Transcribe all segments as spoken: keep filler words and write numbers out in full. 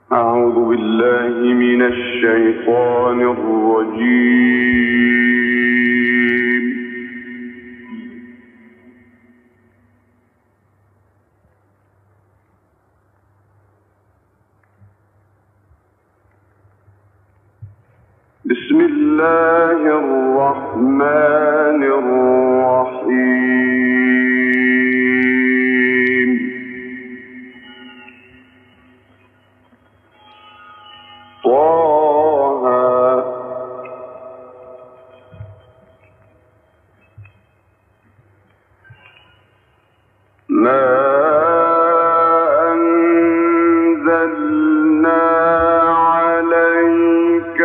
أعوذ بالله من الشيطان الرجيم. بسم الله الرحمن الرحيم. طه ما أنزلنا عليك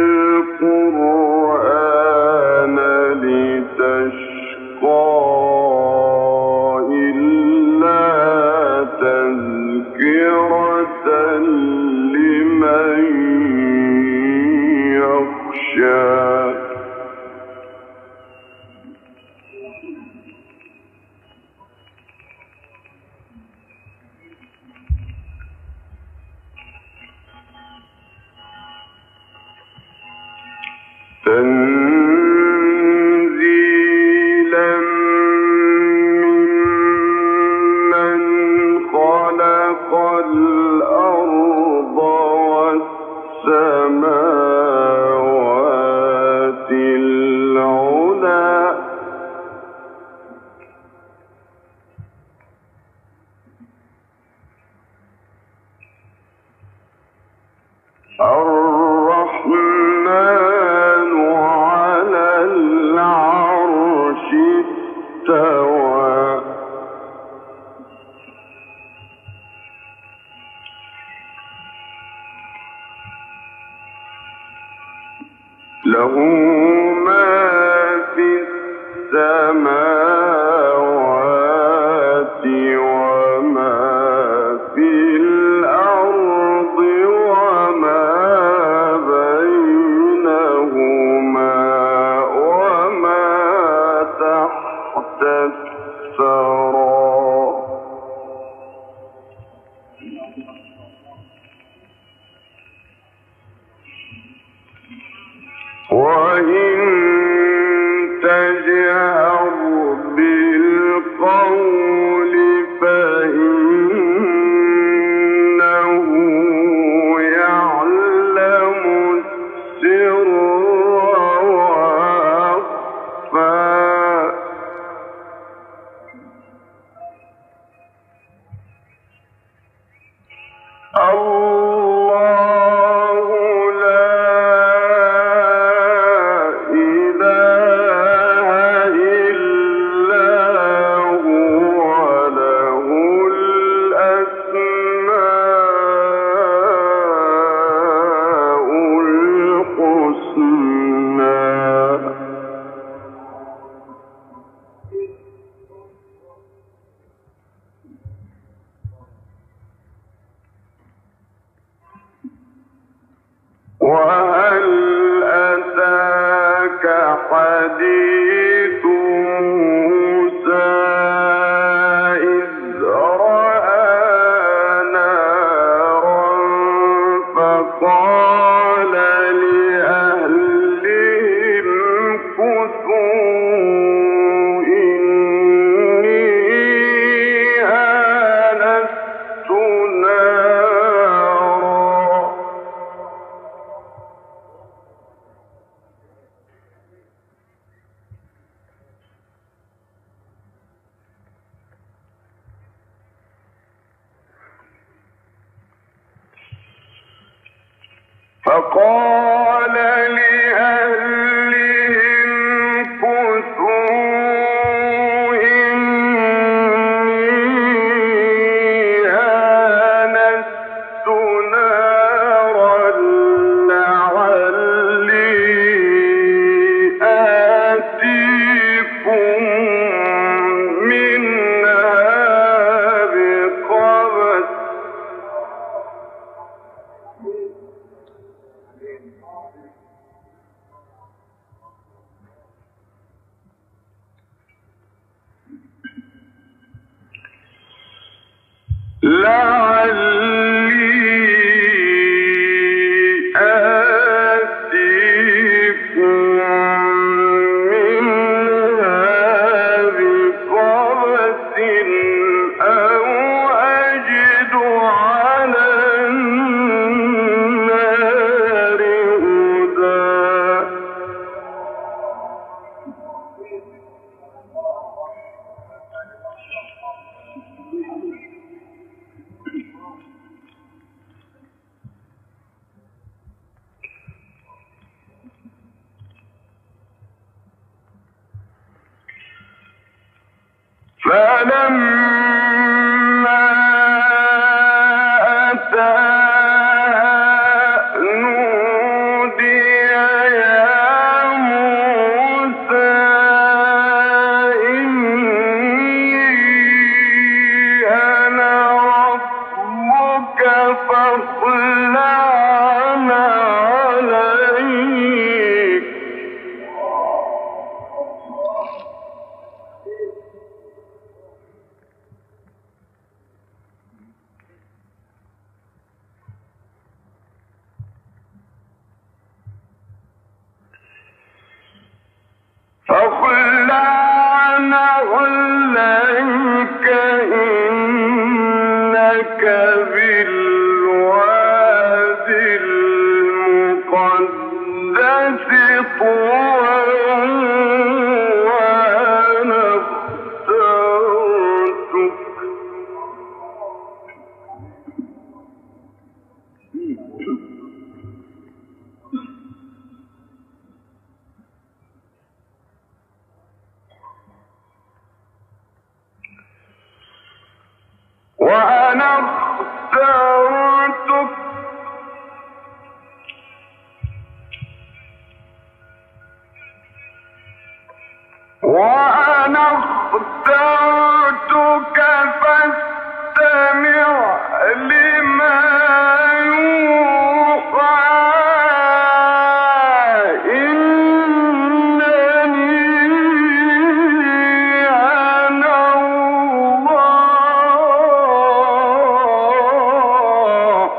القرآن لتشقى إلا تذكرة لمن يخشى. تنزيلا ممن خلق الأرض والسماوات العلى. الرحمن على العرش استوى. له ما في السماوات وما في الأرض وما بينهما وما تحت الثرى. وإن تجهر بالقول فإنه يعلم السر وأخفى. الله لا إله إلا هو له الأسماء الحسنى. وهل أتاك حديث موسى إذ رأى نارا فقال لأهلهم كثوا إني آنست نارا. فقال لأهلهم كثوا إني آنست نارا لعلي آتيكم منها بقبس. لعلي وأنا اخترتك وأنا اخترتك فاستمع لما يوحى إنني أنا الله.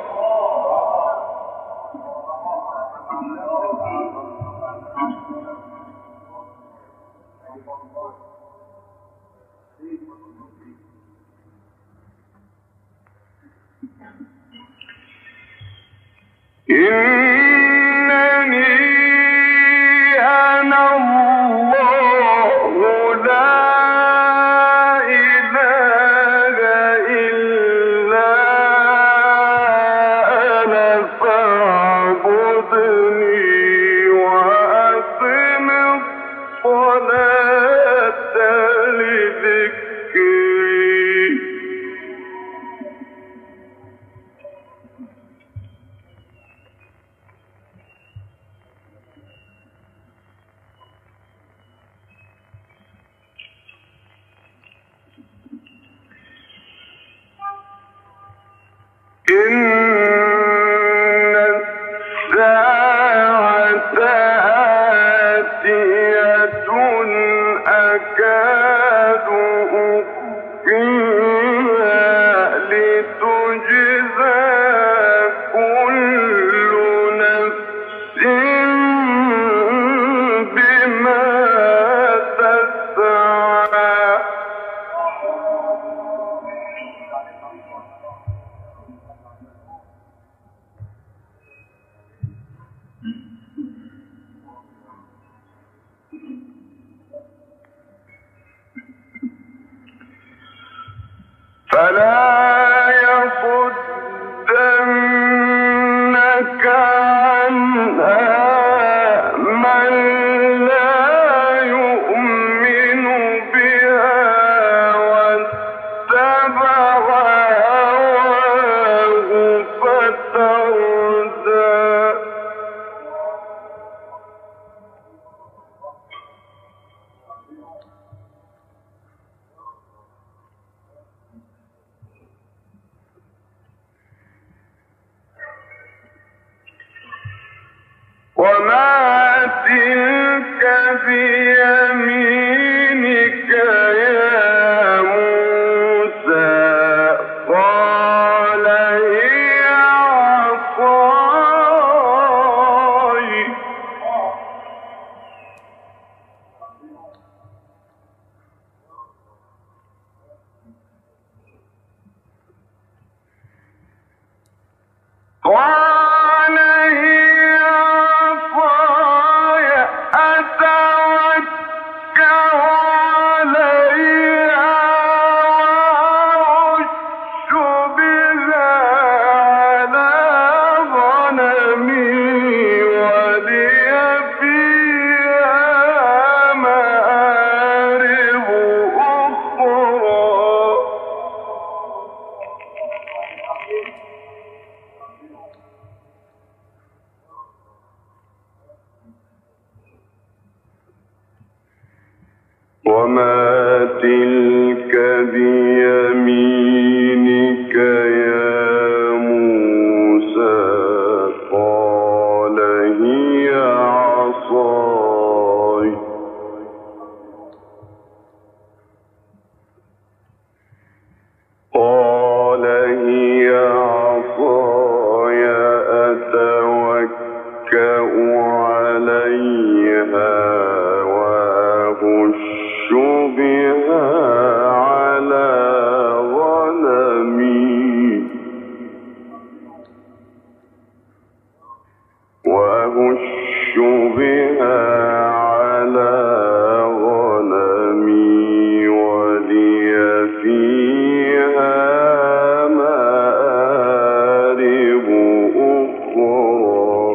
إنني أنا الله لا إله إلا أنا فاعبدني وأقم الصلاة لذكري. إن الساعة آتية أكاد أخفيها لتجزى كل نفس بما تسعى. فلا يصدنك عنها من لا يؤمن بها واتبع هواه فتردى. وما تلك بيمينك يا موسى؟ قال هي عصاي قال هي عصاي أتوكل عليها وأعش بها على غنمي ولي فيها مآرب أخرى. وما تلك بيمينك يا موسى قال هي عصاي قال هي عصاي أتوكأ عليها وأهش بها على غنمي وأهش بها على غنمي ولي فيها مآرب أخرى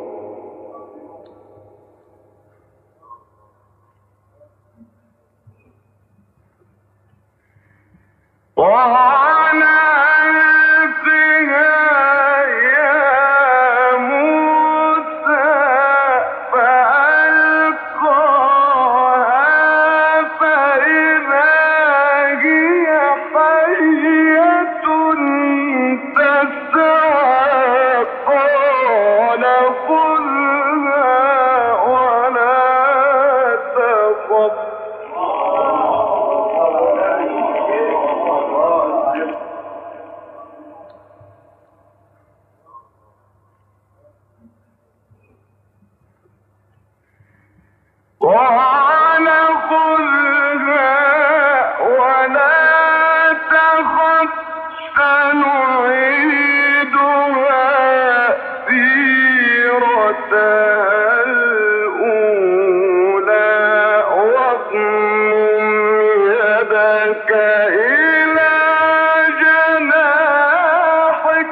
قال ألقها يا موسى فألقاها فإذا هي حية تسعى قال خذها ولا تخف قال خذها ولا تخف سنعيدها سيرتها الأولى واضمم يدك إلى جناحك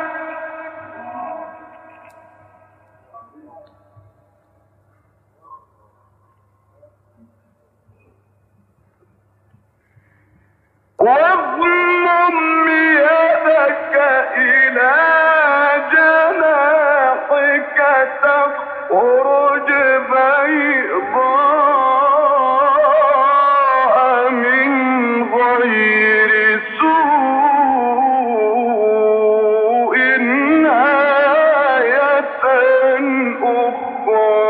واضمم يدك إلى جناحك تخرج بيضاء من غير سوء آية أخرى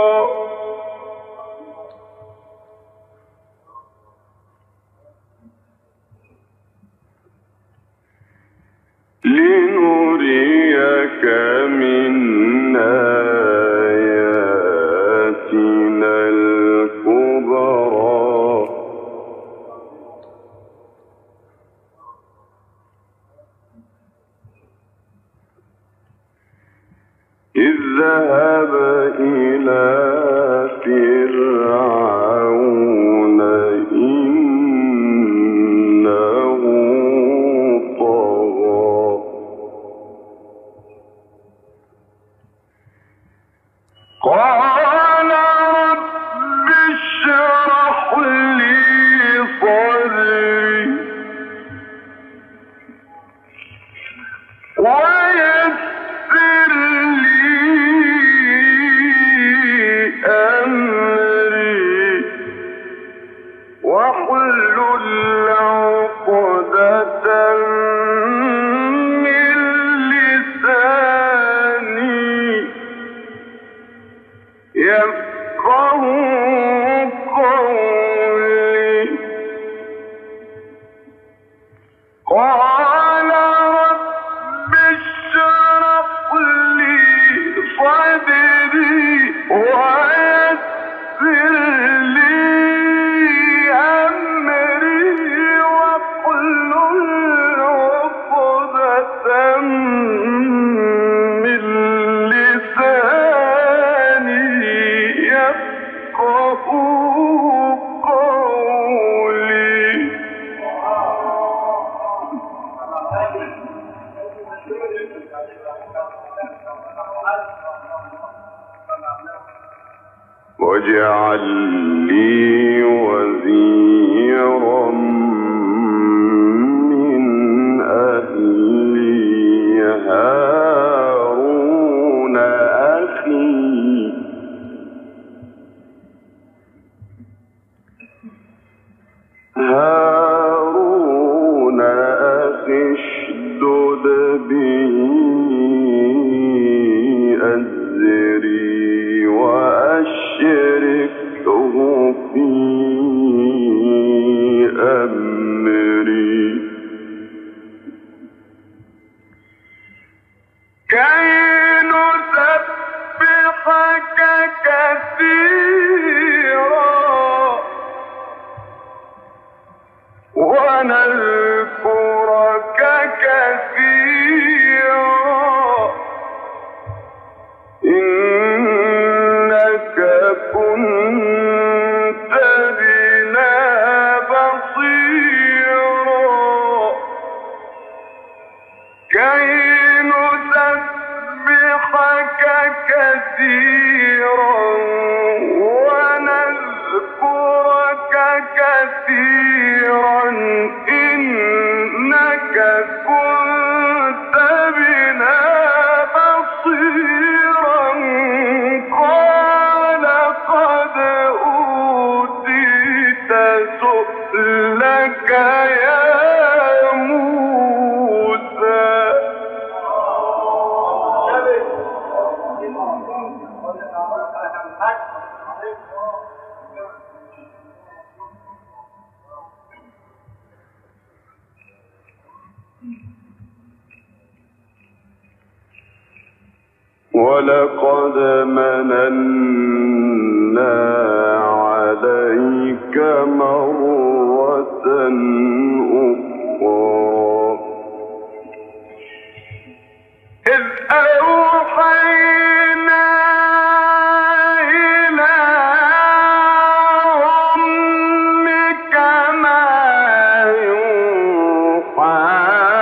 لنريك من آياتنا الكبرى اذهب إلى فرعون إنه طغى قال رب اشرح لي صدري ويسر لي أمري واحلل عقدة من لساني يفقهوا قولي قال رب اشرح لي صدري ويسر لي أمري واحلل عقدة من لساني يفقهوا قولي واجعل لي وزيرا من أهلي هارون أخي كي نسبحك كثيرا ونذكرك كثيرا إنك كنت بنا بصيرا كي نسبحك كثيرا ونذكرك كثيرا إنك كنت بنا بصيرا قال قد أوتيت سؤلك يا موسى ولقد مننا عليك مرة أخرى إذ أوحينا إلى أمك ما يوحى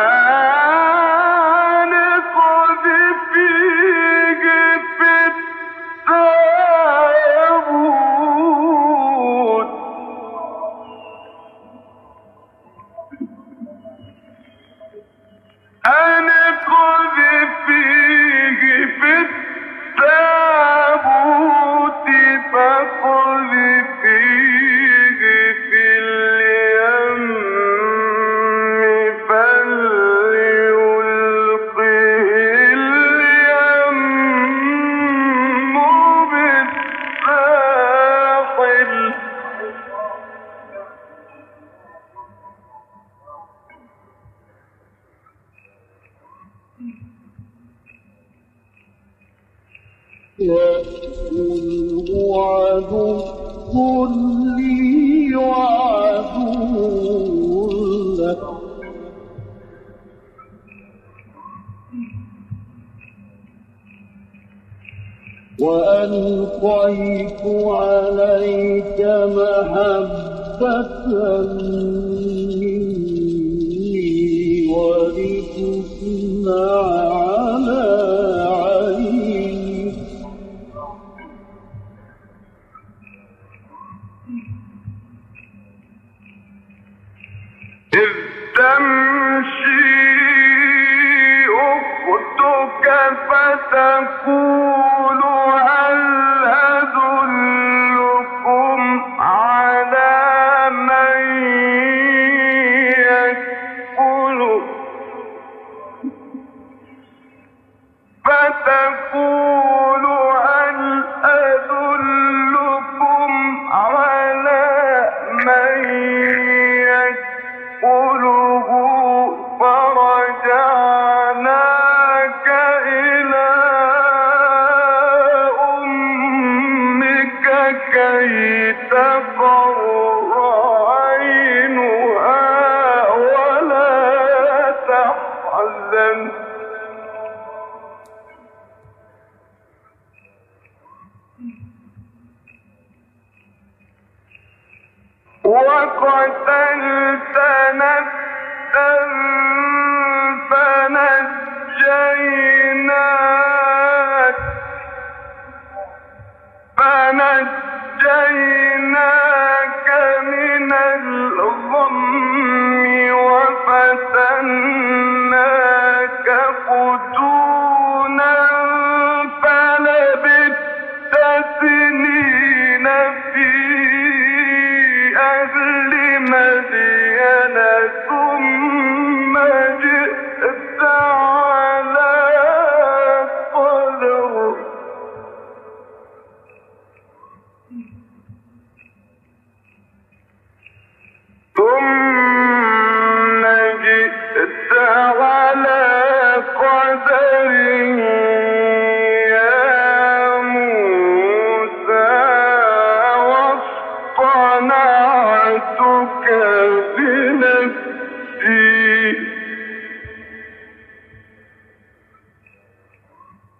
يأكله عدو لي وعدو لك وألقيت عليك محبة مني ولتصنع على عيني إذ تمشي أختك فتقول هل أدلكم على من يكفله فتقول هل أدلكم على من يكفله فرجعناك إلى أمك كي تقر عينها ولا تحزن وقتلت نفسا فنجيناك فنجيناك من الغم وفتناك فتونا فلبثت سنين في أهل مدين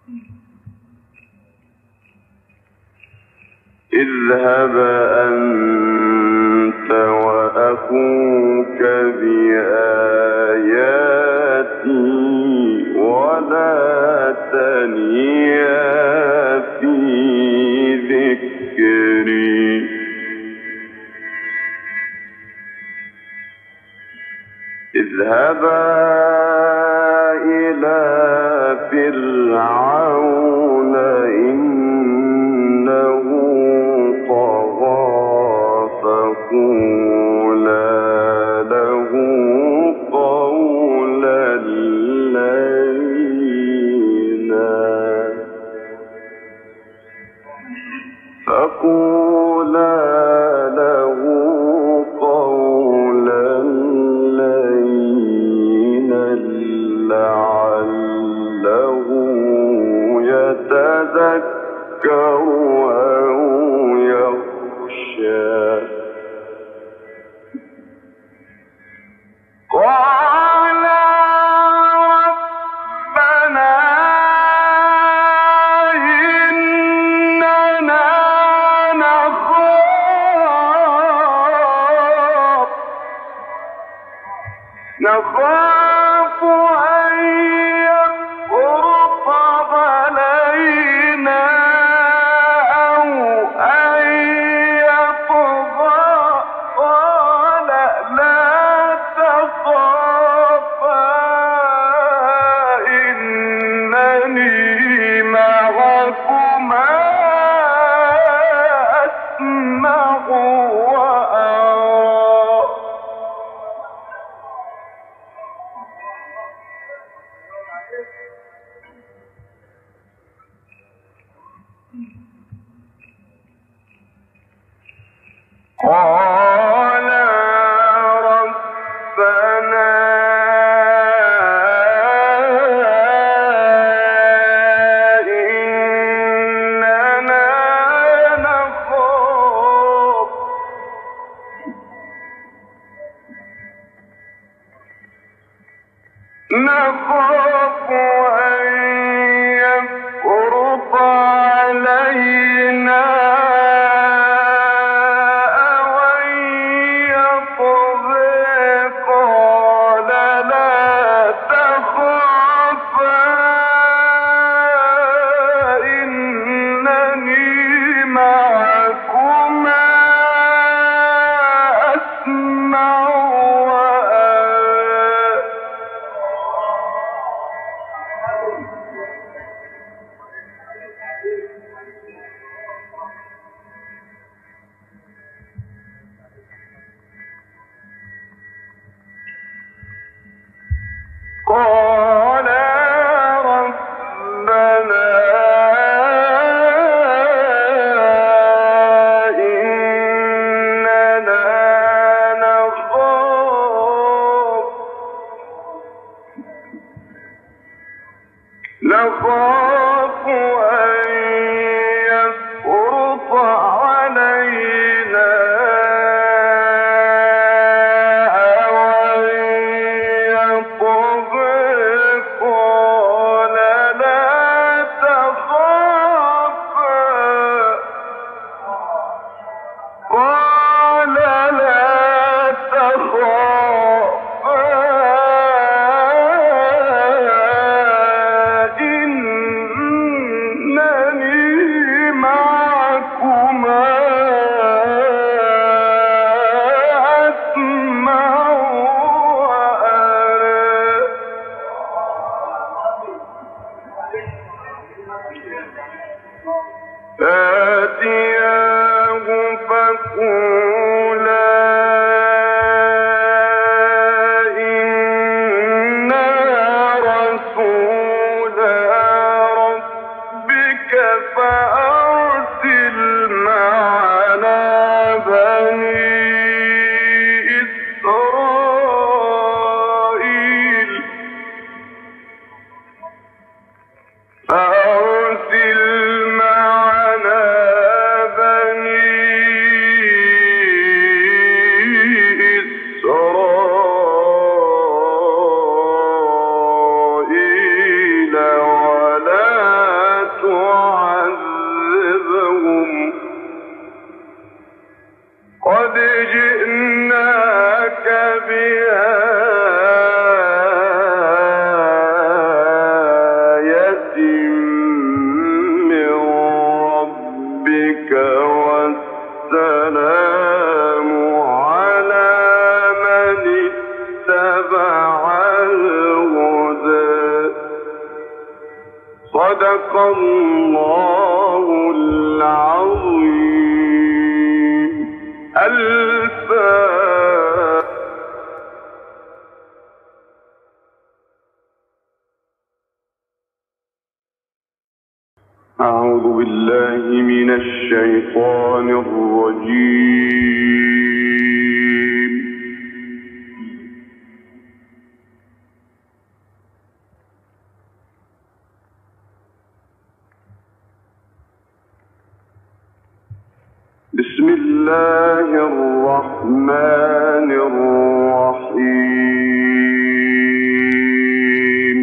اذهب أنت وأخوك بآياتي ولا تنيا في ذكري اذهبا إلى فرعون إنه طغى فقولا له قولا لينا فقولا له قولا لينا لعله يتذكر أو يخشى قال ربنا إننا نخاف نخاف أن يفرط علينا أو أن يطغى قال لا تخافا إنني معكما أسمع وأرى قال ربنا إننا نخاف نخاف أن يفرط علينا أو أن يطغى قال لا تخافا إنني معكما أسمع وأرى قال ربنا إننا نخاف نخاف أن يفرط علينا أو أن يطغى قال لا تخافا قال لا تخافا إنني معكما أسمع وأرى فأتياه فقولا إنا رسولا ربك فأرسل معنا بني إسرائيل فأرسل معنا بني إسرائيل ولا صدق الله العظيم. الفاتحة. أعوذ بالله من الشيطان الرجيم. بسم الله الرحمن الرحيم.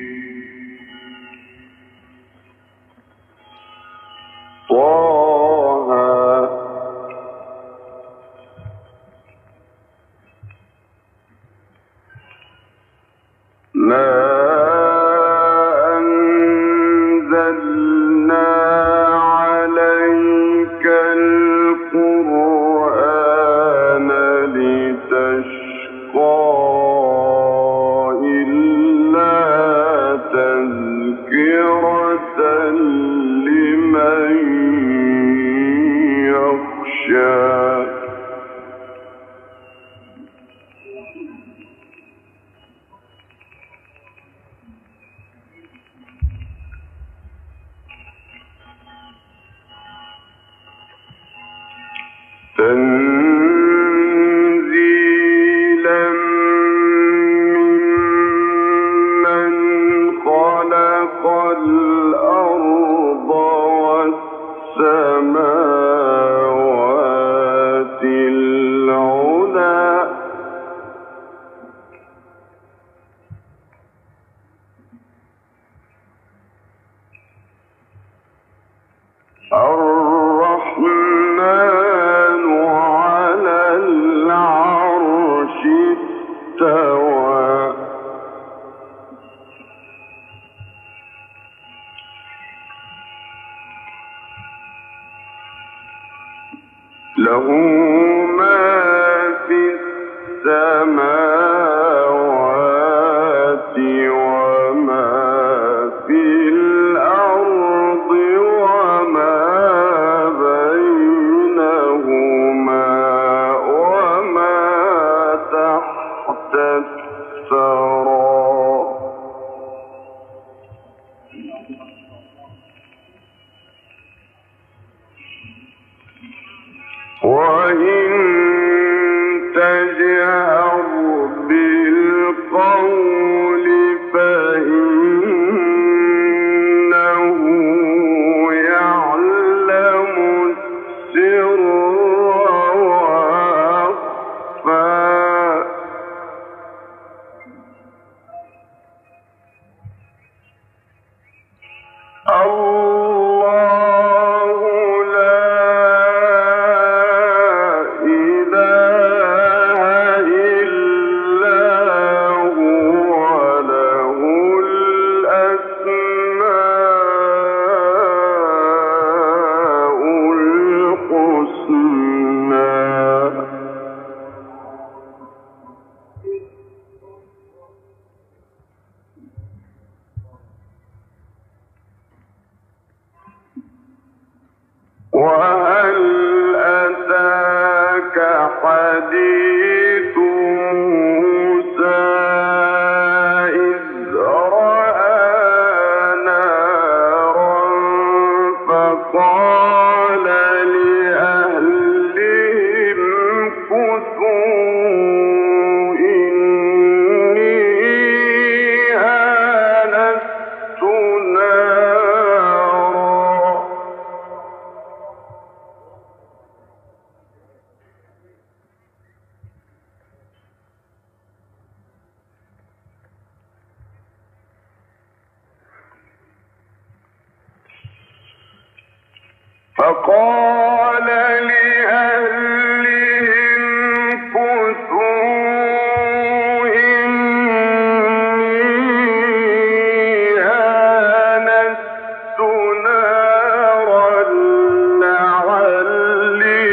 طه ما أنزلنا عليك القرآن لتشقى إلا تذكرة لمن يخشى. تنزيلا ممن خلق الأرض والسماوات العلى. الرحمن على العرش استوى. له ما في السماوات وما في الأرض وما بينهما وما تحت الثرى. وإن تجهر بالقول فإنه يعلم السر وأخفى. الله لا إله إلا هو له الأسماء الحسنى. وهل أتاك حديث موسى إذ رأى نارا فقال لأهلهم كثوا إني آنست نارا. فقال لأهلهم كثوا إني آنست نارا لعلي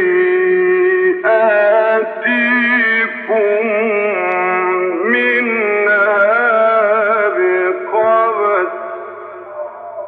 آتيكم منها بقبس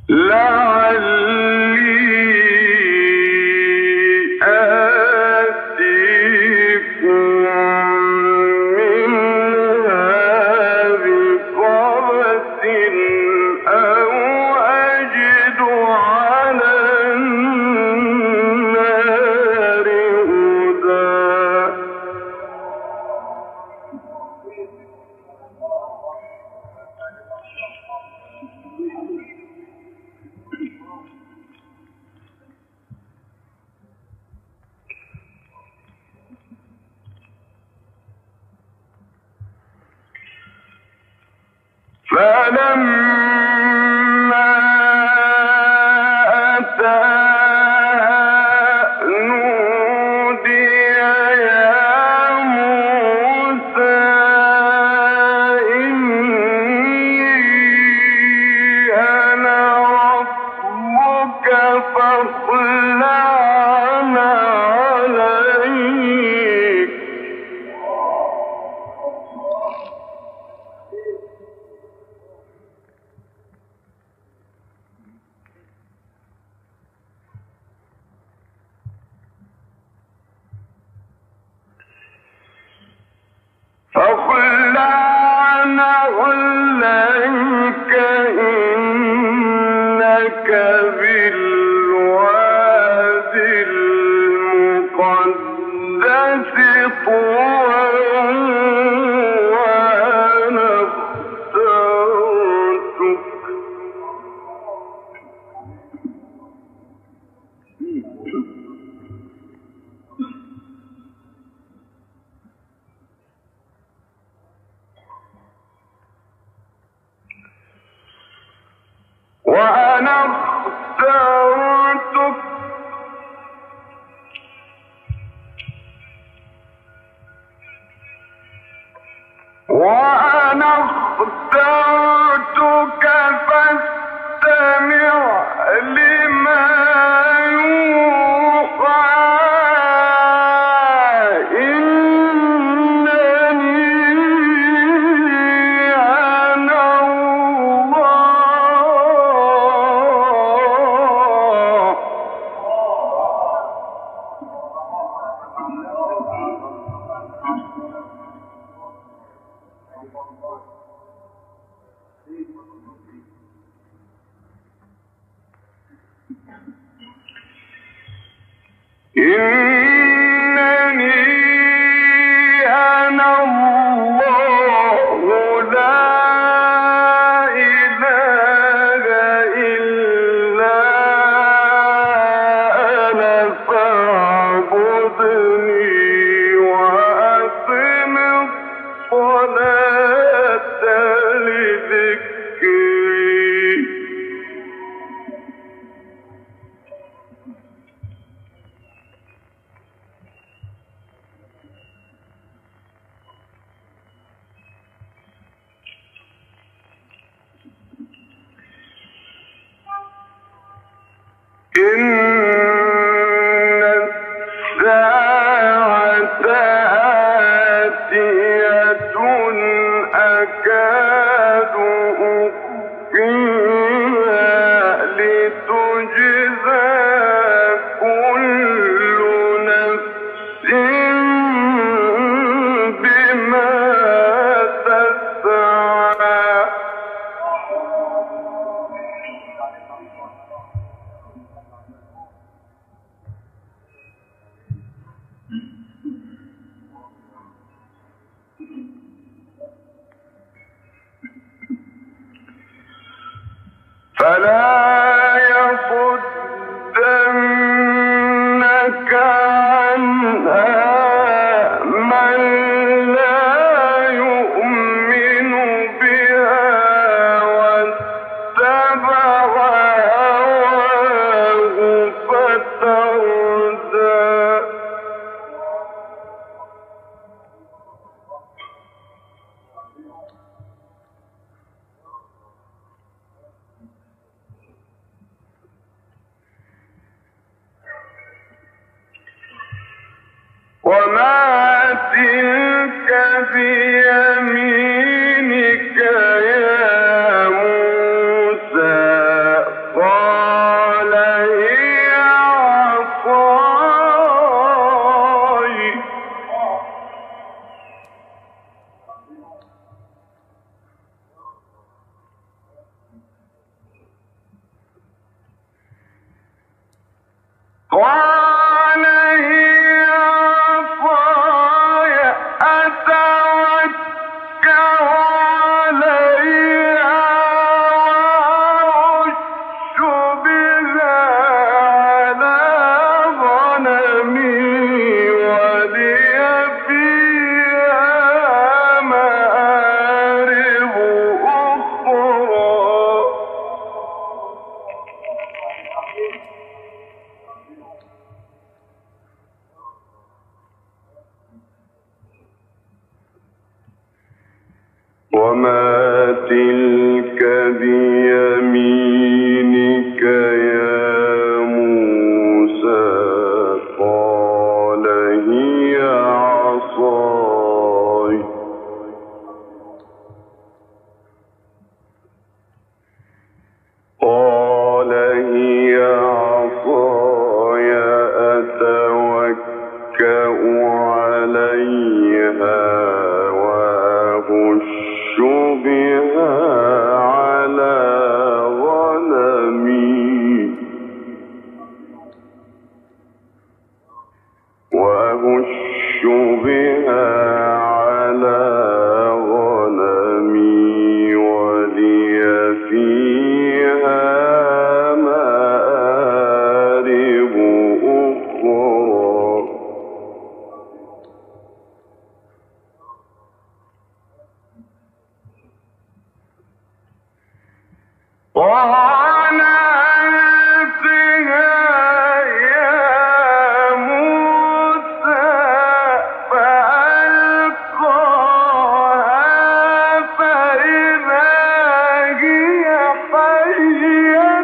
بيمينك يا موسى قال هي عصاي أتوكأ عليها وأهش بها على غنمي ولي فيها مآرب أخرى. وما تلك بيمينك يا موسى قال هي عصاي قال هي عصاي أتوكأ عليها وأهش بها على غنمي وأهش بها على غنمي ولي فيها مآرب أخرى. قال ألقها يا موسى فألقاها فإذا هي حية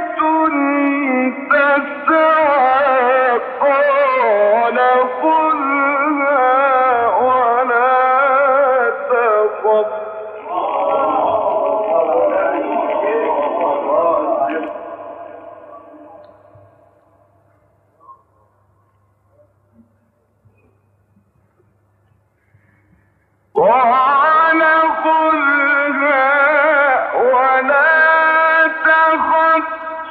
تسعى قال خذها ولا تخف. قال خذها ولا تخف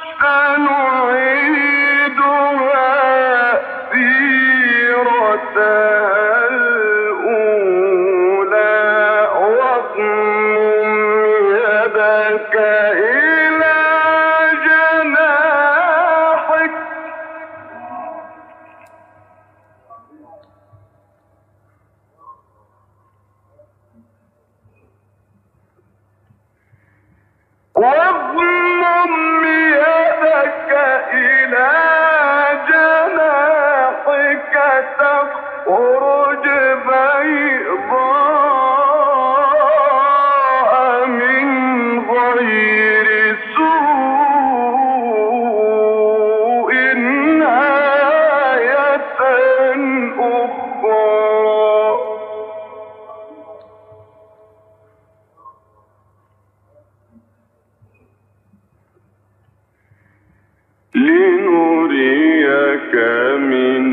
سنعيدها سيرتها الأولى واضمم يدك إلى جناحك واضمم يدك إلى جناحك تخرج بيضاء من غير سوء آية أخرى. لنريك من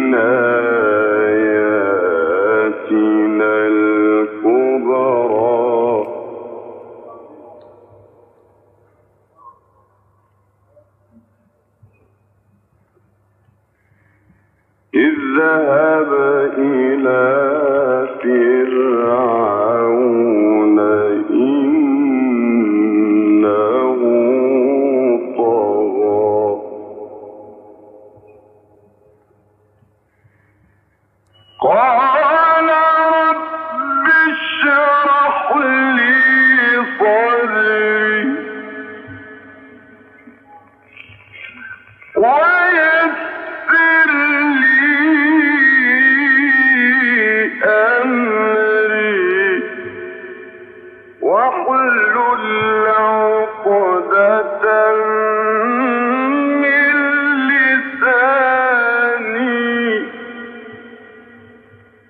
آياتنا الكبرى. اذهب إلى فرعون إنه طغى. قال رب اشرح لي صدري ويسر لي أمري واحلل عقدة من لساني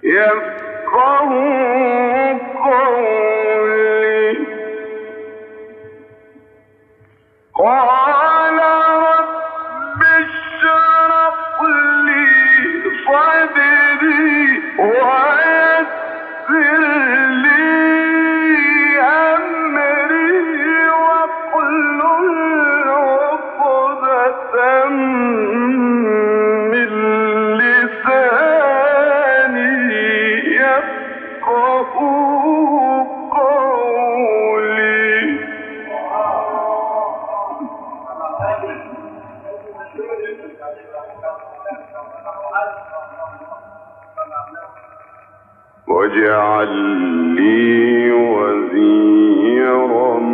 واجعل لي وزيرا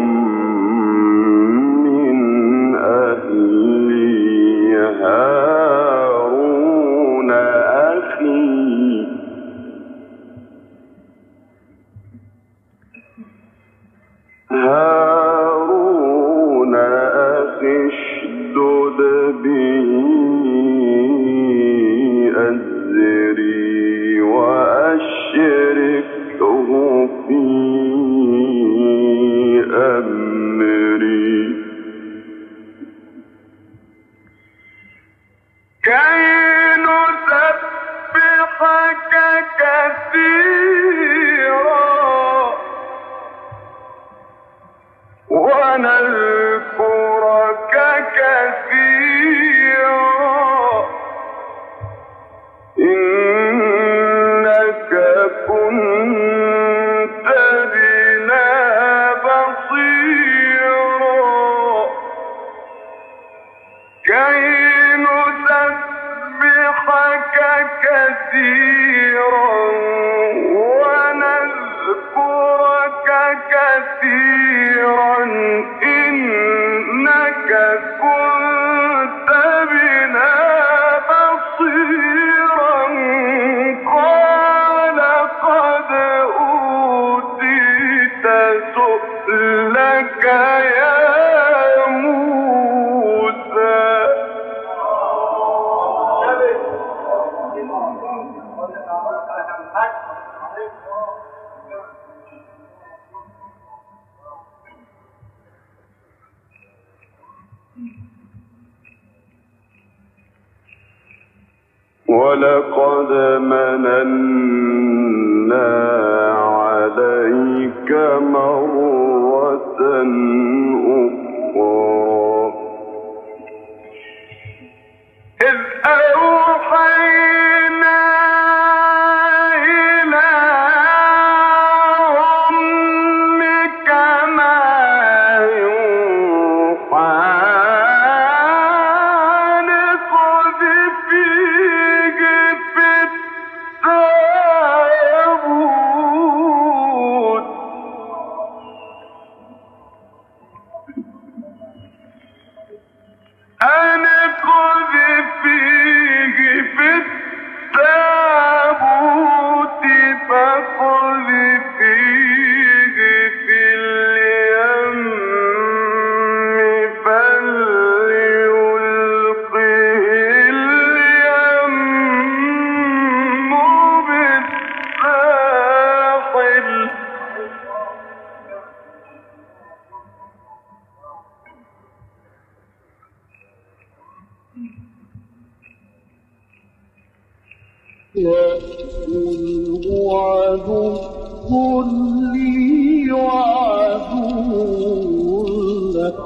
من أهلي هارون أخي هارون أخي اشدد به أزري وأشركه في أمري كي نسبحك كثيرا ونذكرك كثيرا إنك كنت بنا بصيرا كي نسبحك كثيرا ونذكرك كثيرا إنك كنت بنا بصيرا قال قد أوتيت سؤلك يا موسى ولقد مننا عليك مرة أخرى إذ أوحينا إلى أمك ما يوحى يقول هو عدو لي وعدو لك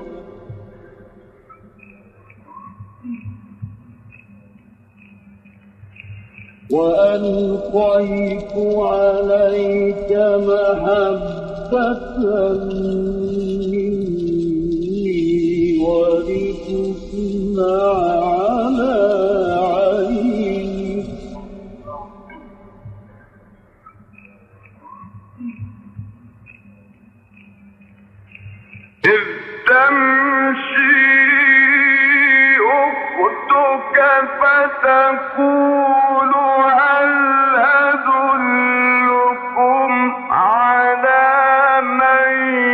وألقيت عليك محبة مني ولتصنع على عيني إذ تمشي أختك فتقول هل أدلكم على من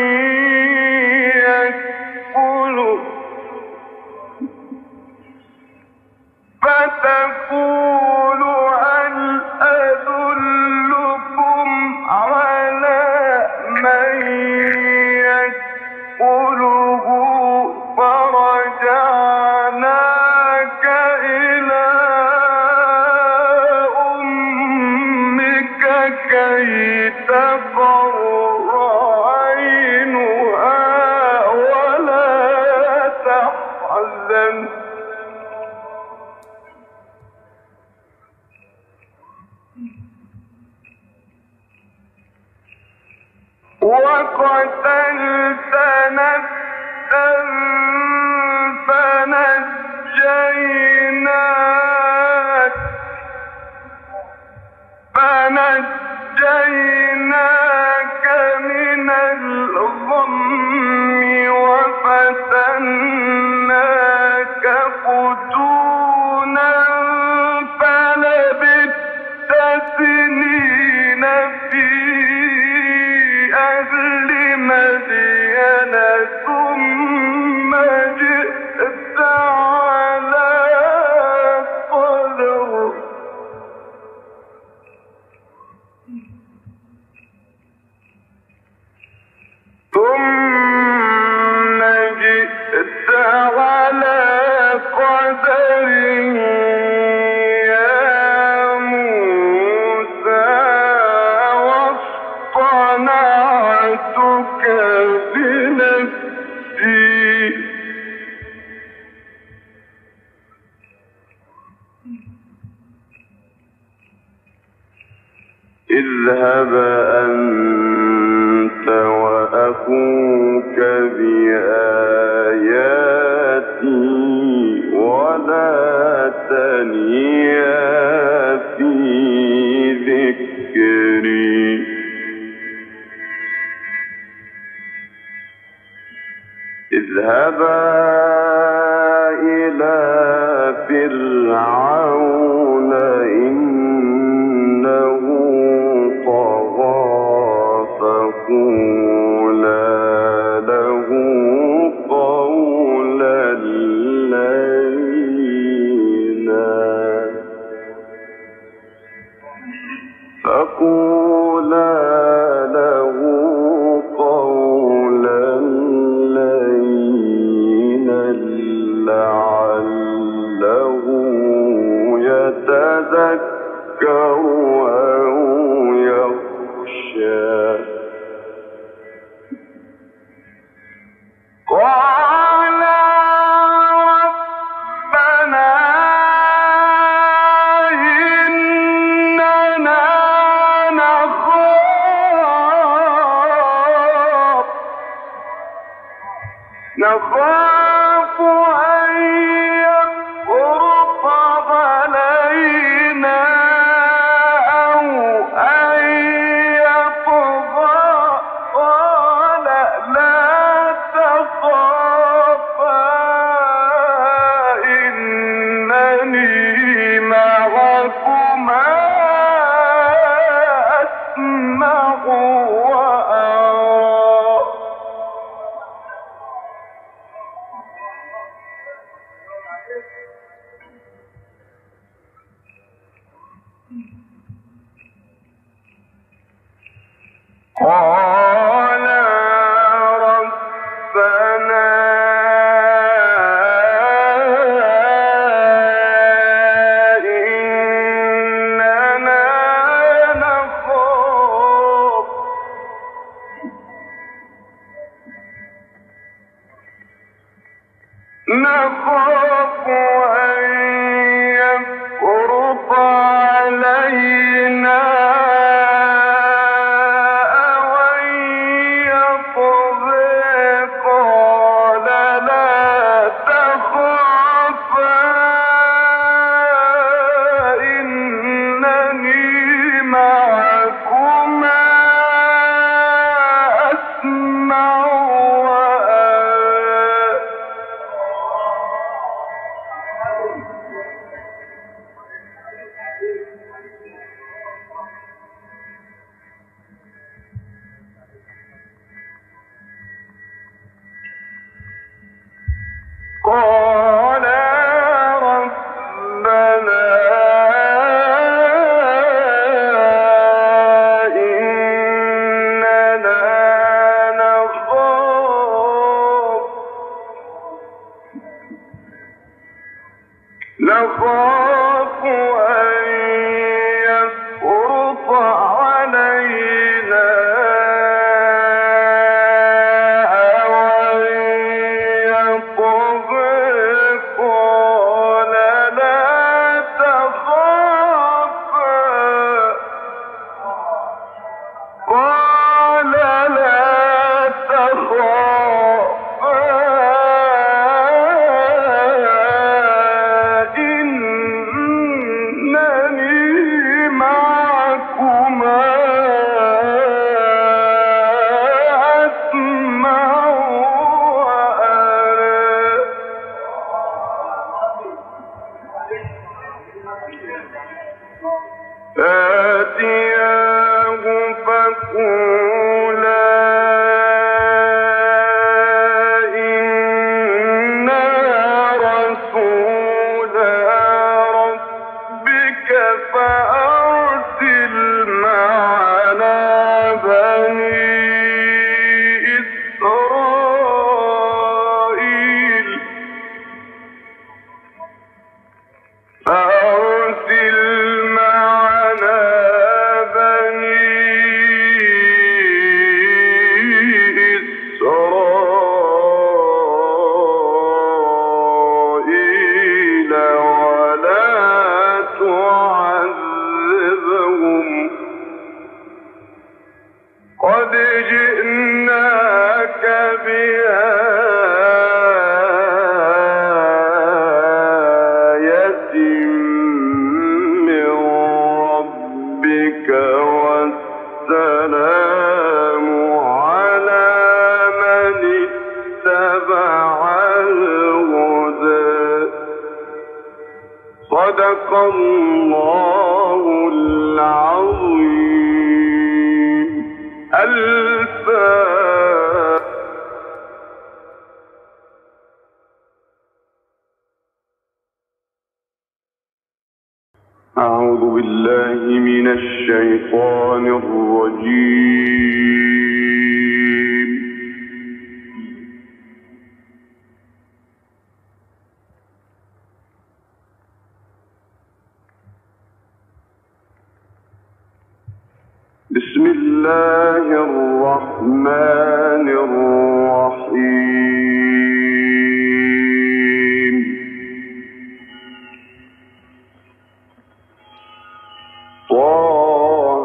يكفله فتقول هل أدلكم على من يكفله فرجعناك إلى أمك كي تقر عينها ولا تحزن وقتلت نفسا فنجيناك اذهب أنت وأخوك بآياتي ولا تنيا في ذكري اذهبا إلى فرعون إنه طغى فقولا له قولا لينا فقولا له قولا لينا لعله يتذكر أو يخشى قال ربنا إننا نخاف نخاف أن يفرط علينا أو أن يطغى قال لا تخافا إنني معكما أسمع وأرى قال ربنا إننا نخاف نخاف أن يفرط علينا قال ربنا إننا نخاف نخاف أن يفرط علينا فاتياه فقولا إنا رسولا ربك فأرسل معنا بني إسرائيل فأرسل معنا بني صدق الله العظيم. الفاتحة. أعوذ بالله من الشيطان الرجيم. بسم الله الرحمن الرحيم. طه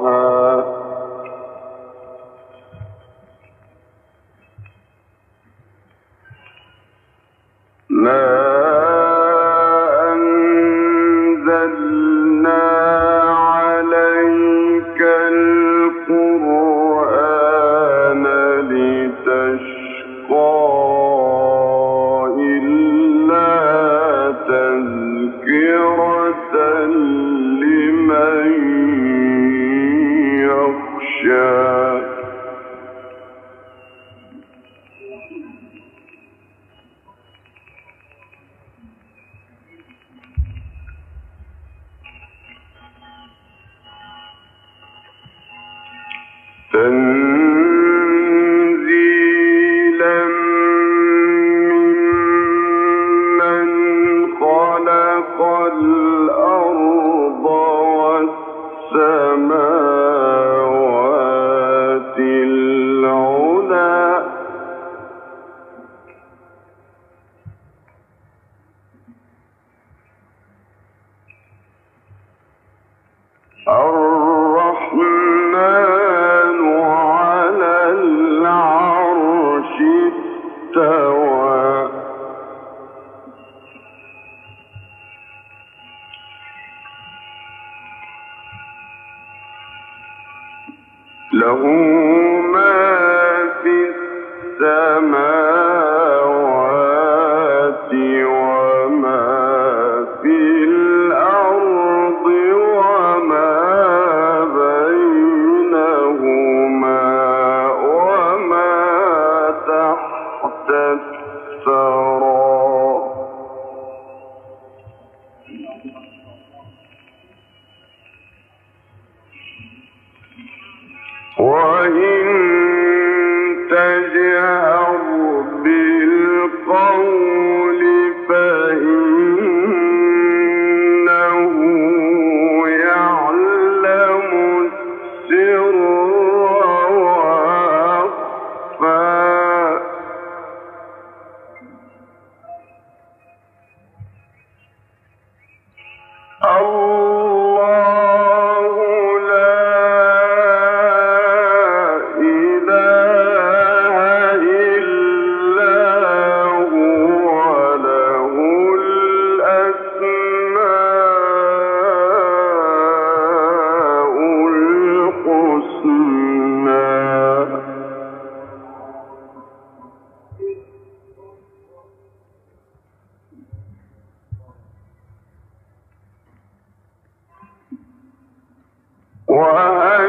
ما أنزلنا عليك القرآن لتشقى إلا تذكرة لمن يخشى. تنزيلا ممن خلق الأرض والسماوات العلى. الرحمن على العرش استوى. له ما في السماوات وما في الأرض وما بينهما وما تحت الثرى. وإن تجهر بالقول فإنه يعلم السر وأخفى. الله لا إله إلا هو له الأسماء الحسنى. وهل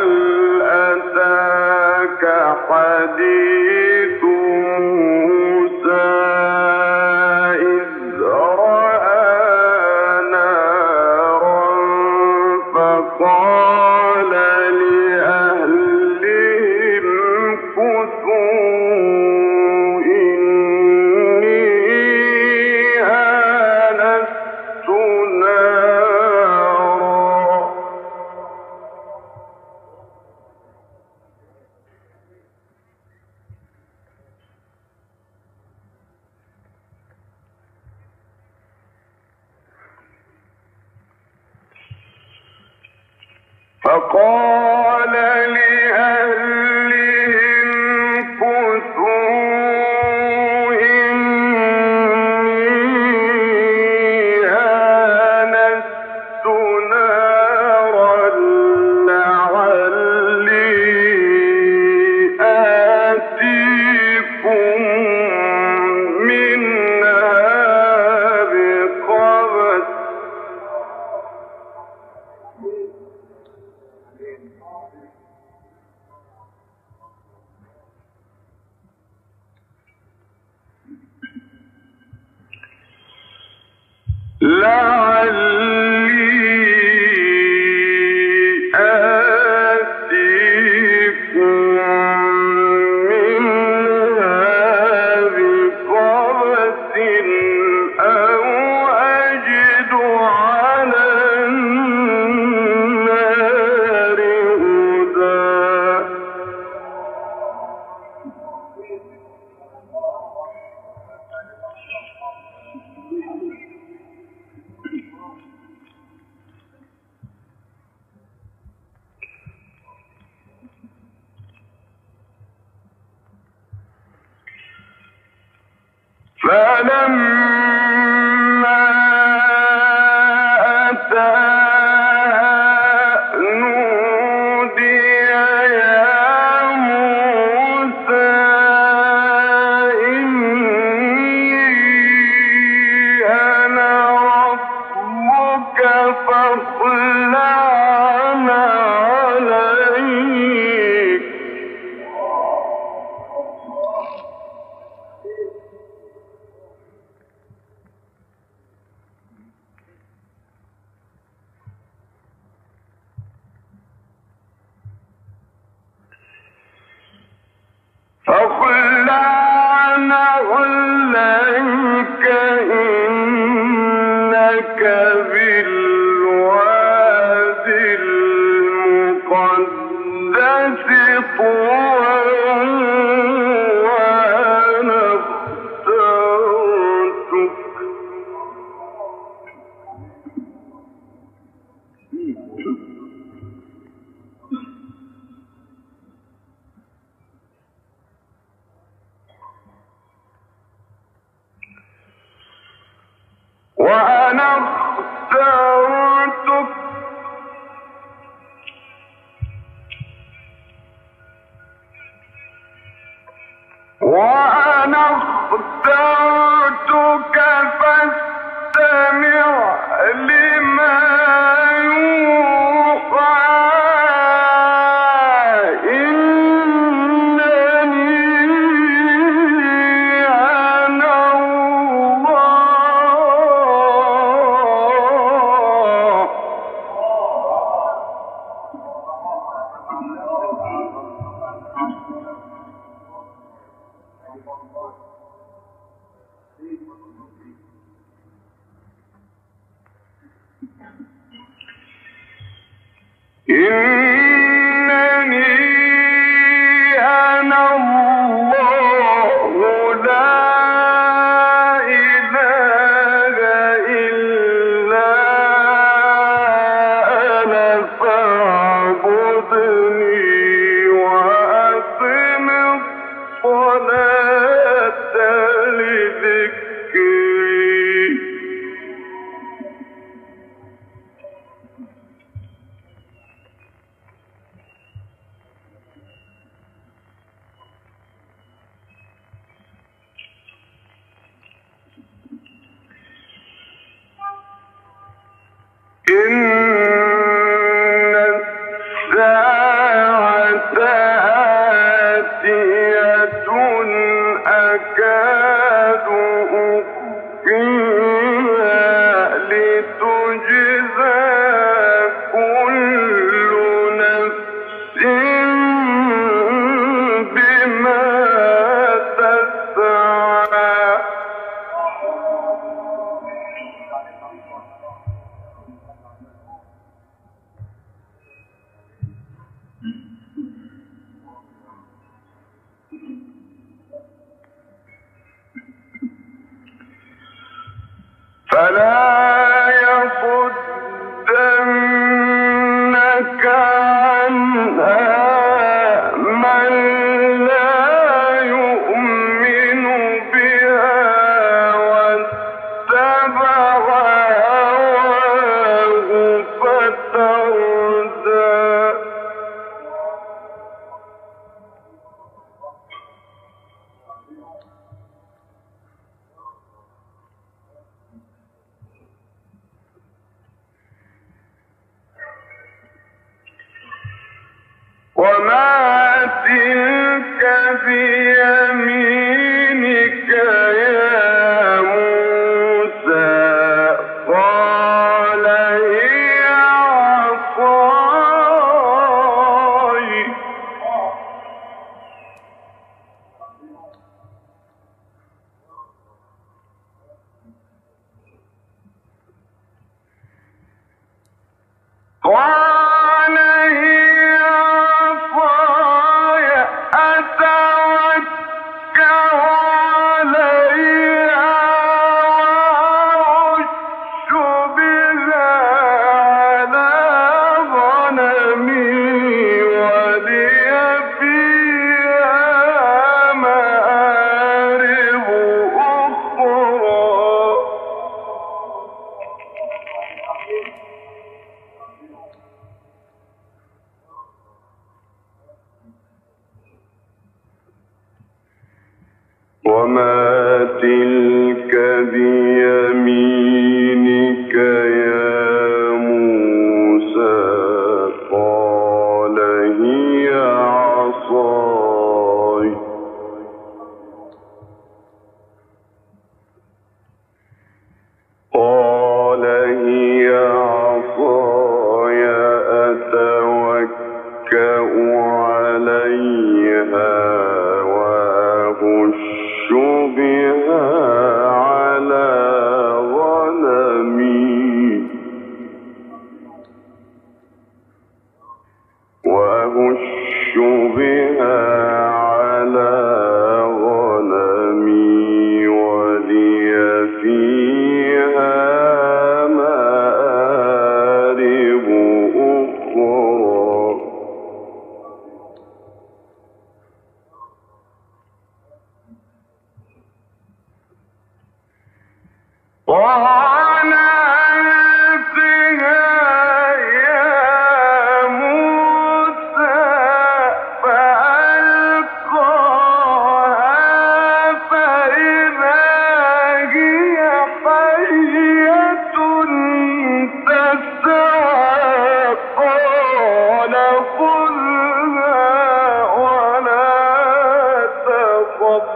أتاك حديث موسى إذ رأى نارا فقال لأهلهم كثوا إني آنست نارا. فقال لأهلهم كثوا إني آنست نارا لعلي آتيكم منها بقبس فاخلعن عليك فاخلعن عليك إنك بالواد المقدس طوى وأنا اخترتك وأنا اخترتك وأنا اخترتك فاستمع لما يوحى إنني أنا الله إنني أنا الله لا إله إلا أنا فاعبدني وأقم الصلاة لذكري إن الساعة آتية أكاد أخفيها لتجزى كل نفس بما تسعى فلا يصدنك عنها من لا يؤمن بها واتبع هواه فتردى وما تلك بيمينك يا موسى قال هي عصاي قال هي عصاي أتوكل عليها وأعش بها على غنمي ولي فيها مآرب أخرى بها على غنمي ولي فيها مآرب أخرى قال ألقها يا موسى فألقاها فإذا هي حية تسعى قال خذها ولا تخف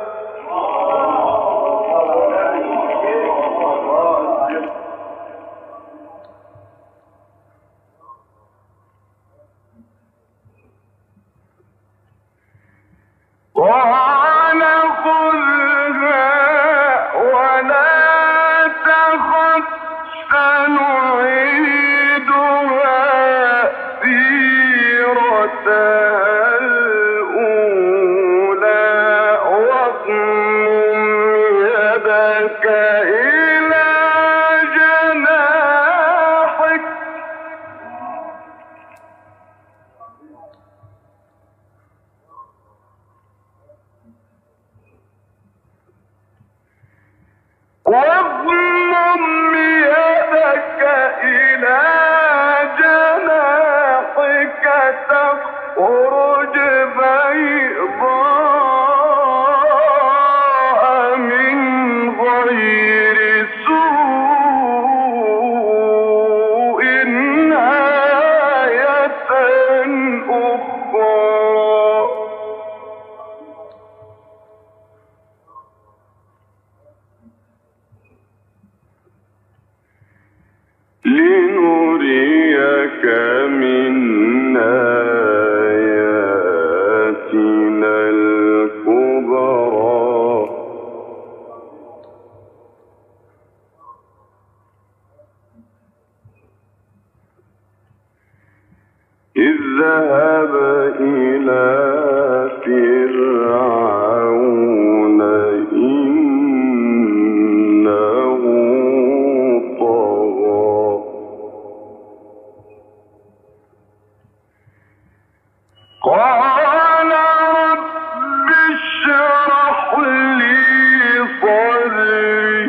قال خذها ولا تخف سنعيدها سيرتها الأولى واضمم يدك إلى جناحك واضمم يدك إلى جناحك تخرج بيضاء من غير سوء آية أخرى لنريك من آياتنا الكبرى اذهب إلى فرعون إنه طغى قال رب اشرح لي صدري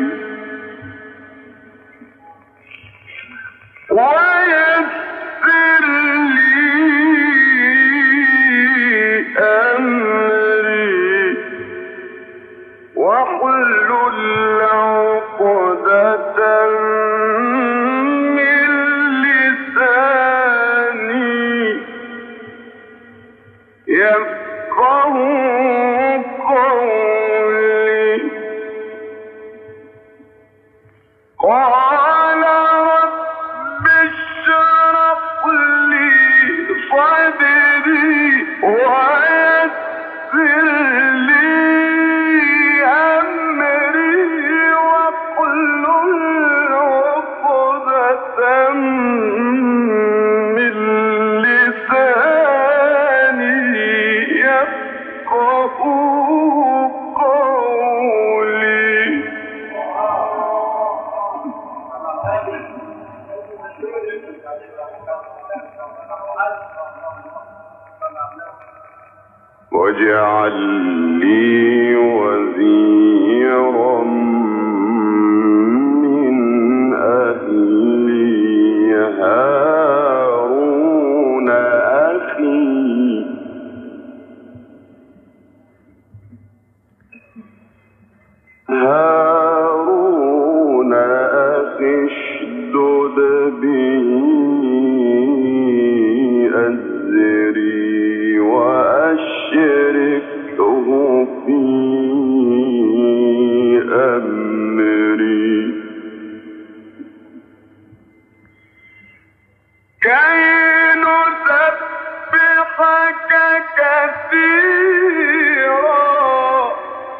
ويسر لي أمري واحلل عقدة من لساني يفقهوا قولي قال رب اشرح لي صدري ويسر لي أمري واحلل عقدة من لساني يفقهوا قولي واجعل لي وزيرا من أهلي هارون أخي هارون أخي اشدد به أزري وأشركه في أمري كي نسبحك كثيرا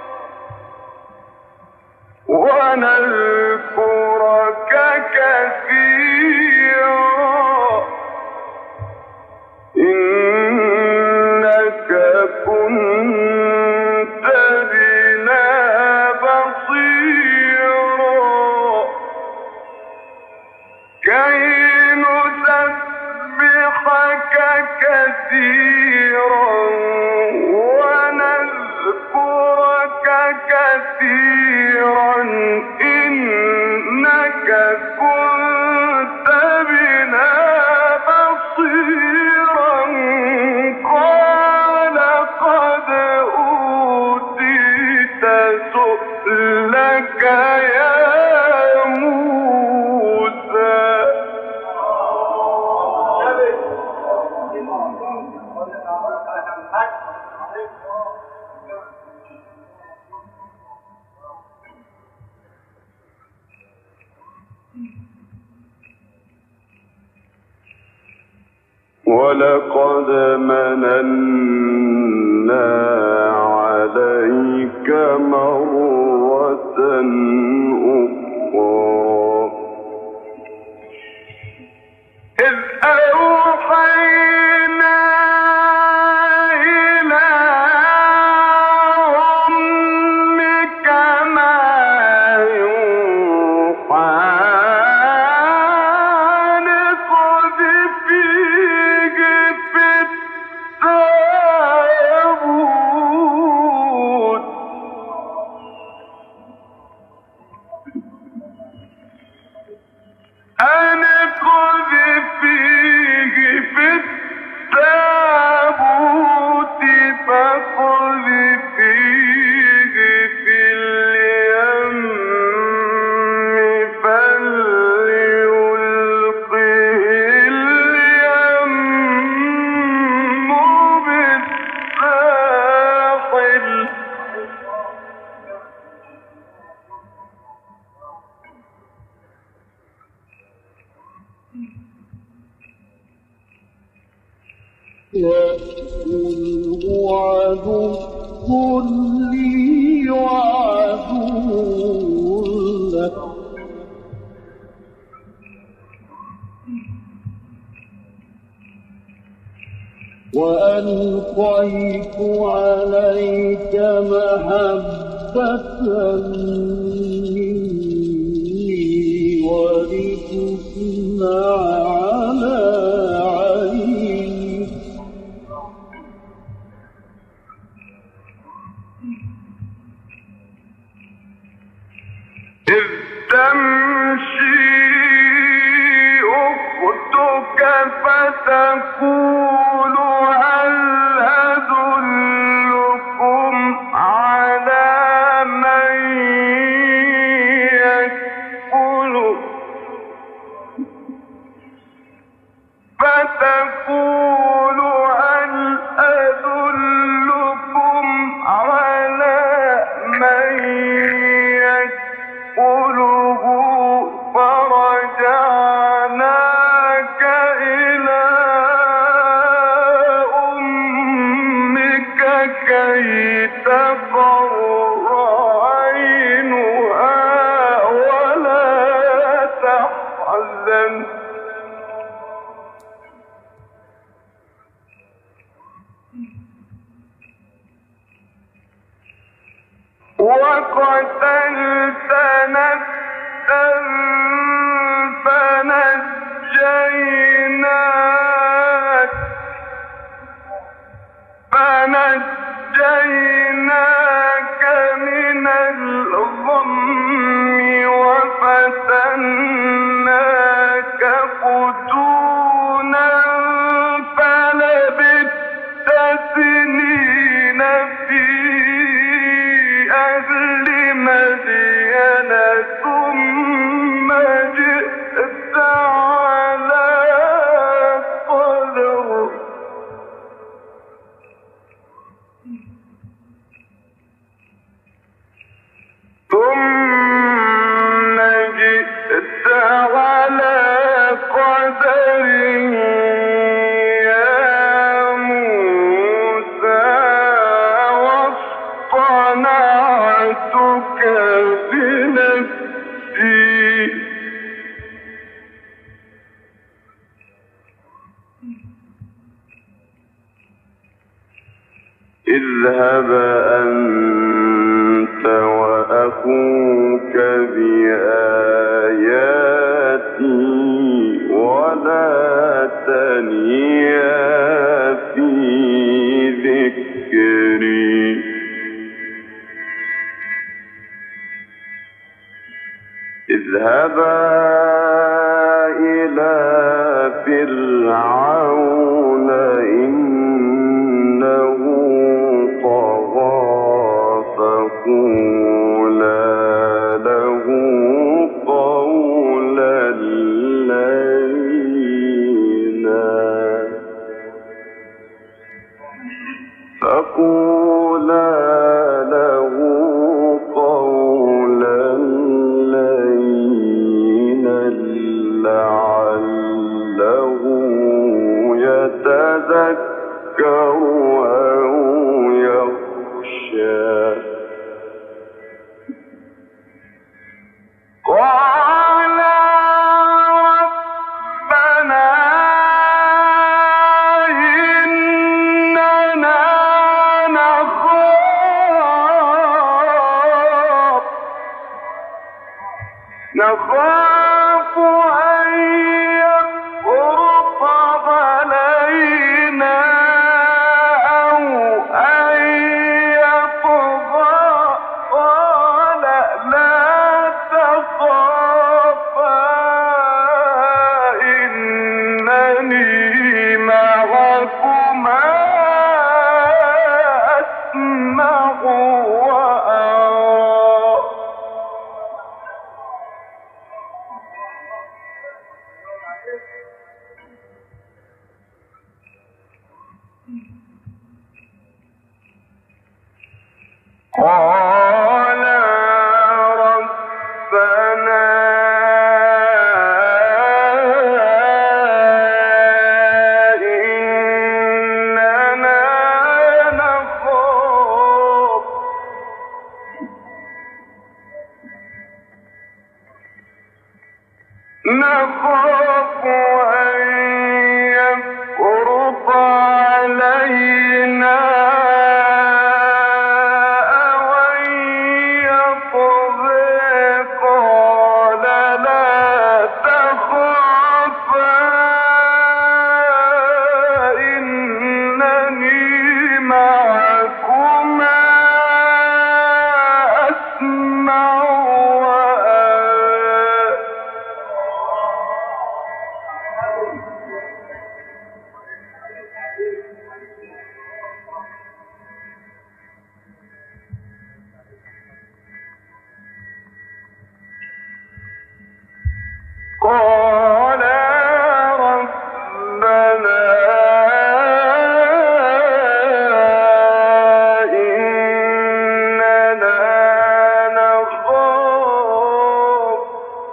ونذكرك كثيرا إنك كي نسبحك كثيرا ونذكرك كثيرا إنك كنت بنا بصيرا قال قد أوتيت سؤلك يا ولقد مننا عليك مرة أخرى إذ أوحينا إلى أمك ما يوحى يأكله عدو لي وعدو له وألقيت عليك محبة مني ولتصنع على عيني إذ تمشي أختك فتقول هل أدلكم على من يكفله فتقول هل أدلكم على من يكفله فرجعناك إلى أمك كي تقر عينها ولا تحزن وقتلت نفسا فنجيناك فنجيناك من الغم وفتناك فتونا فلبثت سنين في أهل مدين ثم جئت على قدر ثم جئت على قدر يا موسى واصطنعتك بنفسي اذهب أنت وأخوك بآياتي ولا تنيا في ذكري اذهبا إلى فرعون إنه طغى فقولا له قولا لينا فقولا له قولا لينا لعله يتذكر أو يخشى قال ربنا إننا نخاف نخاف أن يفرط علينا أو أن يطغى قال لا تخافا إنني معكما أسمع وأرى قال ربنا إننا نخاف نخاف أن يفرط علينا قال ربنا إننا نخاف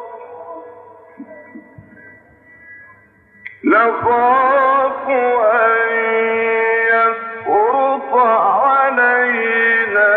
نخاف أن يفرط علينا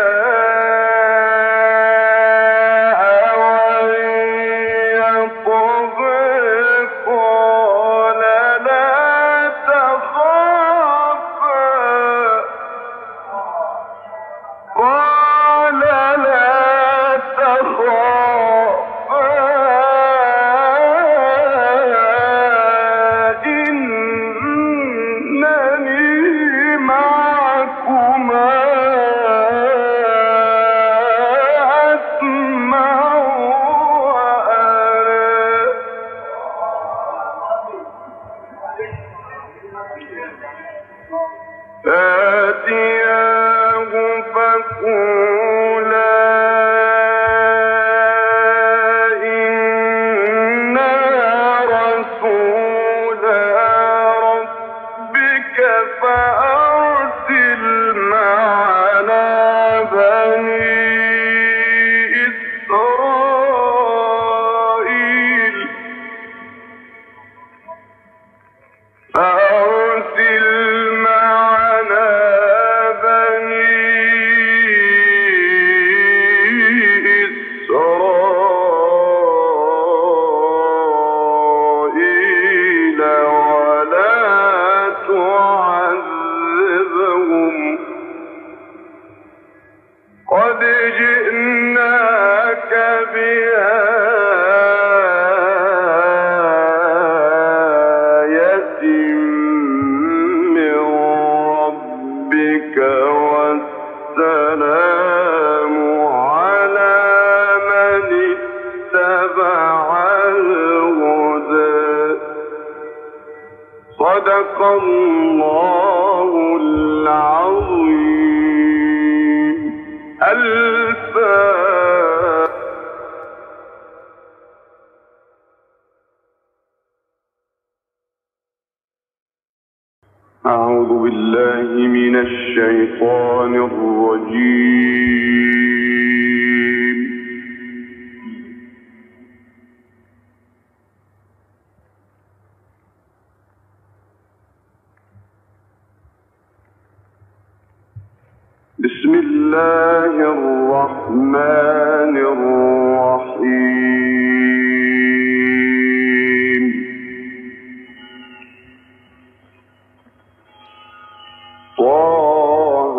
فاتياه فقولا إنا رسولا ربك فأرسل معنا بني إسرائيل فأرسل معنا بني صدق الله العظيم. الفاتحة. أعوذ بالله من الشيطان الرجيم. بسم الله الرحمن الرحيم. طه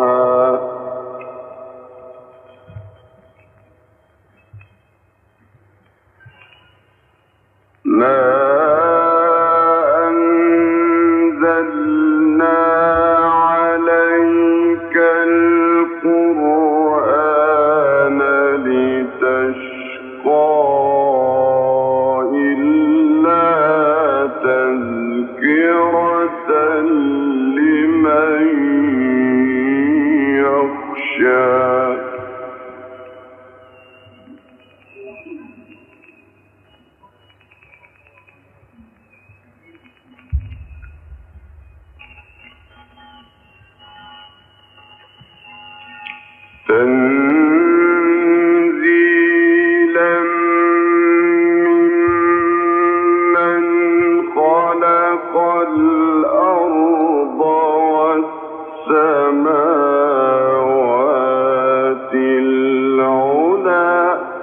ما أنزلنا عليك القرآن لتشقى إلا تذكرة لمن يخشى. تنزيلا ممن خلق الأرض والسماوات العلى.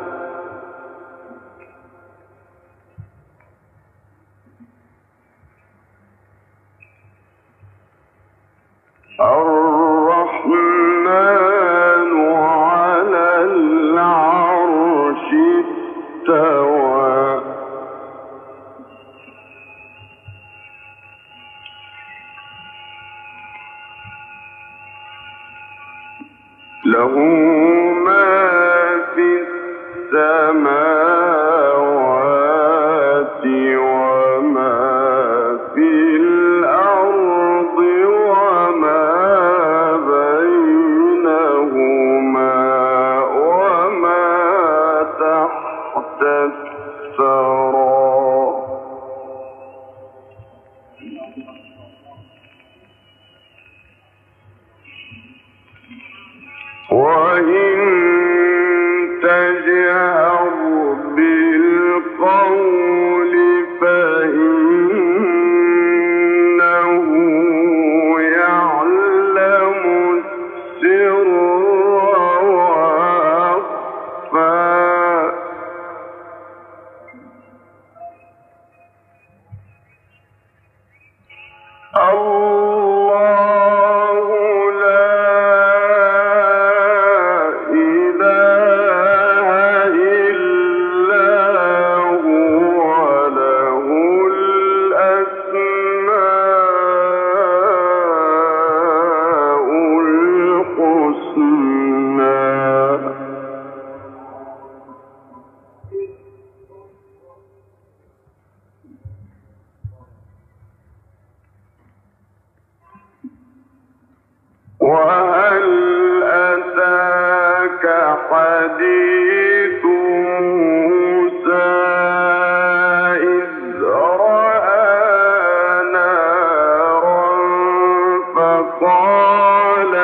الرحمن على العرش استوى. له ما في السماوات وما في الأرض وما بينهما وما تحت الثرى. وإن تجهر بالقول فإنه يعلم السر وأخفى. الله لا إله إلا هو له الأسماء الحسنى. وهل أتاك حديث موسى إذ رأى نارا فقال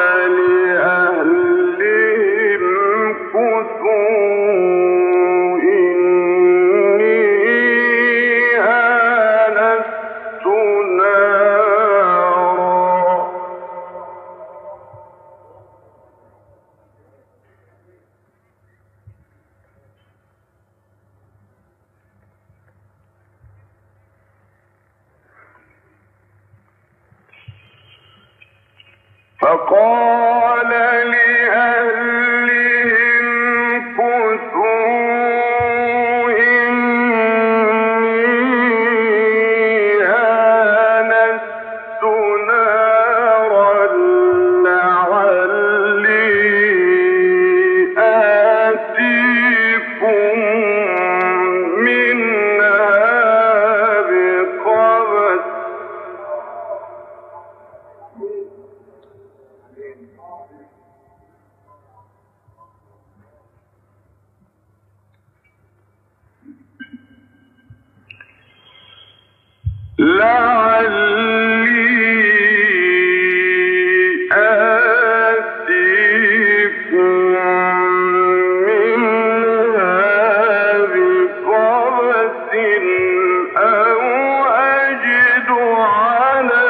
لأهلهم كثوا إني آنست نارا. فقال لأهلهم كثوا إني آنست نارا لعلي آتيكم منها بقبس على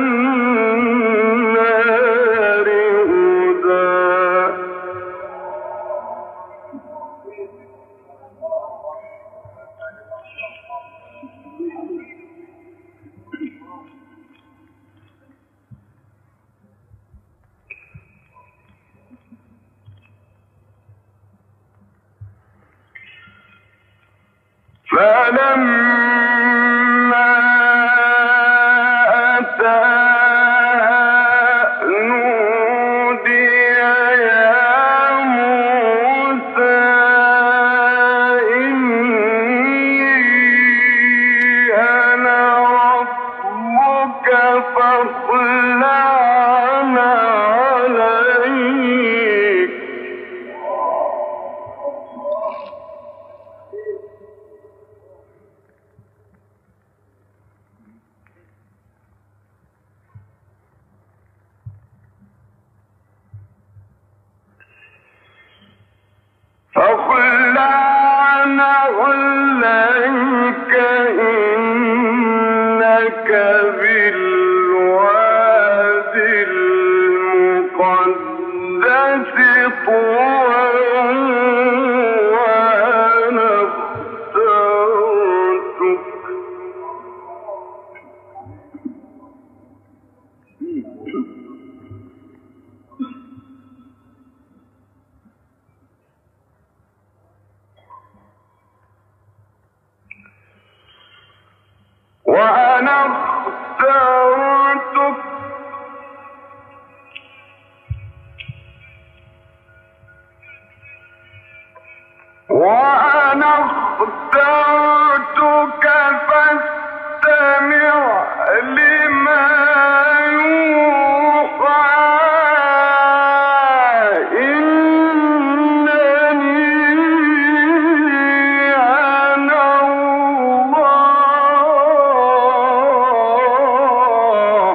النار هدى فلما أتاها نودي يا موسى إني أنا ربك فاخلع عليك فاخلع عليك إنك بالوادي المقدس طوى وأنا اخترتك وأنا اخترتك وأنا اخترتك فاستمع لما يوحى إنني أنا الله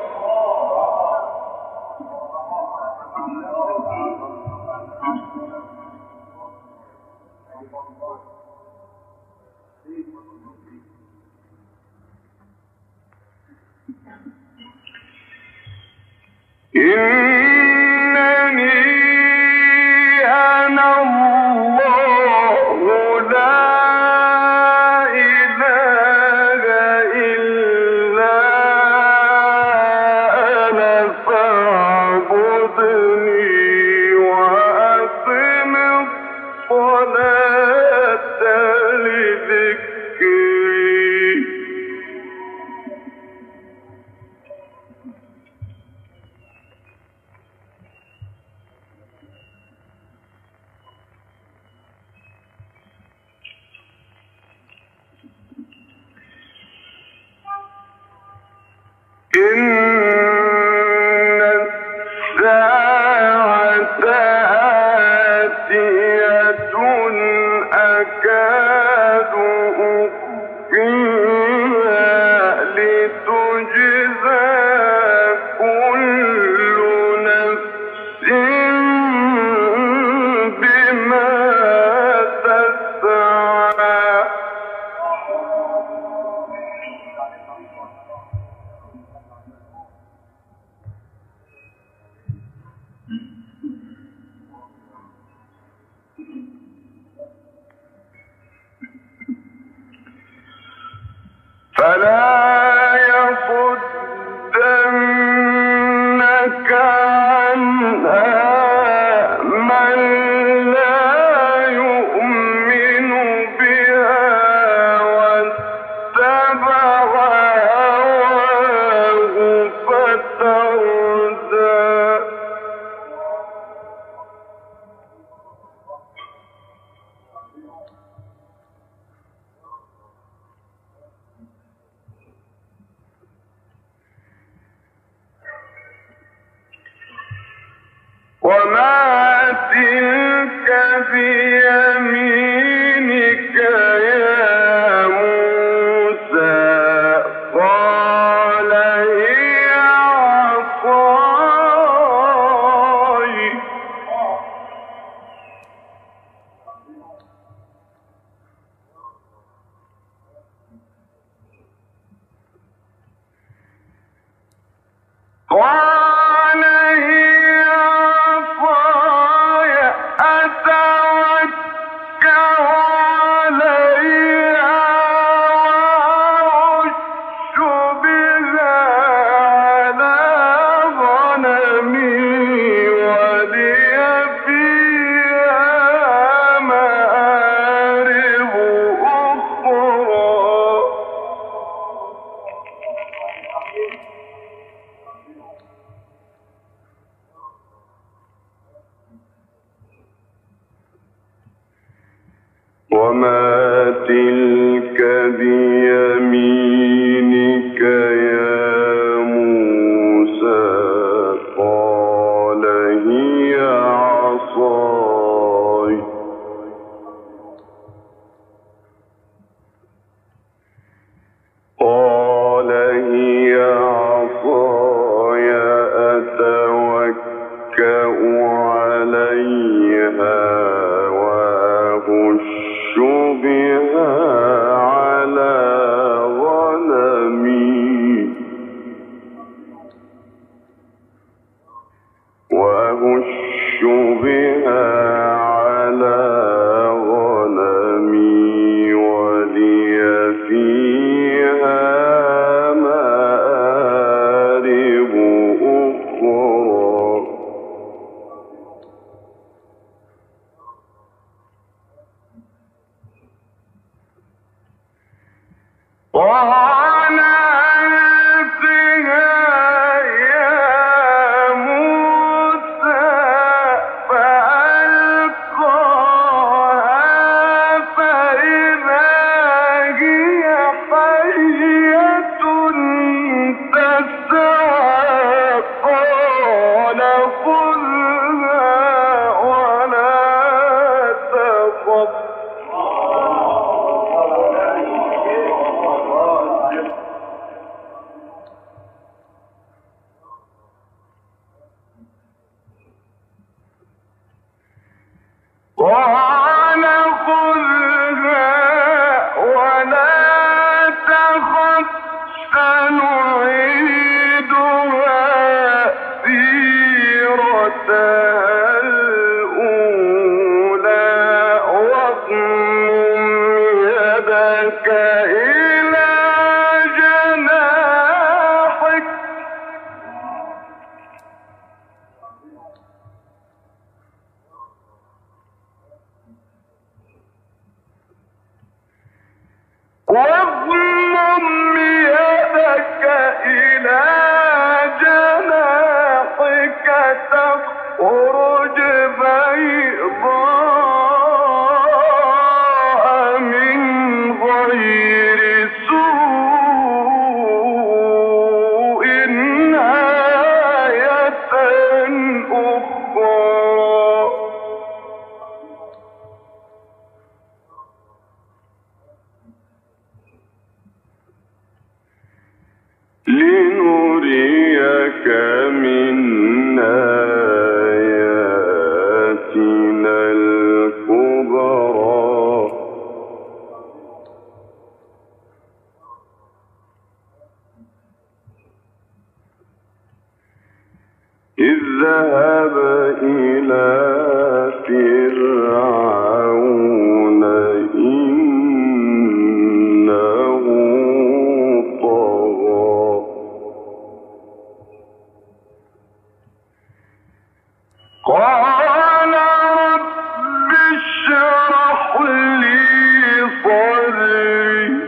إنني أنا الله لا إله إلا أنا فاعبدني وأقم الصلاة لذكري إن الساعة آتية أكاد أخفيها لتجزى كل نفس بما تسعى فلا يصدنك عنها من لا يؤمن بها واتبع هواه فتردى وما تلك بيمينك يا موسى قال هي عصاي قال هي عصاي أتوكأ عليها وأهش بها على غنمي ولي فيها مآرب أخرى. وما تلك بيمينك يا موسى قال هي عصاي قال هي عصاي أتوكأ عليها وأهش بها على غنمي وأهش بها على غنمي ولي فيها مآرب أخرى. قال ألقها يا موسى فألقاها فإذا هي حية تسعى قال خذها ولا تخف. قال خذها ولا تخف سنعيدها سيرتها الأولى واضمم يدك إلى جناحك واضمم يدك إلى جناحك تخرج بيضاء من غير سوء آية أخرى. لنريك من آياتنا الكبرى. اذهب إلى فرعون إنه طغى. قال رب اشرح لي صدري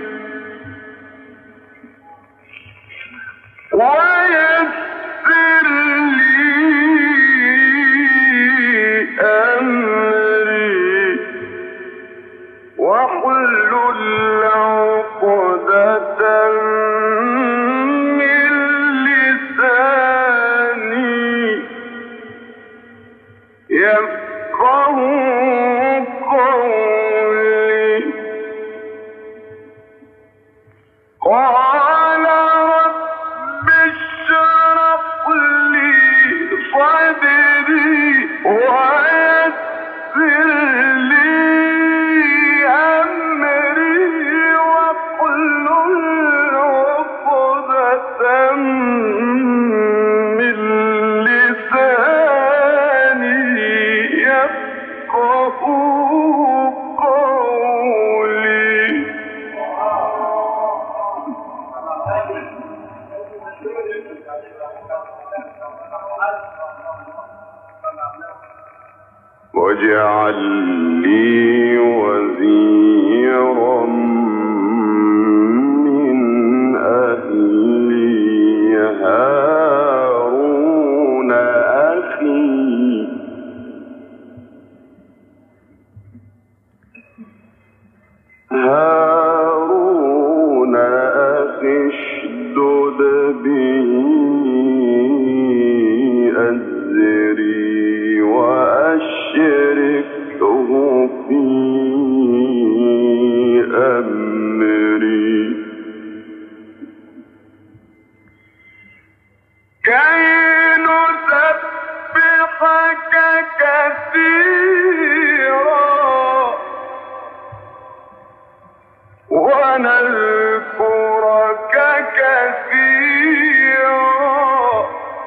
ويسر لي أمري واحلل عقدة من لساني يفقهوا قولي. قال رب واجعل لي وزيرا من أهلي هارون أخي هارون أخي اشدد به أزري وأشركه في أمري كي نسبحك كثيرا ونذكرك كثيرا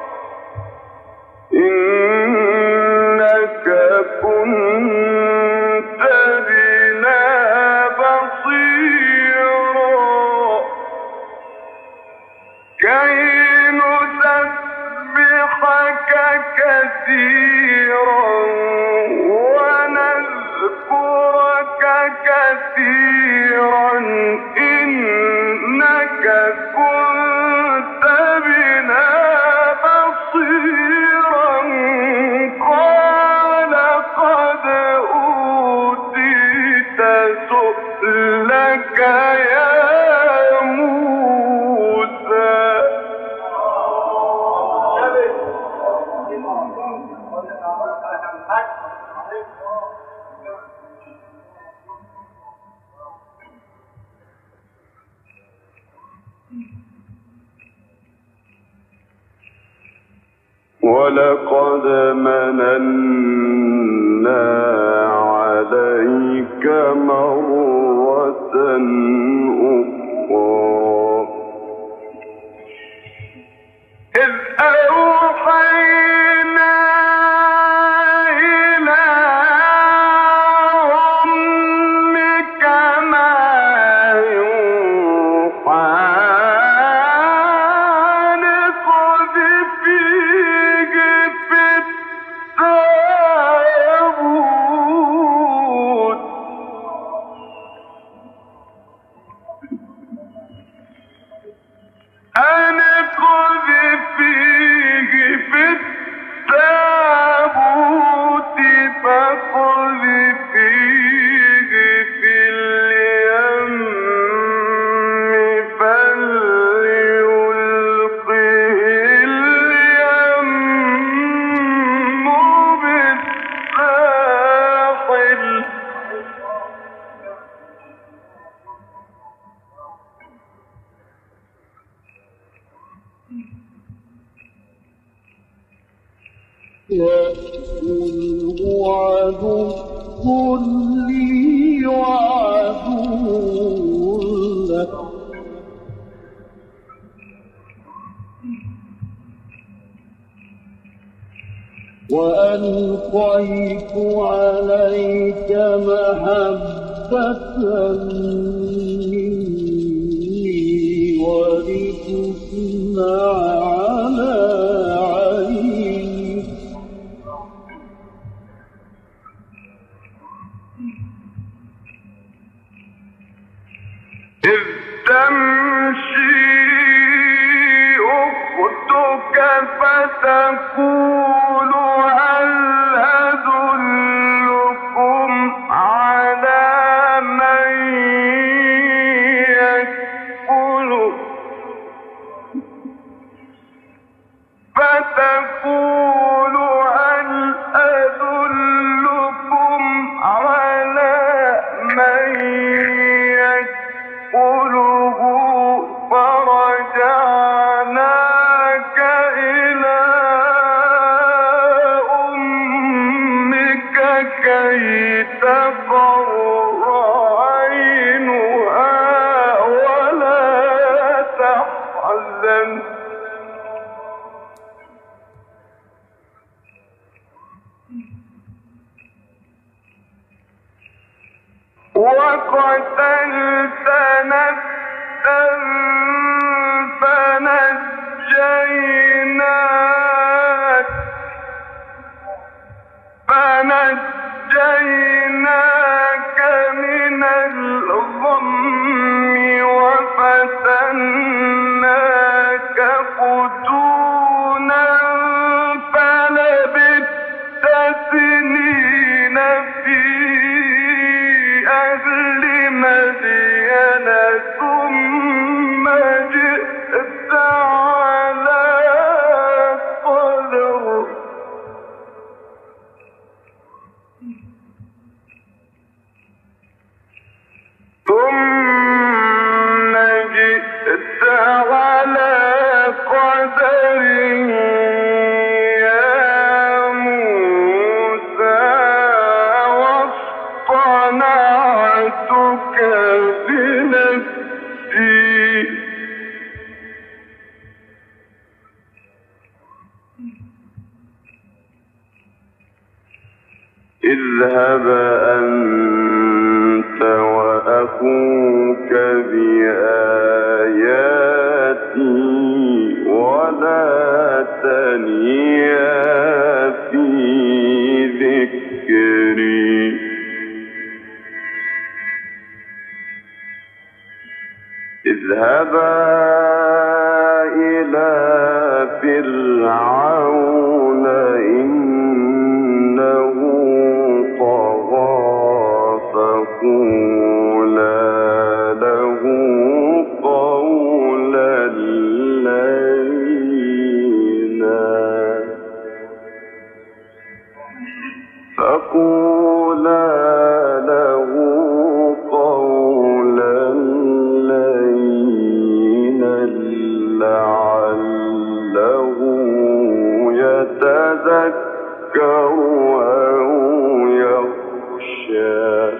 إنك كنت بنا بصيرا كي نسبحك كثيرا ونذكرك كثيرا إنك كنت بنا بصيرا قال قد أوتيت سؤلك يا موسى ولقد مننا عليك مرة أخرى إذ أوحينا إلى أمك ما يوحى يقول هو عدو لي وعدو لك وألقيت عليك محبة مني ولتصنع على عيني إذ تمشي أختك فتقول هل أدلكم على من يكفله فتقول هل أدلكم على من يكفله فرجعناك إلى أمك كي تقر عينها ولا تحزن فتونا فلبثت سنين في أهل مدين ثم جئت على قدر ثم جئت على قدر يا موسى واصطنعتك بنفسي اذهب أنت وأخوك بآياتي ولا تنيا في ذكري اذهبا إلى فرعون إنه طغى فقولا له قولا لينا فقولا له قولا لينا لعله يتذكر أو يخشى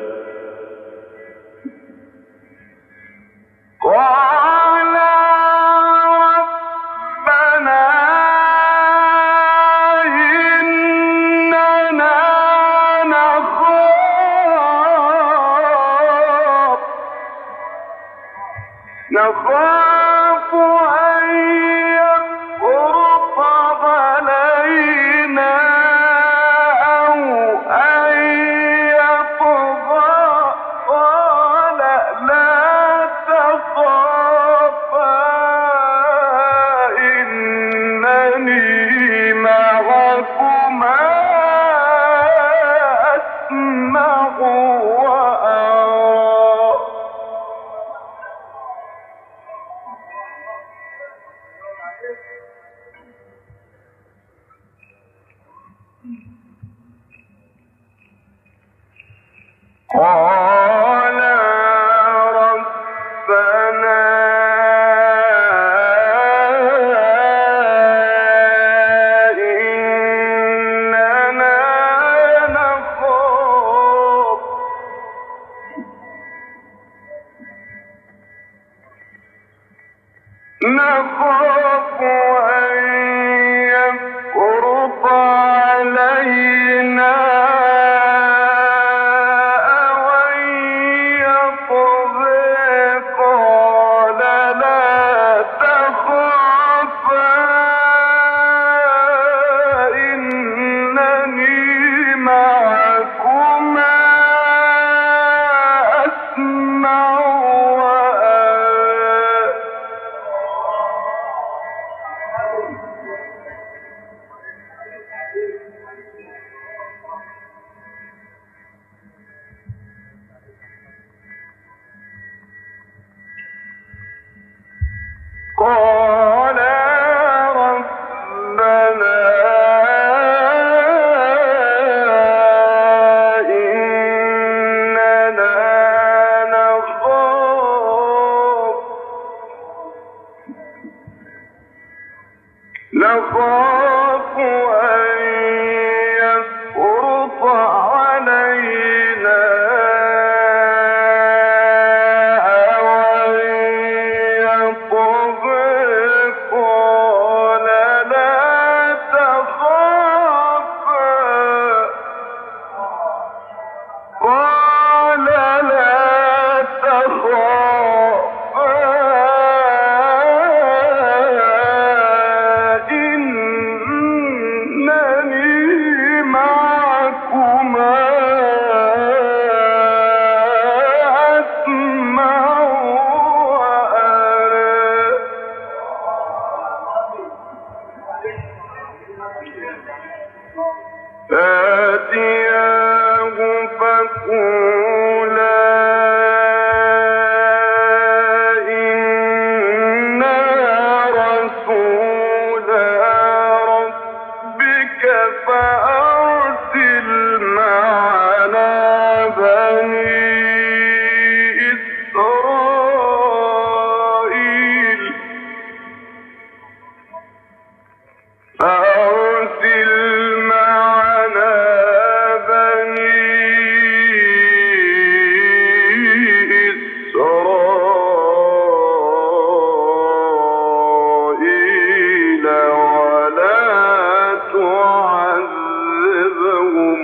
قال ربنا إننا نخاف نخاف أن يفرط علينا أو أن يطغى قال لا تخافا إنني معكما أسمع وأرى قال ربنا إننا نخاف نخاف أن يفرط علينا قال ربنا إننا نخاف نخاف أن يفرط علينا إن فاتياه فقولا إنا رسولا ربك فأرسل معنا بني إسرائيل فأرسل معنا بني إسرائيل ولا تعذبهم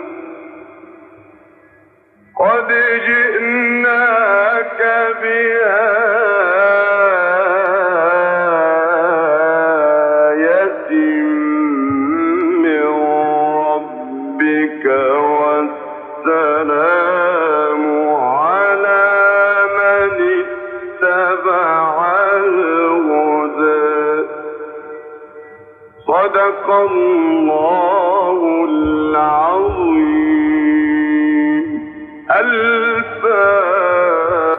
قد جئناك بآية من ربك والسلام على من اتبع الهدى صدق الله العظيم. الفاتحة.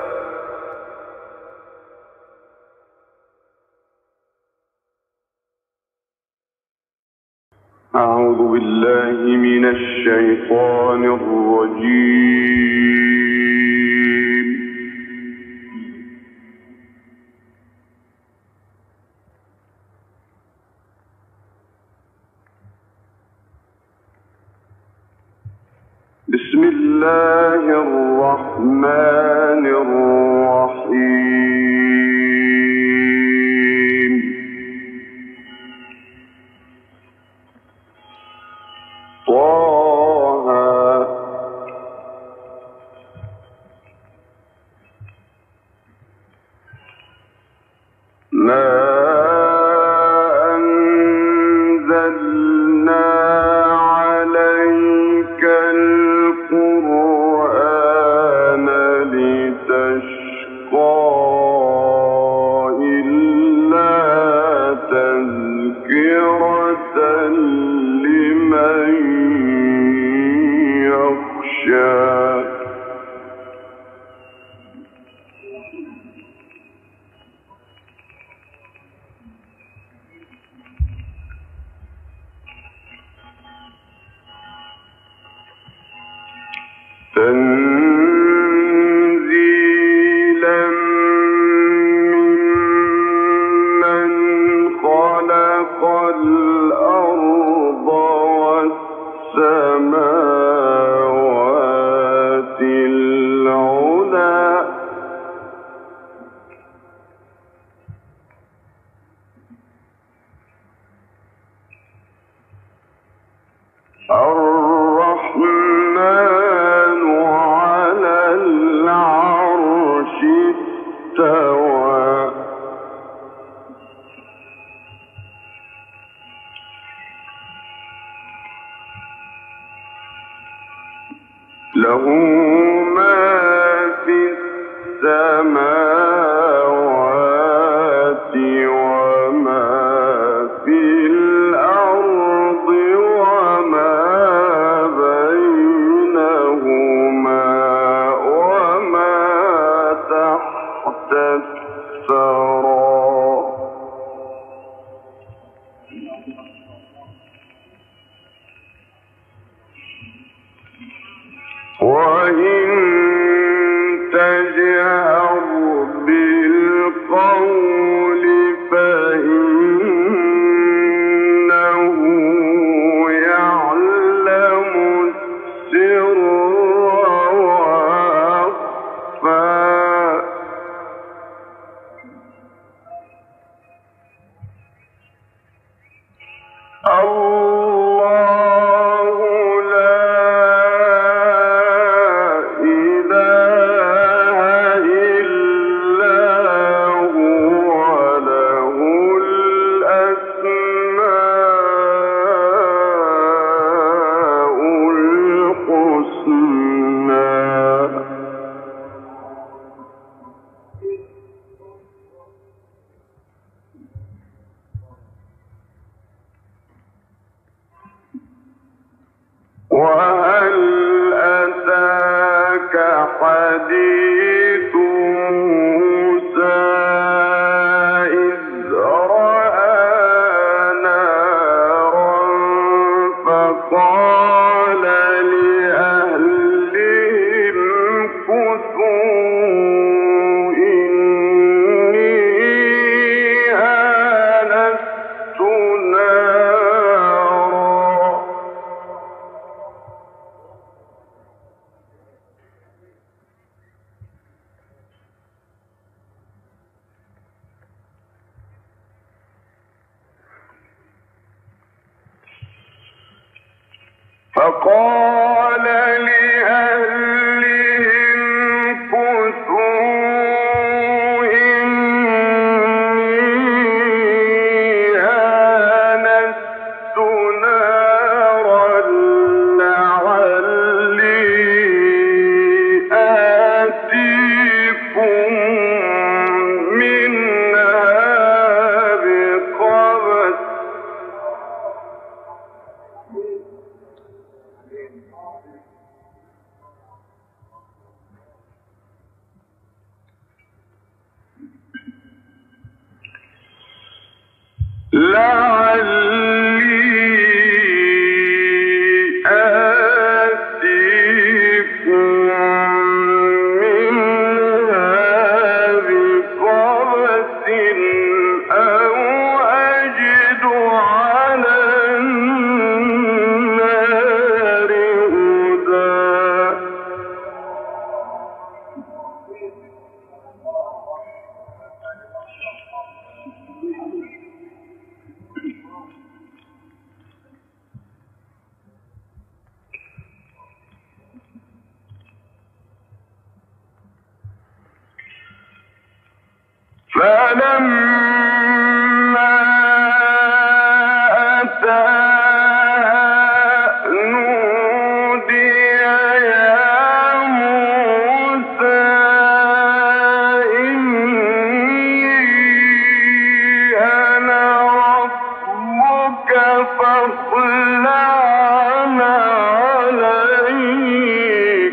أعوذ بالله من الشيطان الرجيم. بسم الله الرحمن الرحيم. طه ما أنزلنا عليك القرآن لتشقى إلا تذكرة لمن يخشى. تنزيلا ممن خلق الأرض والسماوات العلى الرحمن على العرش استوى. له ما في السماوات وما في الأرض وما بينهما وما تحت الثرى. وإن تجهر بالقول فإنه يعلم السر وأخفى. الله لا فقال لأهلهم كثوا إني آنست نارا لعلي آتيكم منها بقبس لعلي آتيكم منها بقبس أو أجد على النار هدى فلما أتاها نودي يا موسى إني أنا ربك فاخلع عليك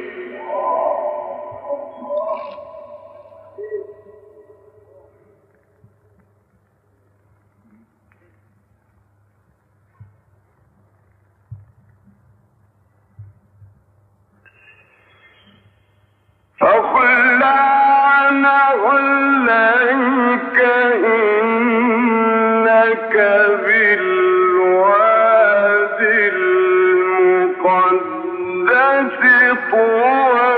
فاخلعن عليك إنك بالواد المقدس طوى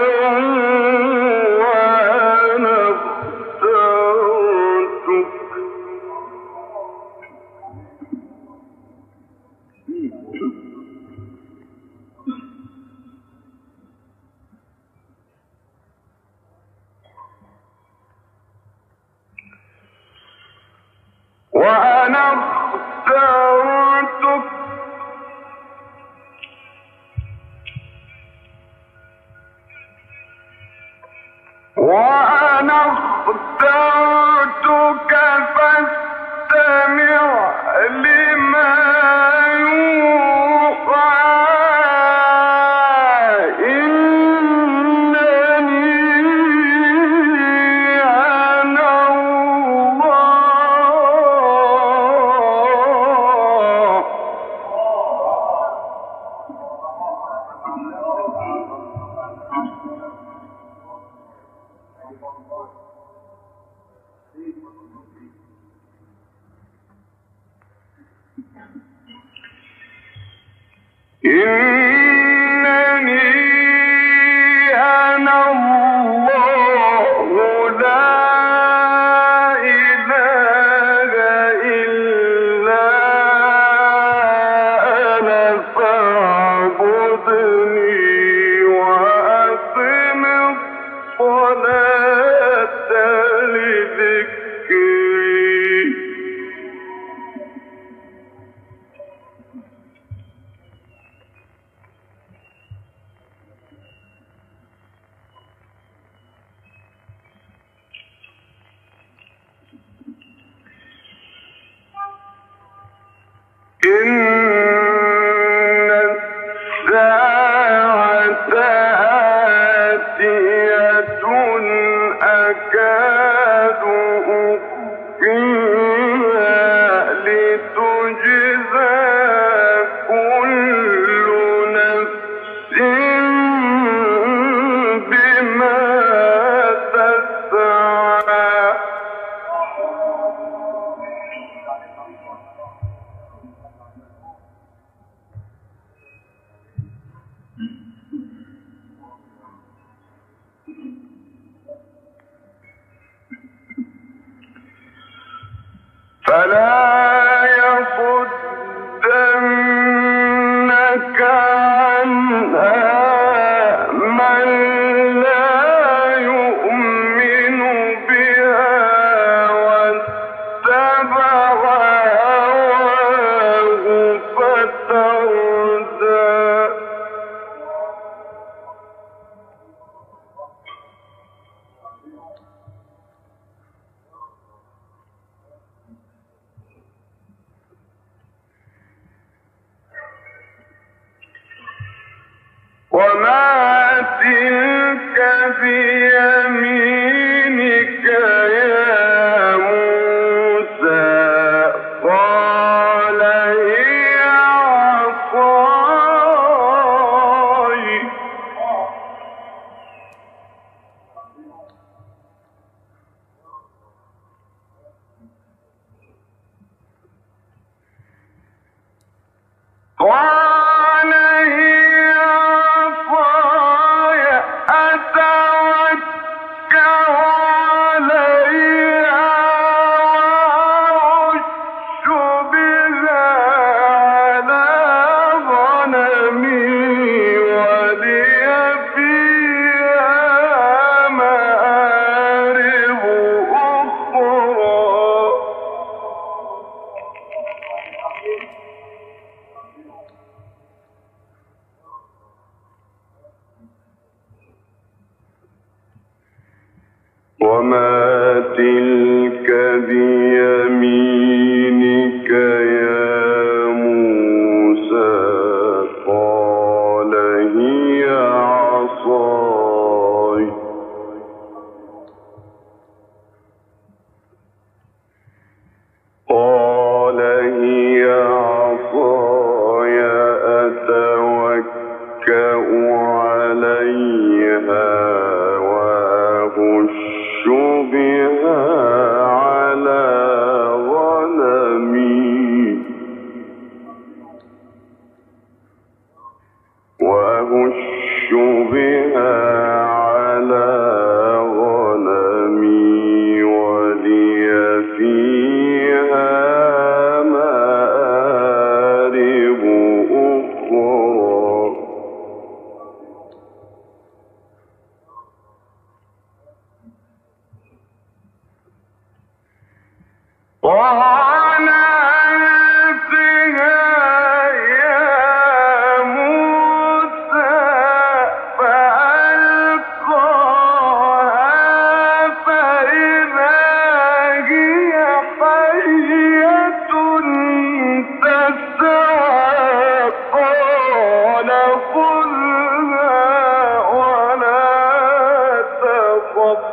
وأنا اخترتك وأنا اخترتك وأنا اخترتك فاستمع لما يوحى إنني أنا الله إنني أنا الله لا إله إلا أنا فاعبدني وأقم الصلاة لذكري إن الساعة آتية أكاد أخفيها لتجزى كل نفس بما تسعى فلا يصدنك تلك بيمينك يا موسى قال هي عصاي قال هي عصاي أتوكأ عليها وأهش بها على غنمي ولي فيها مآرب أخرى وما تلك بيمينك يا موسى قال هي عصاي قال هي عصاي أتوكأ عليها وأهش بها على غنمي وأهش بها على غنمي ولي فيها مآرب أخرى قال ألقها يا موسى فألقاها فإذا هي حية تسعى قال خذها ولا تخف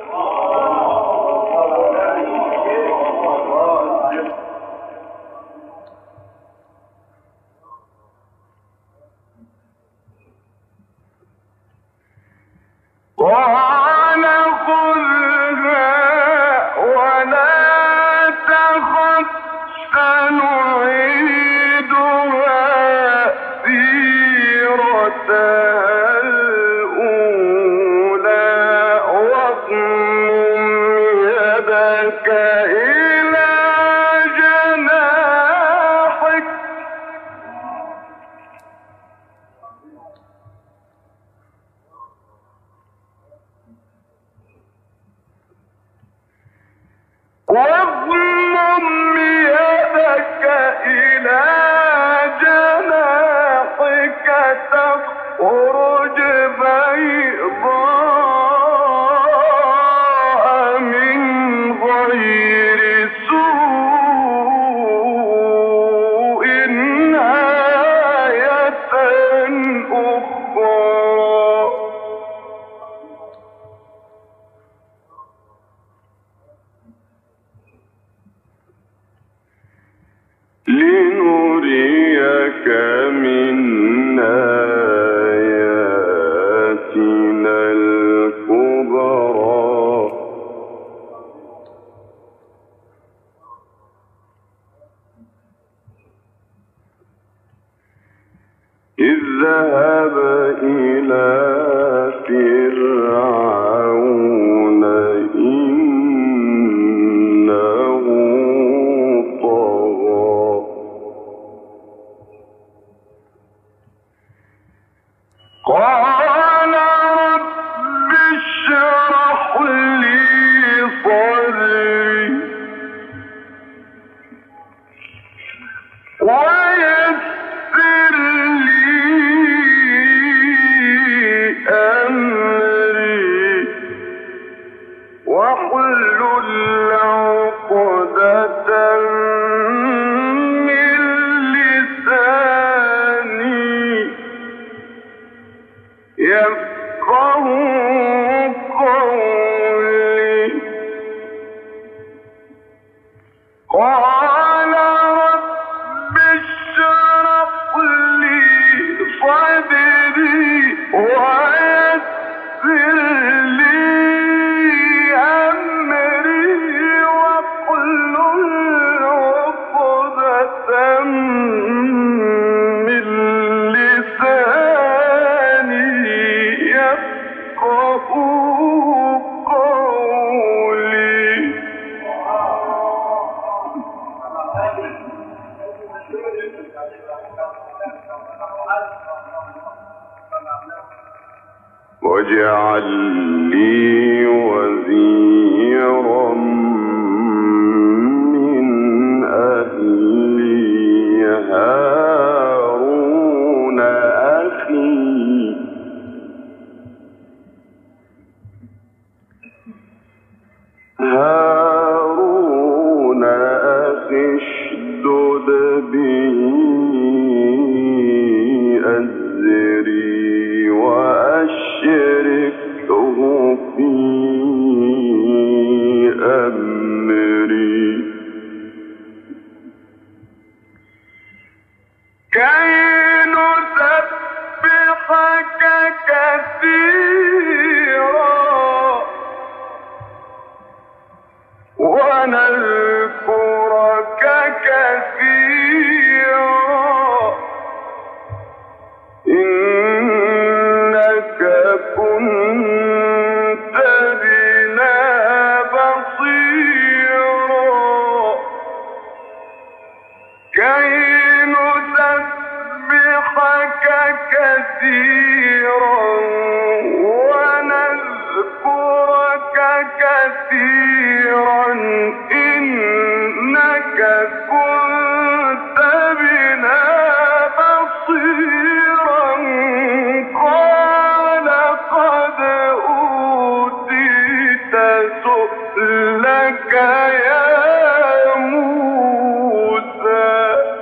قال خذها ولا تخف سنعيدها سيرتها الأولى واضمم يدك إلى جناحك واضمم يدك إلى جناحك تخرج بيضاء من غير سوء آية أخرى لنريك من آياتنا الكبرى اذهب إلى فرعون إنه طغى قال رب اشرح لي صدري ويسر لي أمري واحلل عقدة من لساني يفقهوا واجعل لي وزيرا من أهلي هارون أخي هارون أخي اشدد به أزري وأشركه في أمري كي نسبحك كثيرا ونذكرك كثيرا إنك كنت بنا بصيرا كي نسبحك كثيرا ونذكرك كثيرا إنك كنت بنا بصيرا قال قد أوتيت سؤلك يا موسى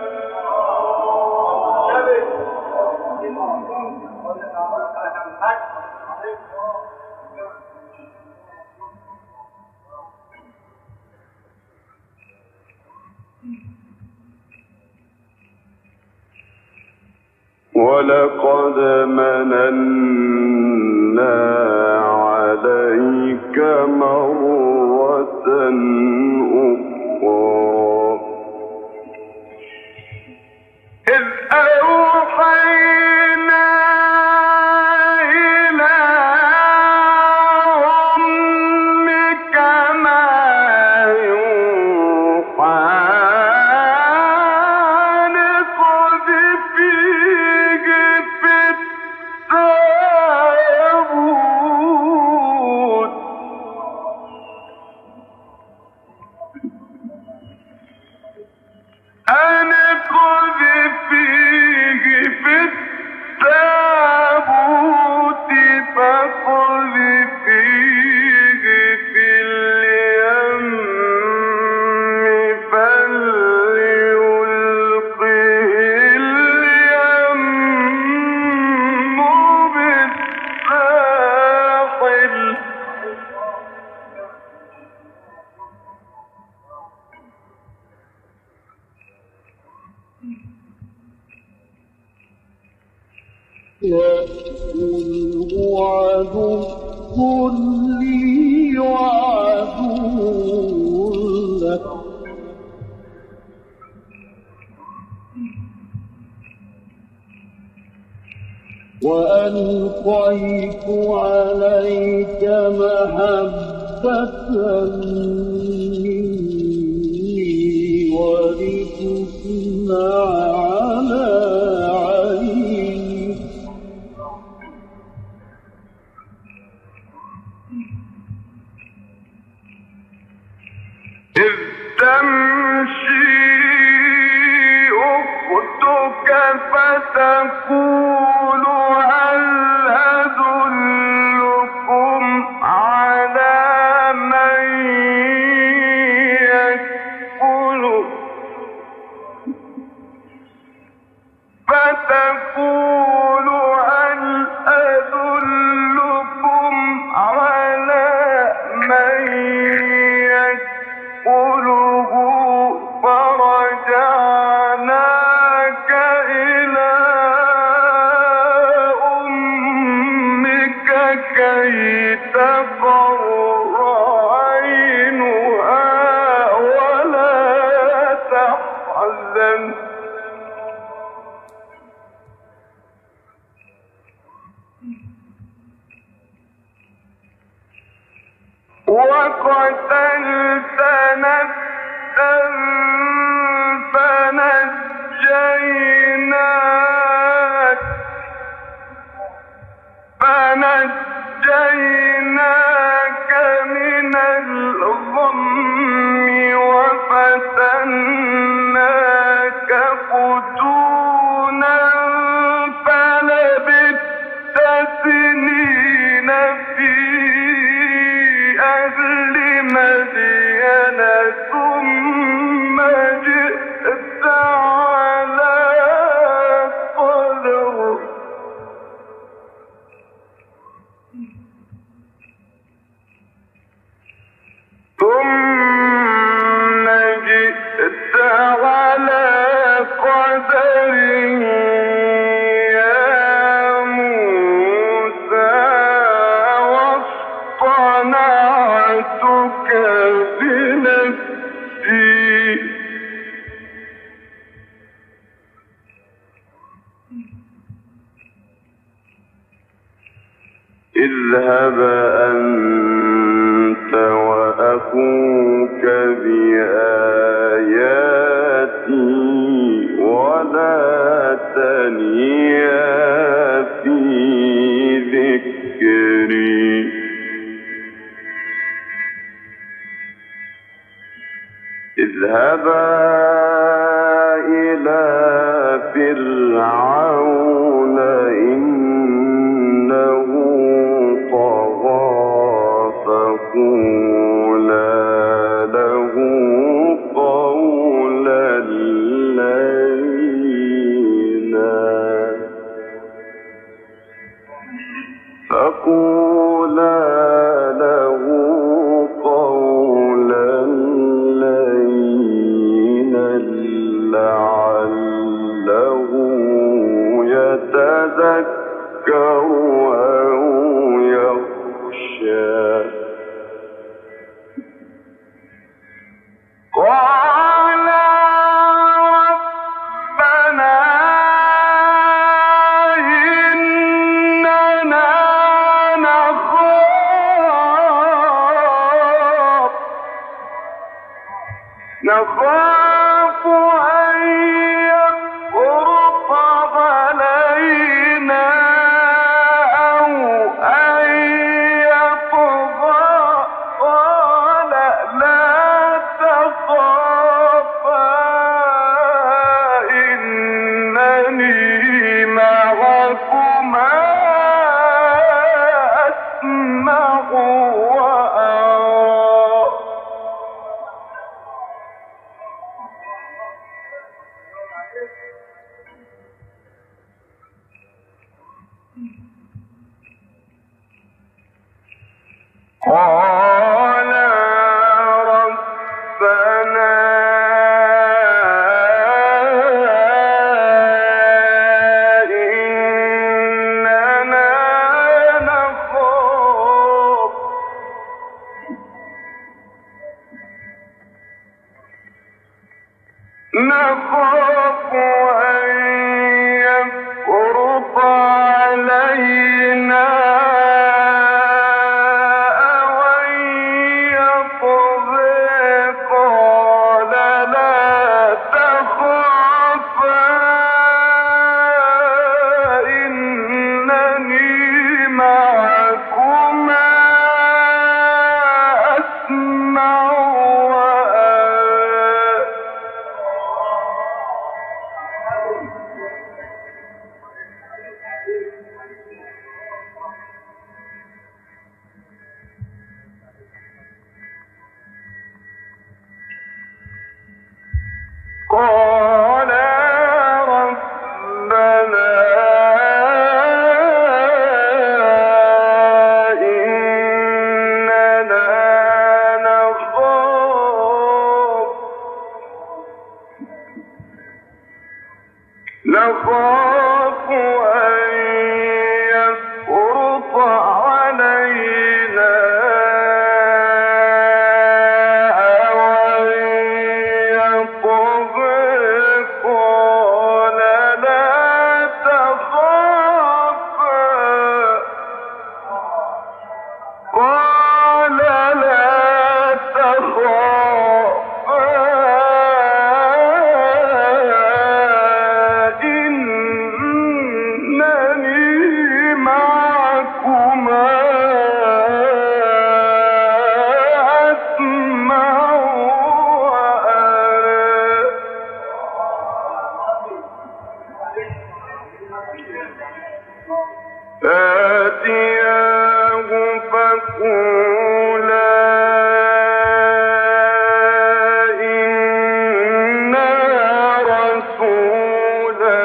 ولقد مننا عليك مرة أخرى إذ أوحينا إلى أمك ما يوحى يأكله عدو لي وعدو لك وألقيت عليك محبة مني ولتصنع على عيني إذ تمشي أختك فتقول هل أدلكم على من يكفله فتقول هل أدلكم على من يكفله فرجعناك إلى أمك كي تقر عينها ولا تحزن وقتلت نفسا فنجيناك فتونا فلبثت سنين في أهل مدين ثم جئت على قدر ثم جئت على قدر يا موسى واصطنعتك بنفسي اذهب أنت وأخوك بآياتي ولا تنيا في ذكري اذهبا إلى فرعون إنه طغى فقولا له قولا لينا فقولا له قولا لينا لعله يتذكر أو يخشى قال ربنا إننا نخاف نخاف أن يفرط علينا أو أن يطغى قال لا تخافا إنني معكما أسمع وأرى قال ربنا إننا نخاف نخاف أن يفرط علينا قال ربنا إننا نخاف نخاف أن يفرط علينا إن فاتياه فقولا إنا رسولا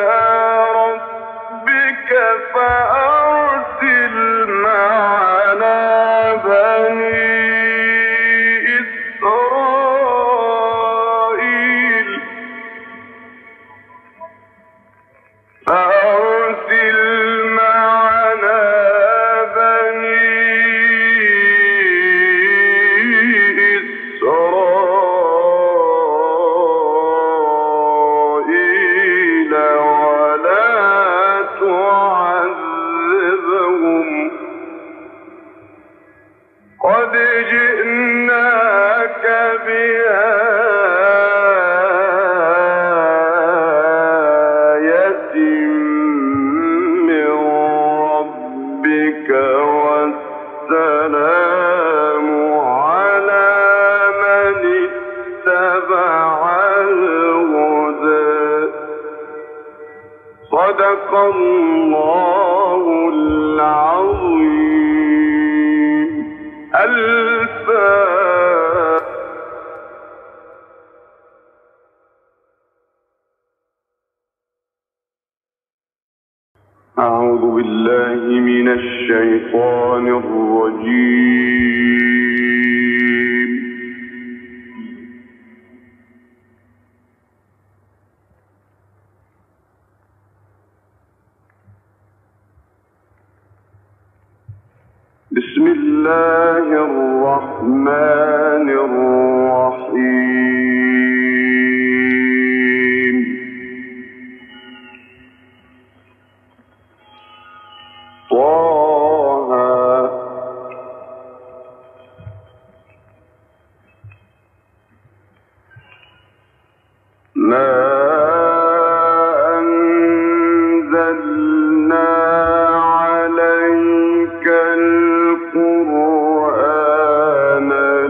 ربك فأرسل معنا بني إسرائيل فأرسل معنا بني إسرائيل ولا تعذبهم قد جئناك بآية من ربك والسلام على من اتبع الهدى صدق الله العظيم. الفاتحة. أعوذ بالله من الشيطان الرجيم. بسم الله الرحمن الرحيم. طه ما أنزلنا عليك القرآن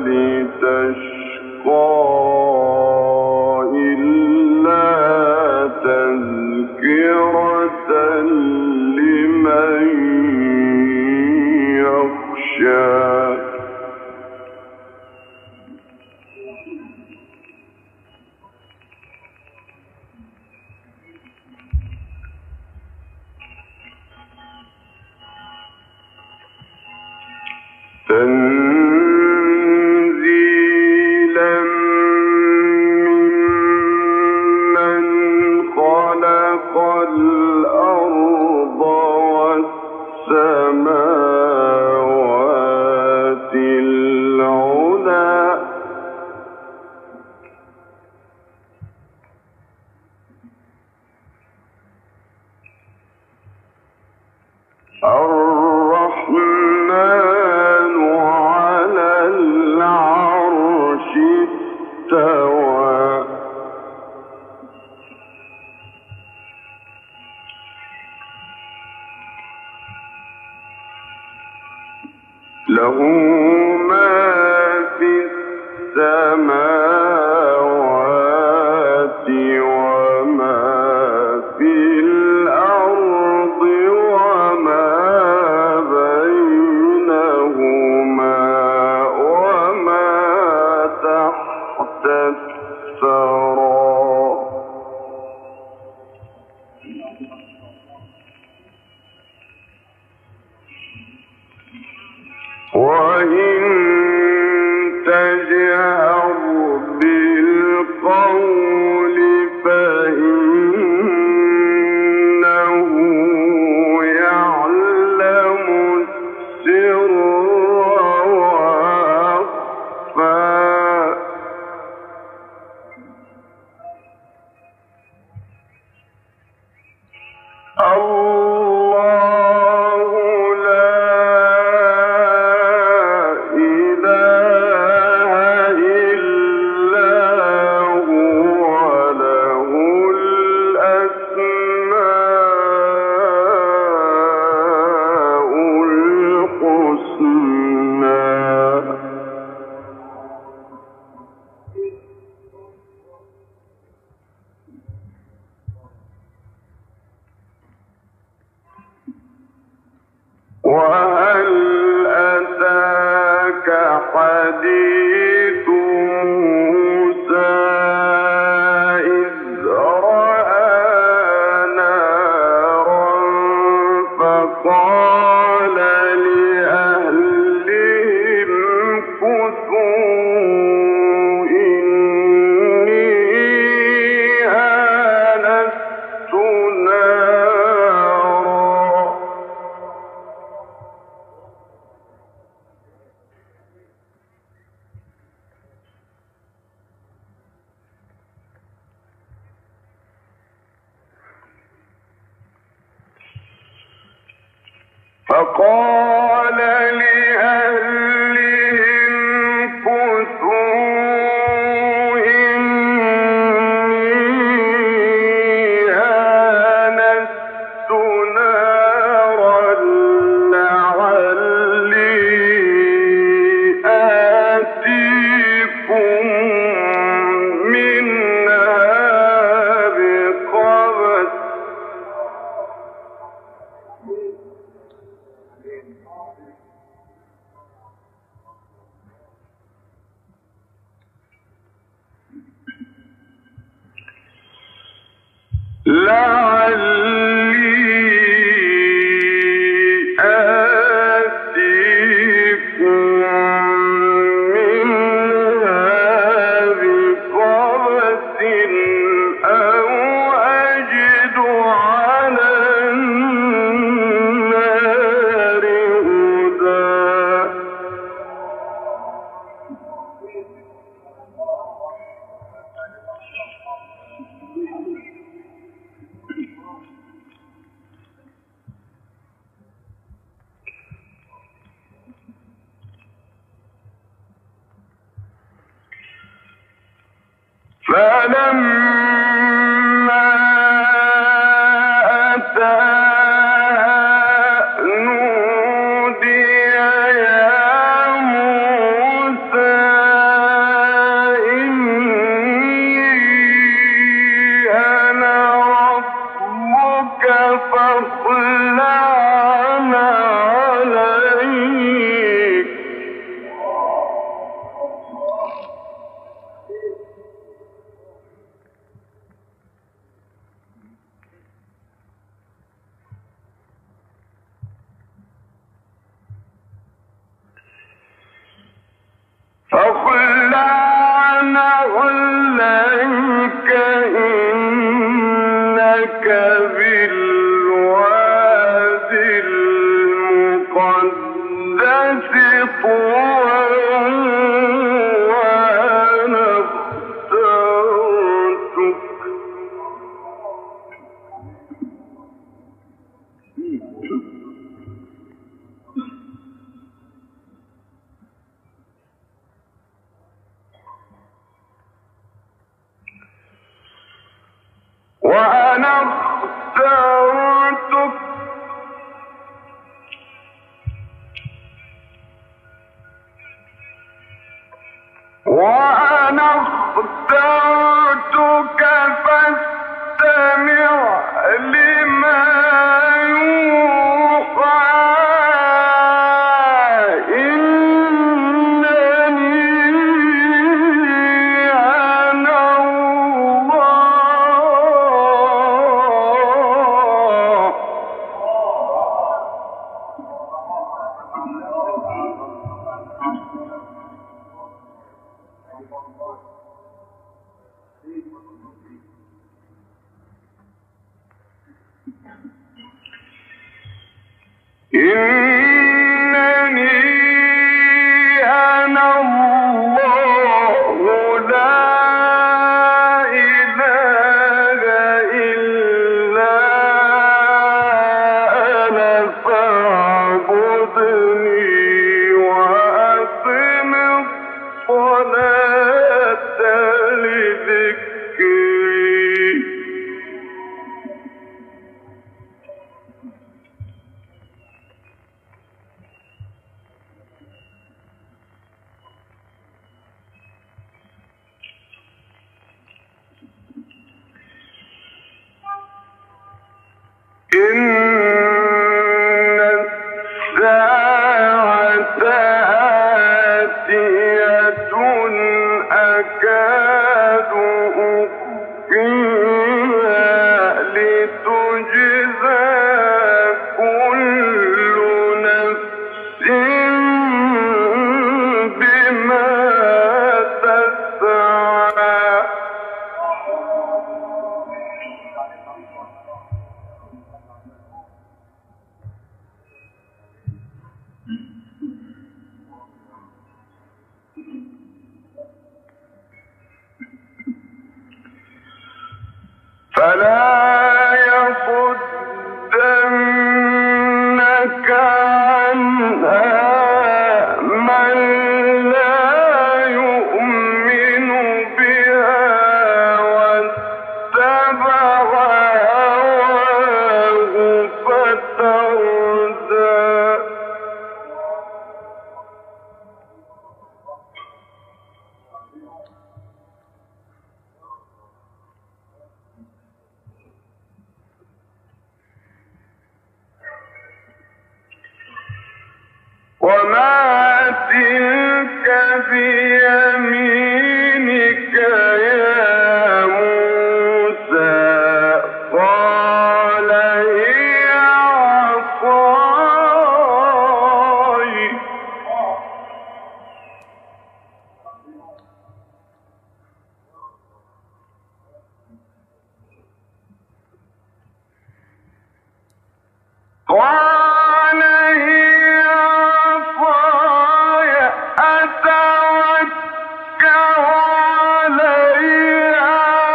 لتشقى إلا تذكرة لمن يخشى. تنزيلا ممن خلق الأرض والسماوات العلى الرحمن على العرش استوى. له ما في السماوات وما في الأرض وما بينهما وما تحت الثرى. وإن فقال لأهلهم كثوا إني آنست نارا لعلي آتيكم منها بقبس لعلي آتيكم منها بقبس أو أجد على النار هدى فلما أتاها نودي يا موسى إني أنا ربك فاخلع عليك فاخلع عليك إنك بالوادي المقدس طوى وأنا اخترتك وأنا اخترتك وأنا اخترتك فاستمع لما يوحى إنني أنا الله إنني أنا الله لا إله إلا أنا فاعبدني وأقم الصلاة لذكري إن الساعة آتية أكاد أخفيها لتجزى كل نفس بما تسعى فلا يصدنك بيمينك يا موسى قال هي عصاي قال هي عصاي أتوكل عليها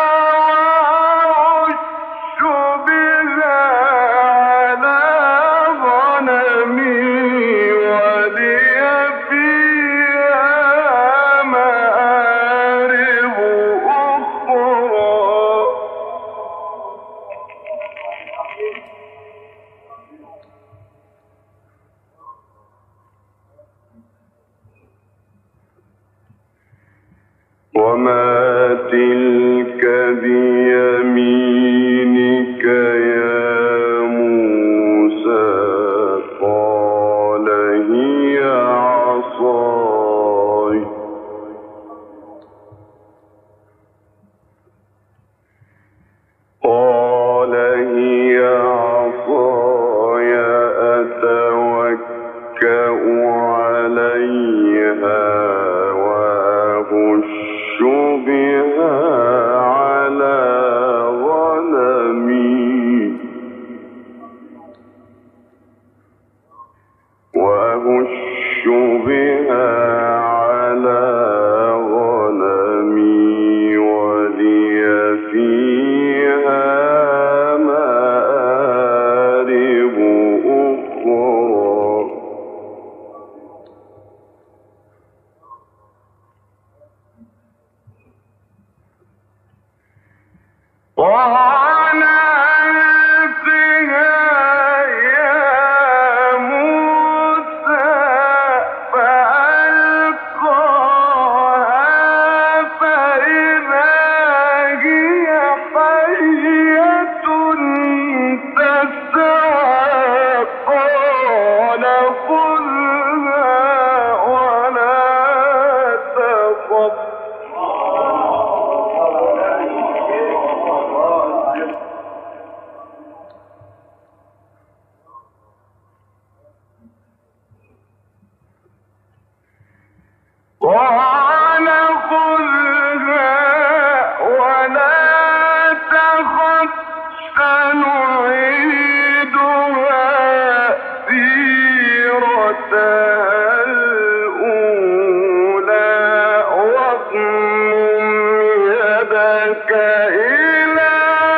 وأهش بها على غنمي ولي فيها مآرب أخرى وما تلك بيمينك يا موسى قال هي عصاي قال هي عصاي أتوكأ عليها وأهش بها على غنمي وأهش بها على غنمي ولي فيها مآرب أخرى قال ألقها يا موسى فألقاها فإذا هي حية تسعى قال خذها ولا تخف قال خذها ولا تخف سنعيدها سيرتها الأولى واضمم يدك إلى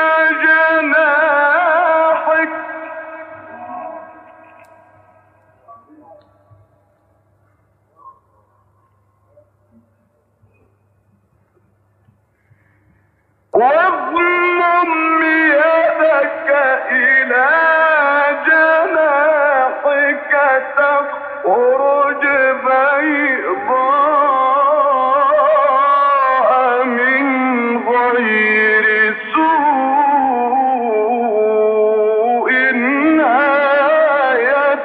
جناحك واضمم يدك إلى جناحك تخرج بيضاء من غير سوء آية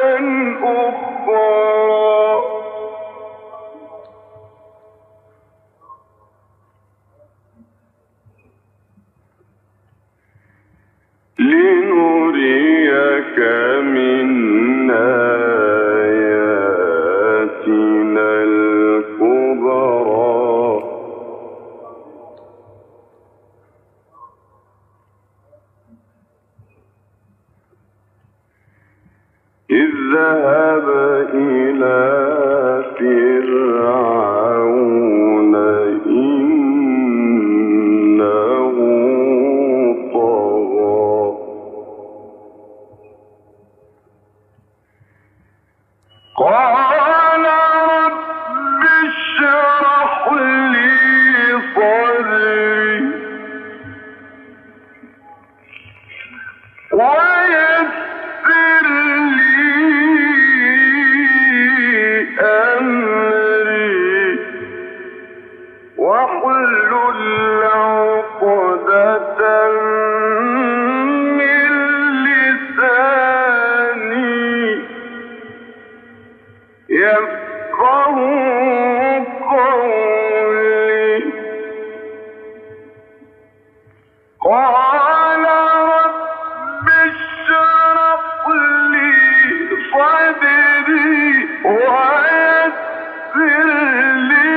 أخرى لنريك من آياتنا الكبرى اذهب إلى فرعون إنه طغى قال رب اشرح لي صدري ويسر لي أمري واحلل عقدة من لساني يفقهوا قال رب اشرح لي صدري ويسر لي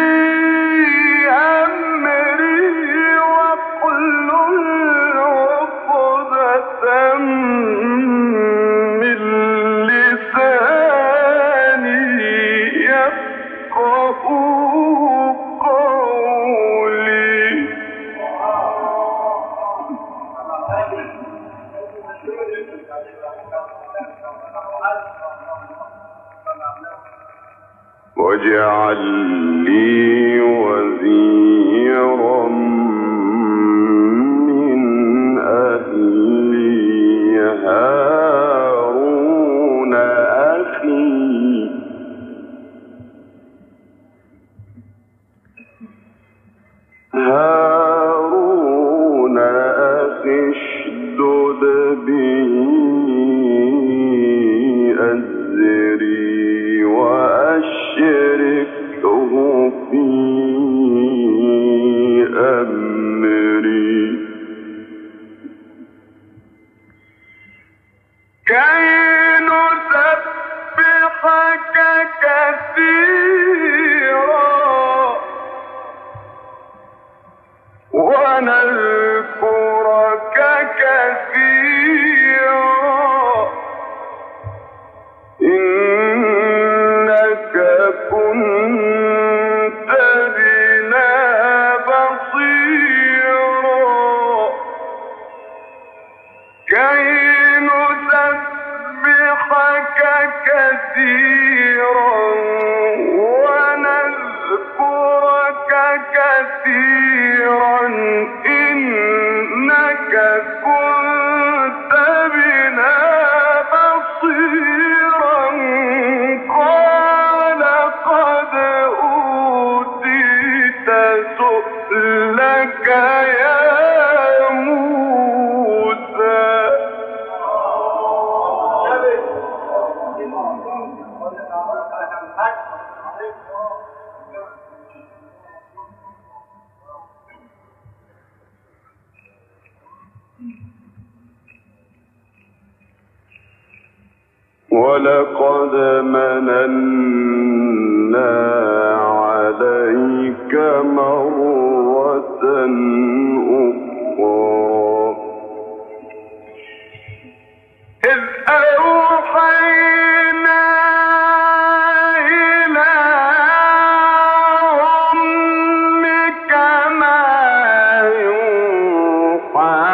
أمري واحلل عقدة من لساني يفقهوا قولي. واجعل لي وزيرا من أهلي هارون أخي هارون أخي اشدد به أزري وأشركه في أمري كي نسبحك كثيرا ونذكرك كثيرا إنك كنت بنا بصيرا كي نسبحك كثيرا ونذكرك كثيرا إنك كنت بنا بصيرا قال قد أوتيت سؤلك يا موسى. ولقد مننا عليك مرة أخرى إذ أوحينا إلى أمك ما يوحى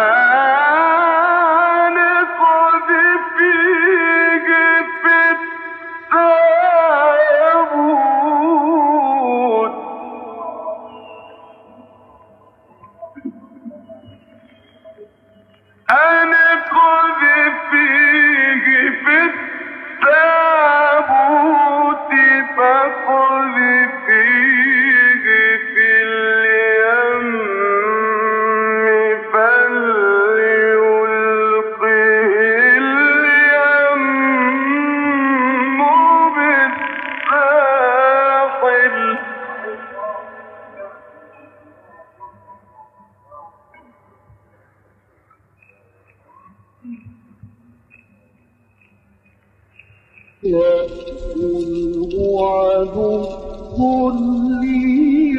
قل هو عدو لي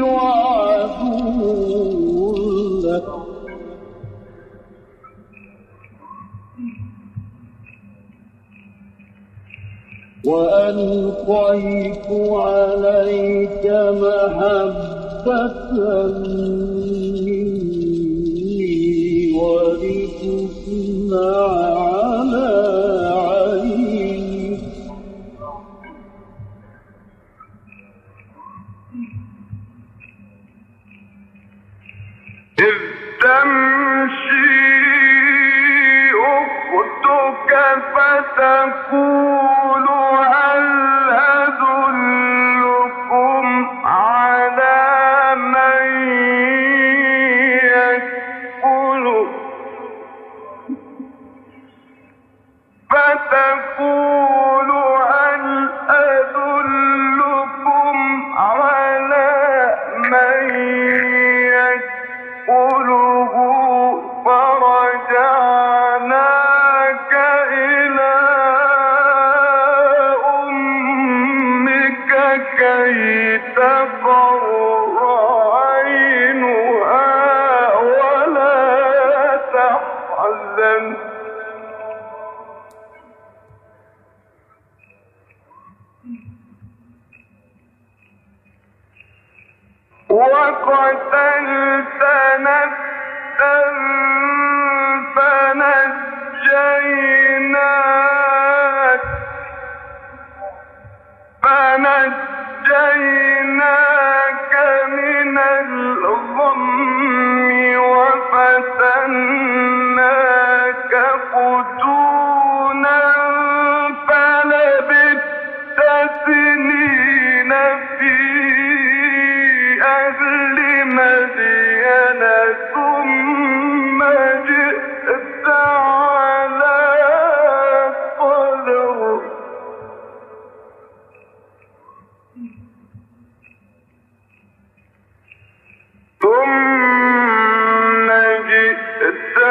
وعدو لك وألقيت عليك محبة مني ولتصنع على عيني إذ تمشي أختك فتقول هل أدلكم على من يكفله فتقول هل أدلكم على من يكفله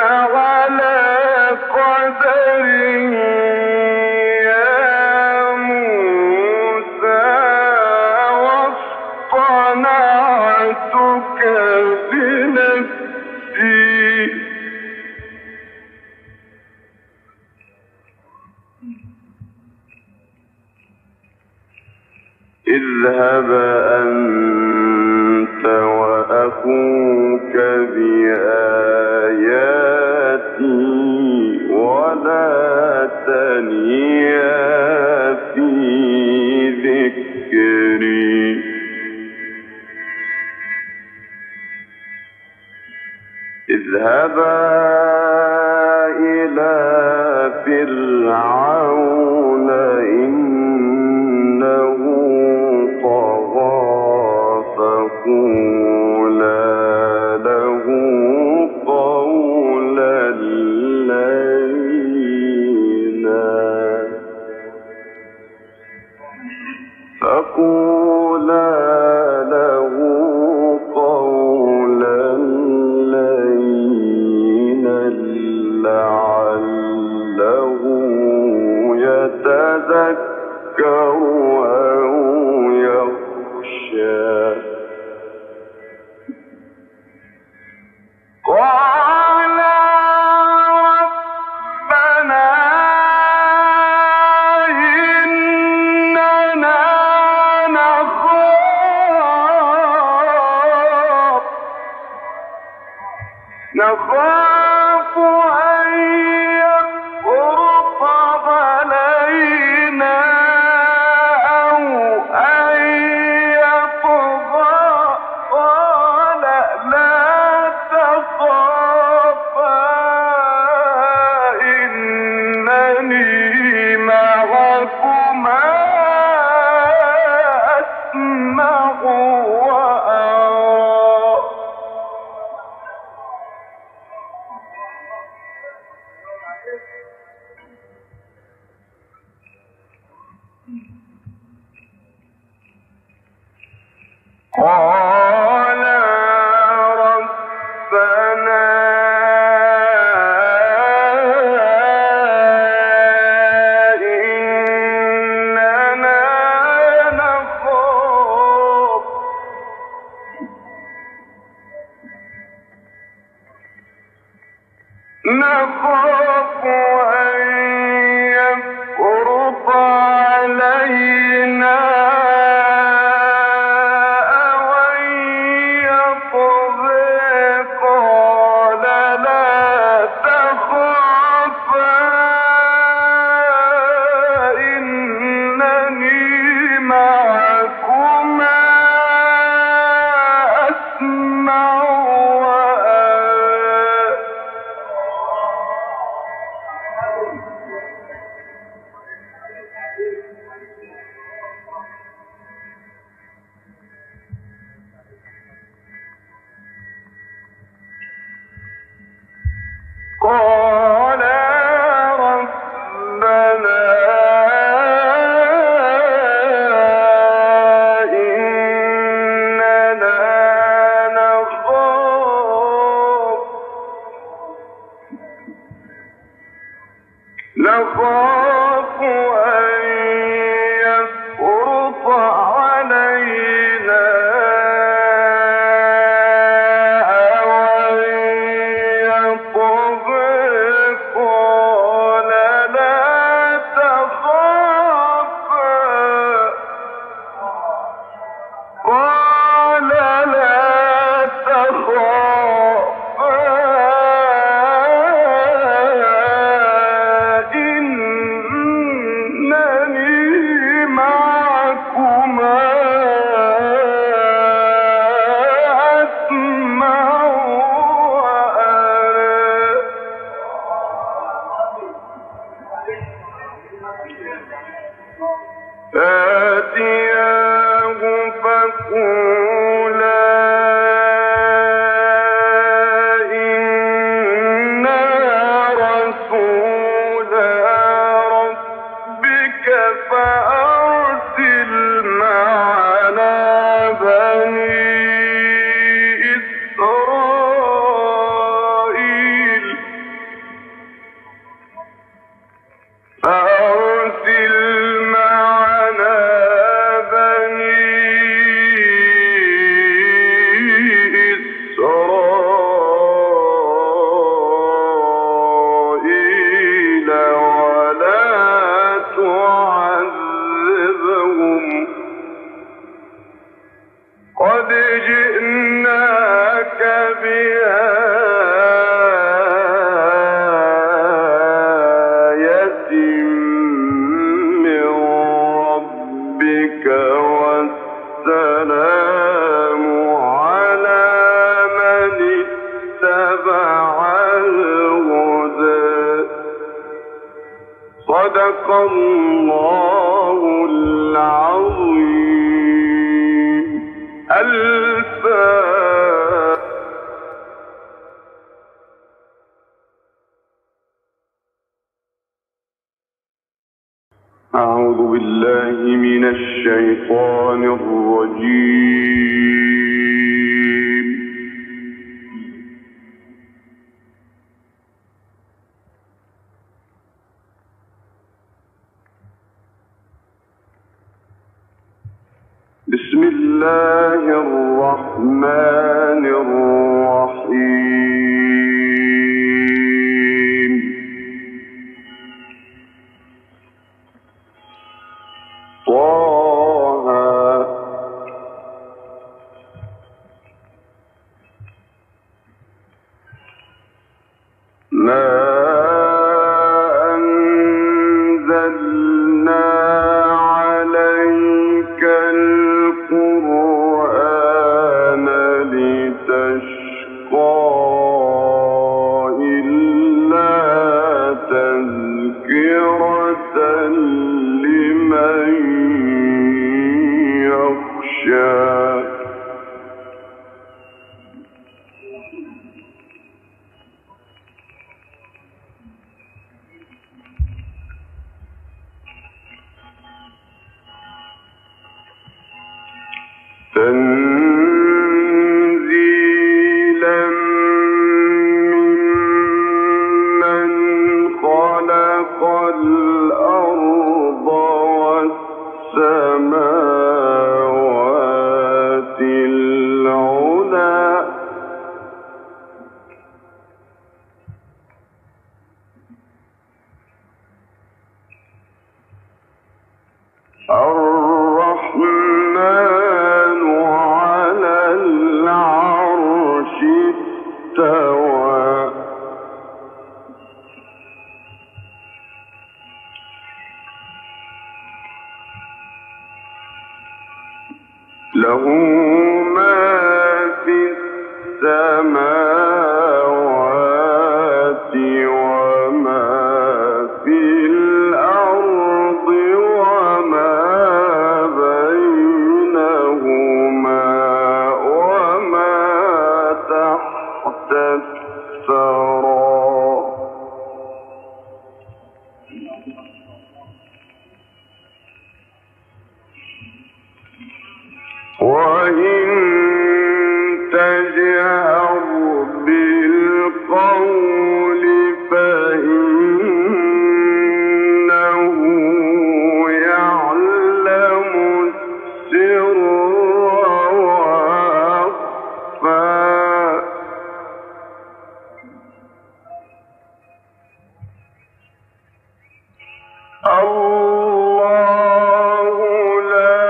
على قدر يا موسى واصطنعتك بنفسي اذهب أنت وأخوك بآياتي ولا تنيا في ذكري اذهبا إلى فرعون إنه طغى فقولا له قولا لينا فقولا له قولا لينا لعله يتذكر أو يخشى قال ربنا إننا نخاف نخاف أن يفرط علينا أو أن يطغى قال لا تخافا إنني معكما أسمع وأرى قال ربنا إننا نخاف نخاف أن يفرط علينا أو أن يطغى قال لا تخافا إنني معكما أسمع وأرى قال ربنا إننا نخاف نخاف أن يفرط علينا أو أن يطغى قال لا تخافا قال لا تخافا إنني معكما أسمع وأرى فاتياه فقولا إنا رسولا ربك فأرسل معنا بني إسرائيل صدق الله العظيم. الفاتحة. أعوذ بالله من الشيطان الرجيم. بسم الله الرحمن الرحيم. طه ما أنزلنا عليك القرآن لتشقى إلا تذكرة لمن يخشى. تنزيلا ممن خلق الأرض والسماوات العلى. الرحمن على العرش استوى. له ما في السماوات وما في الأرض وما بينهما وما تحت الثرى. وإن تجهر بالقول فإنه يعلم السر وأخفى. الله لا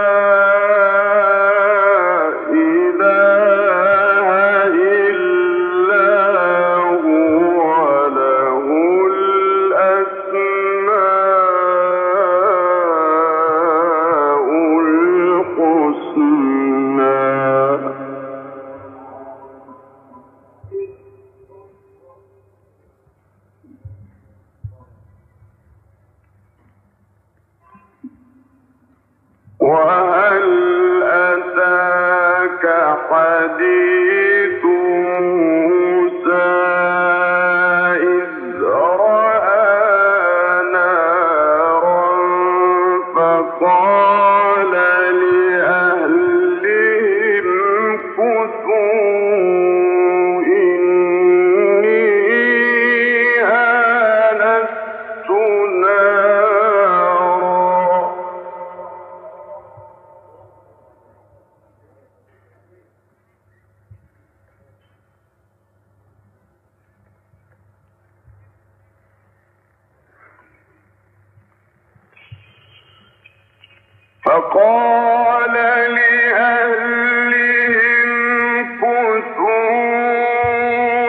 إله إلا هو له الأسماء الحسنى. وهل أتاك حديث موسى إذ رأى نارا فقال لأهلهم كثوا إني آنست نارا. فقال لأهلهم كثوا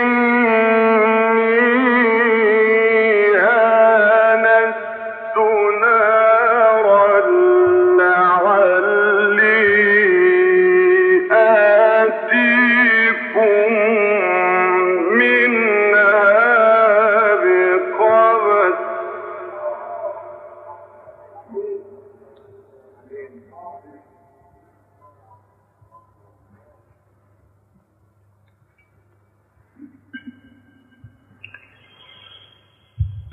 إني آنست نارا لعلي آتيكم منها بقبس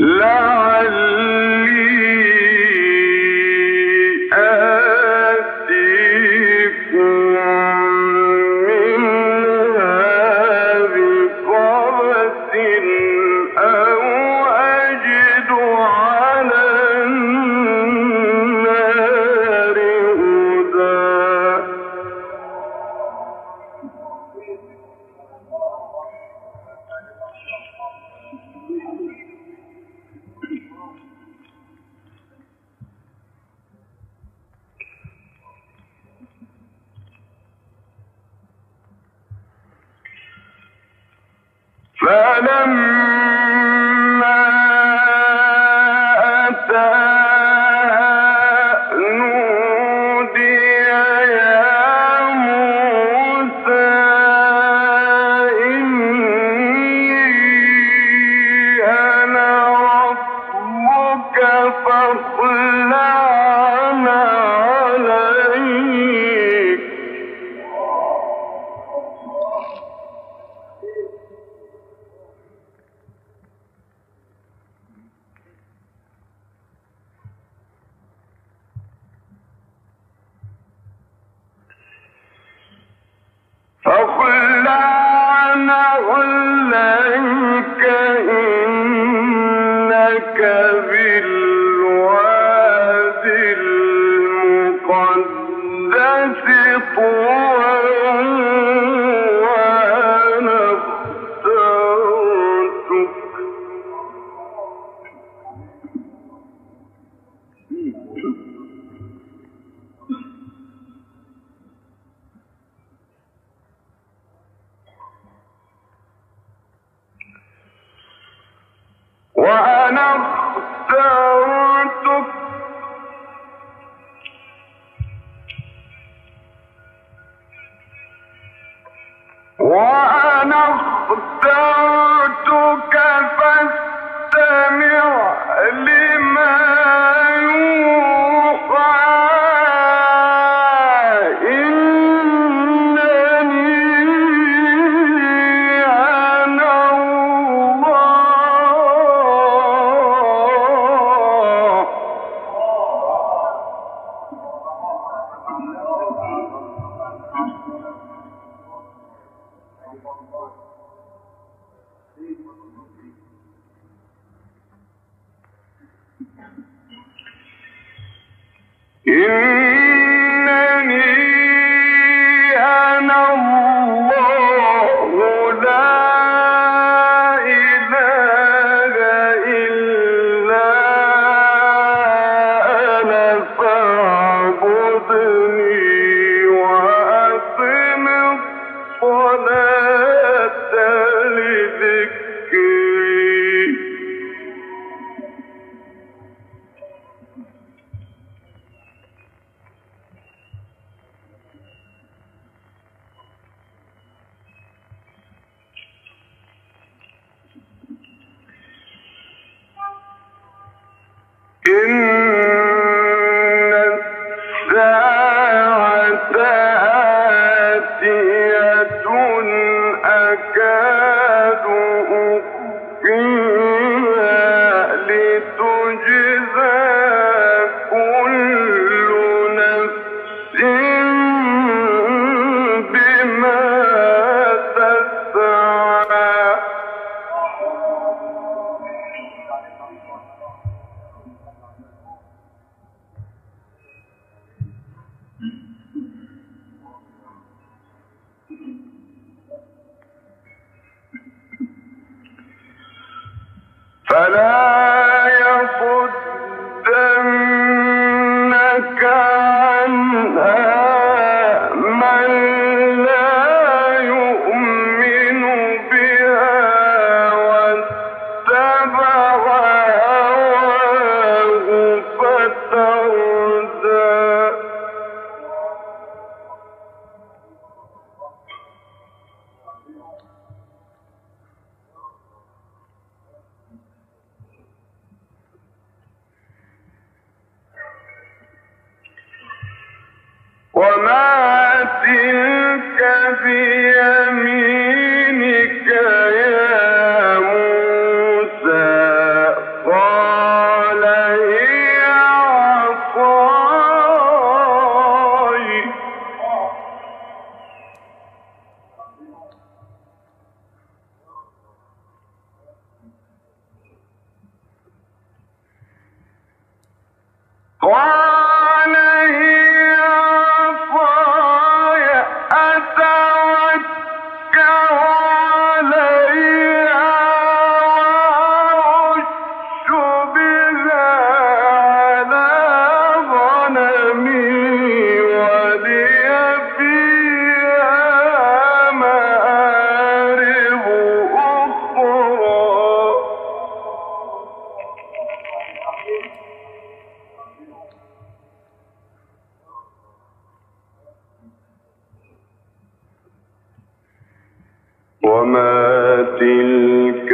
وأنا اخترتك وأنا اخترتك فاستمع لما يوحى إنني أنا الله. إنني أنا الله لا إله إلا أنا فاعبدني وأقم الصلاة لذكري. إن الساعة آتية أكاد أخفيها لتجزى كل نفس بما تسعى. فلا يصدنك عنها من لا يؤمن بها واتبع هواه فتردى. وما تلك بيمينك يا موسى. قال هي عصاي أتوكأ عليها وأهش بها على غنمي ولي فيها مآرب أخرى. وما تلك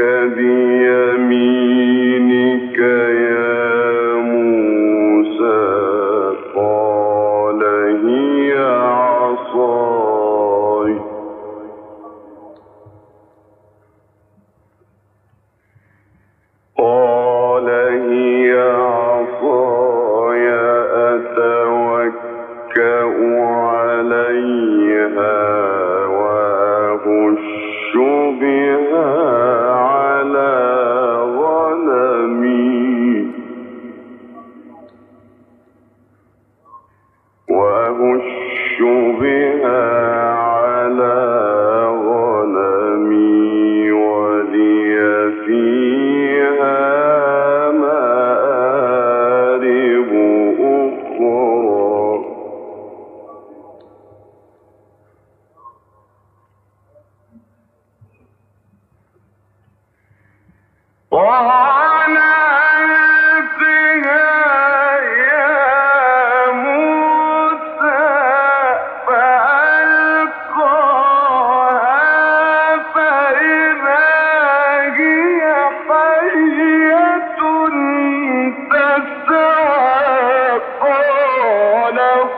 بيمينك يا موسى قال هي عصاي قال هي عصاي أتوكأ عليها وأهش بها على غنمي وأهش بها على غنمي ولي فيها مآرب أخرى. قال ألقها يا موسى فألقاها فإذا هي حية تسعى قال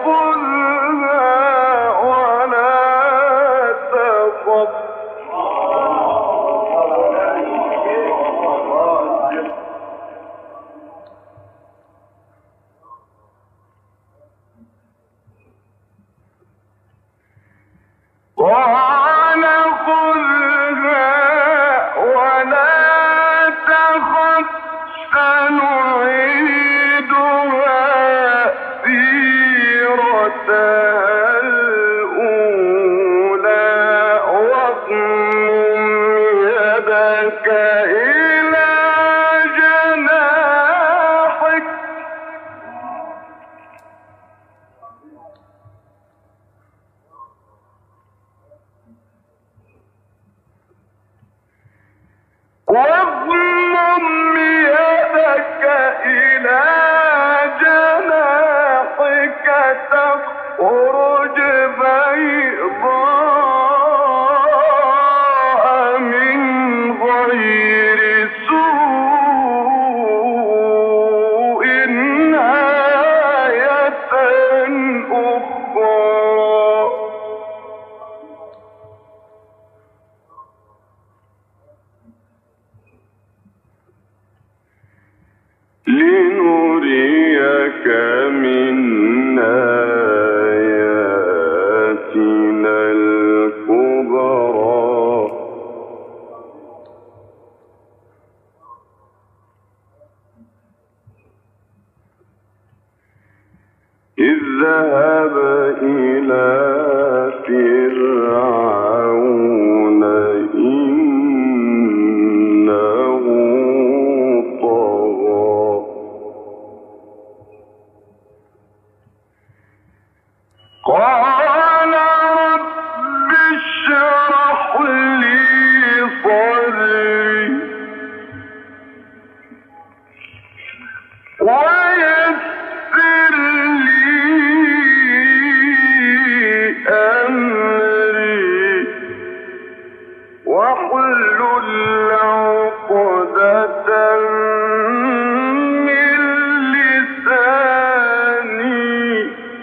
خذها ولا تخف. قال خذها ولا تخف سنعيدها سيرتها الأولى واضمم يدك إلى جناحك واضمم يدك إلى جناحك تخرج بيضاء من غير سوء آية أخرى. لنريك من آياتنا الكبرى. اذهب إلى فرعون إنه طغى. قال رب اشرح لي صدري ويسر لي أمري واحلل عقدة من لساني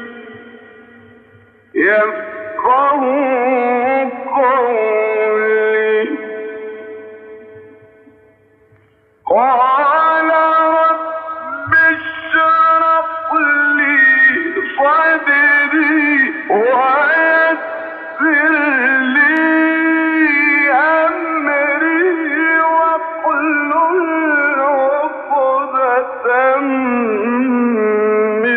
يفقهوا قولي. قال رب اشرح لي صدري ويسر لي أمري واحلل عقدة من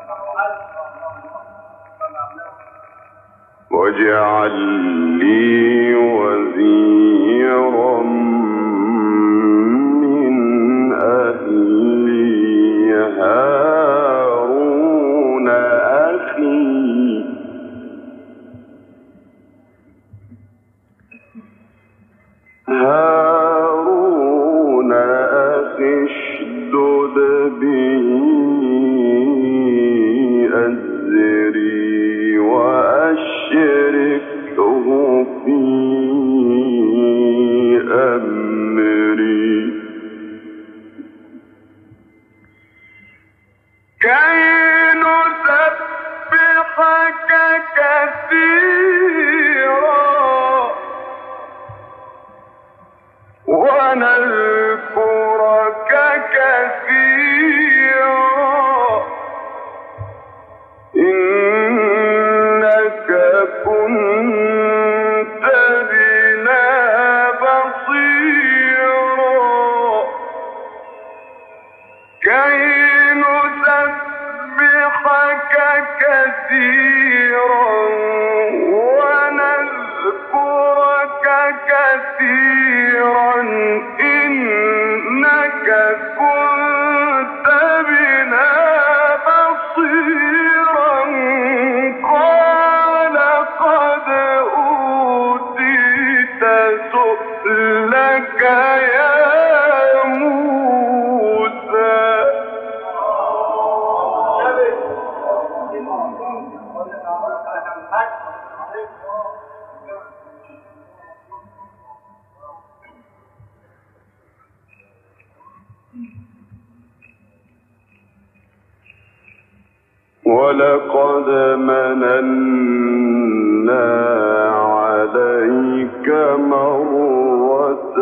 واجعل لي وزيرا من أهلي هارون أخي هارون أخي اشدد به أزري وأشركه في أمري كي نسبحك كثيرا ونذكرك كثيرا إنك كنت بنا بصيرا كي نسبحك كثيرا ونذكرك كثيرا إنك كنت بنا بصيرا قال قد أوتيت سؤلك يا موسى ولقد مننا عليك مرة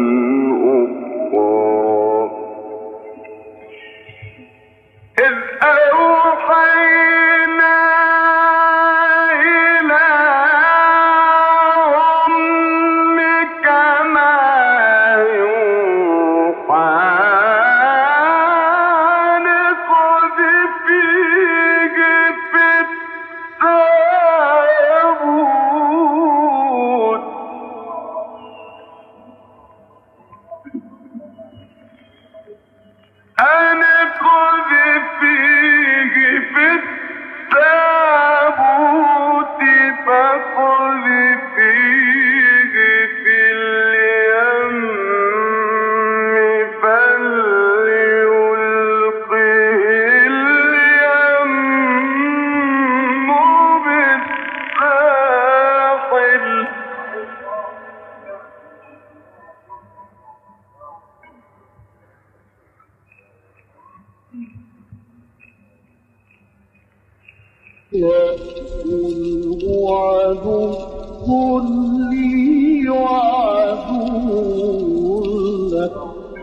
أخرى إذ أوحينا إلى أمك ما يوحى يأكله عدو لي وعدو لك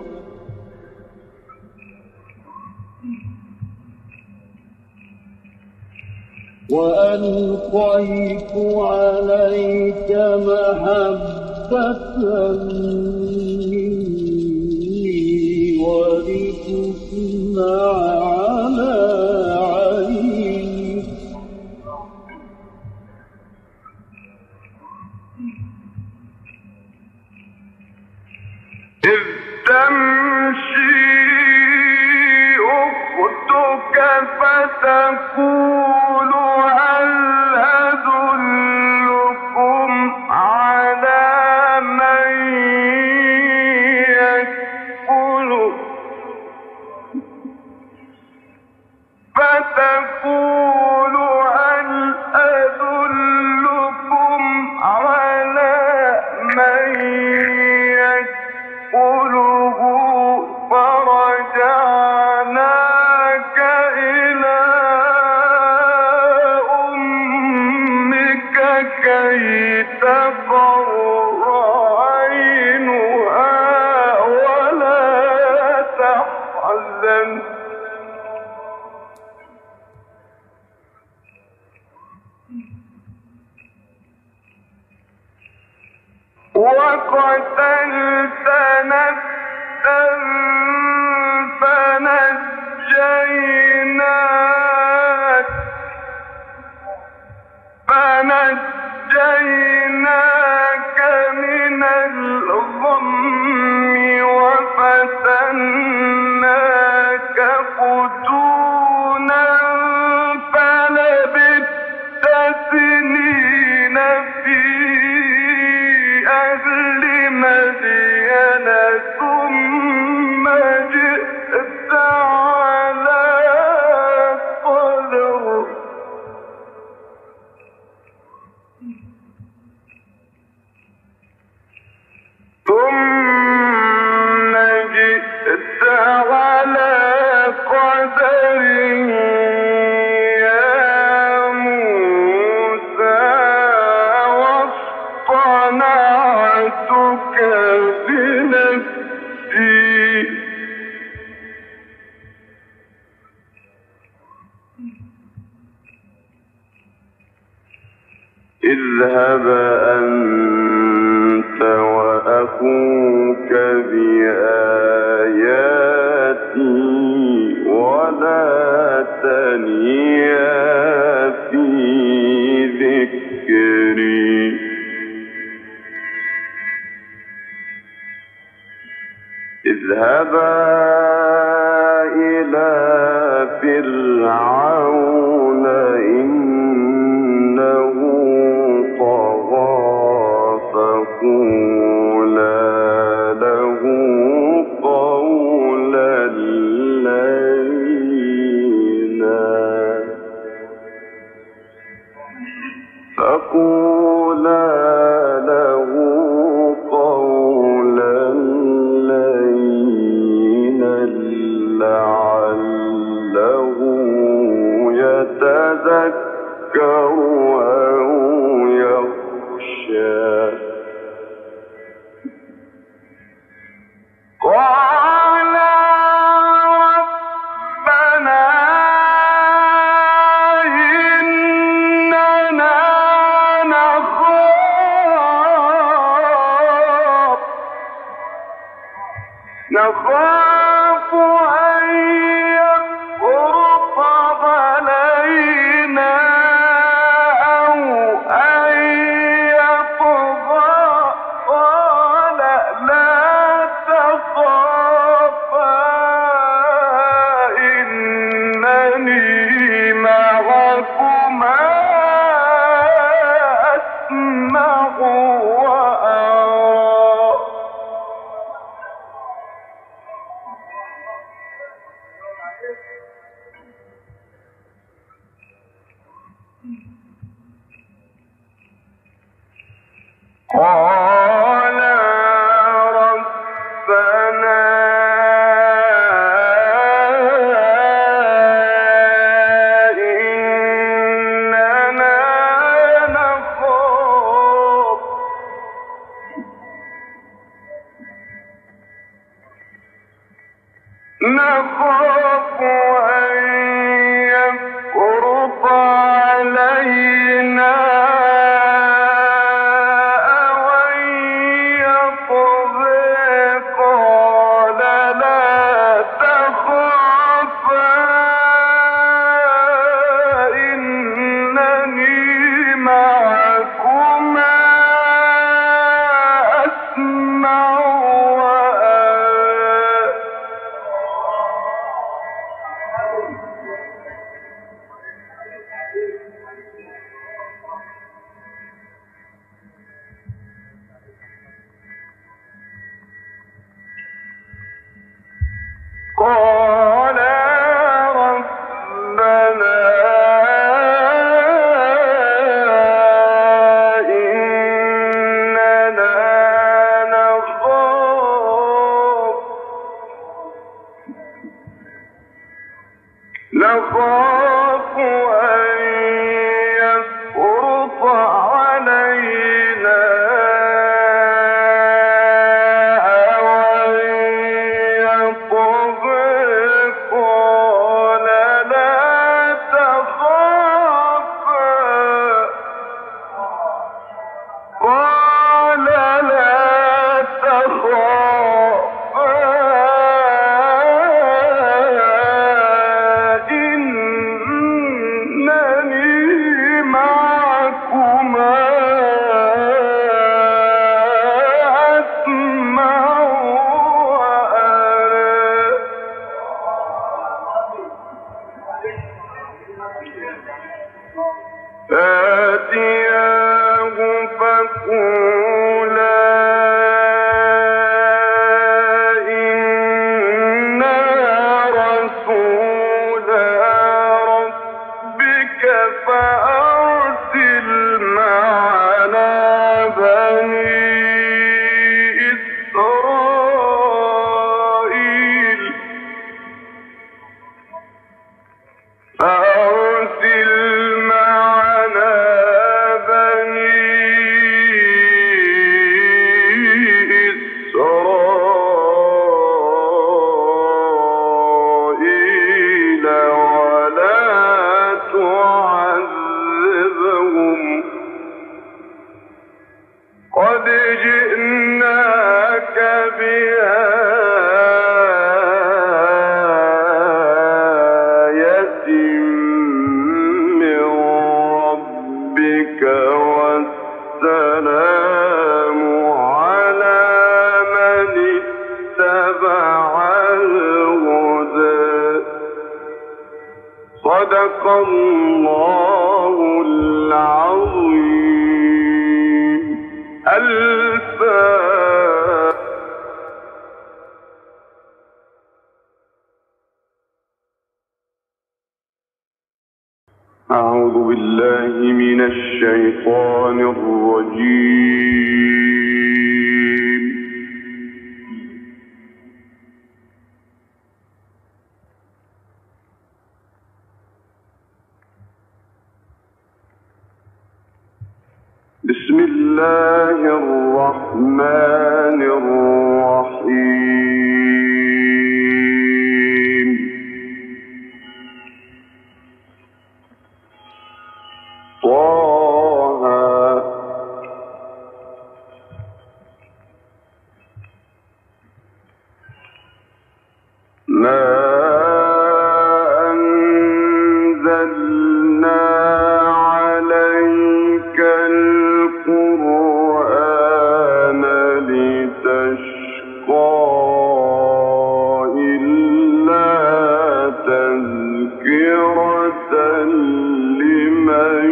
وألقيت عليك محبة مني ولتصنع على عيني إذ تمشي أختك فتقول هل أدلكم على من يكفله فتقول هل أدلكم على من يكفله فرجعناك إلى أمك كي تقر عينها ولا تحزن وقتلت نفسا فنجيناك على قدر يا موسى واصطنعتك بنفسي اذهب أنت وأخوك بآياتي ولا تنيا في ذكري اذهبا إلى فرعون إنه طغى فقولا له قولا لينا فقولا له قولا لينا لعله يتذكر أو يخشى قال ربنا إننا نخاف نخاف أن يفرط علينا أو أن يطغى قال لا تخافا إنني معكما أسمع وأرى قال ربنا إننا نخاف نخاف أن يفرط علينا قال ربنا إننا نخاف نخاف أن يفرط علينا إن صدق الله العظيم. الفاتحة. أعوذ بالله من الشيطان الرجيم. بسم الله الرحمن الرحيم. طه ما أنزلنا عليك القرآن لتشقى إلا تذكرة لمن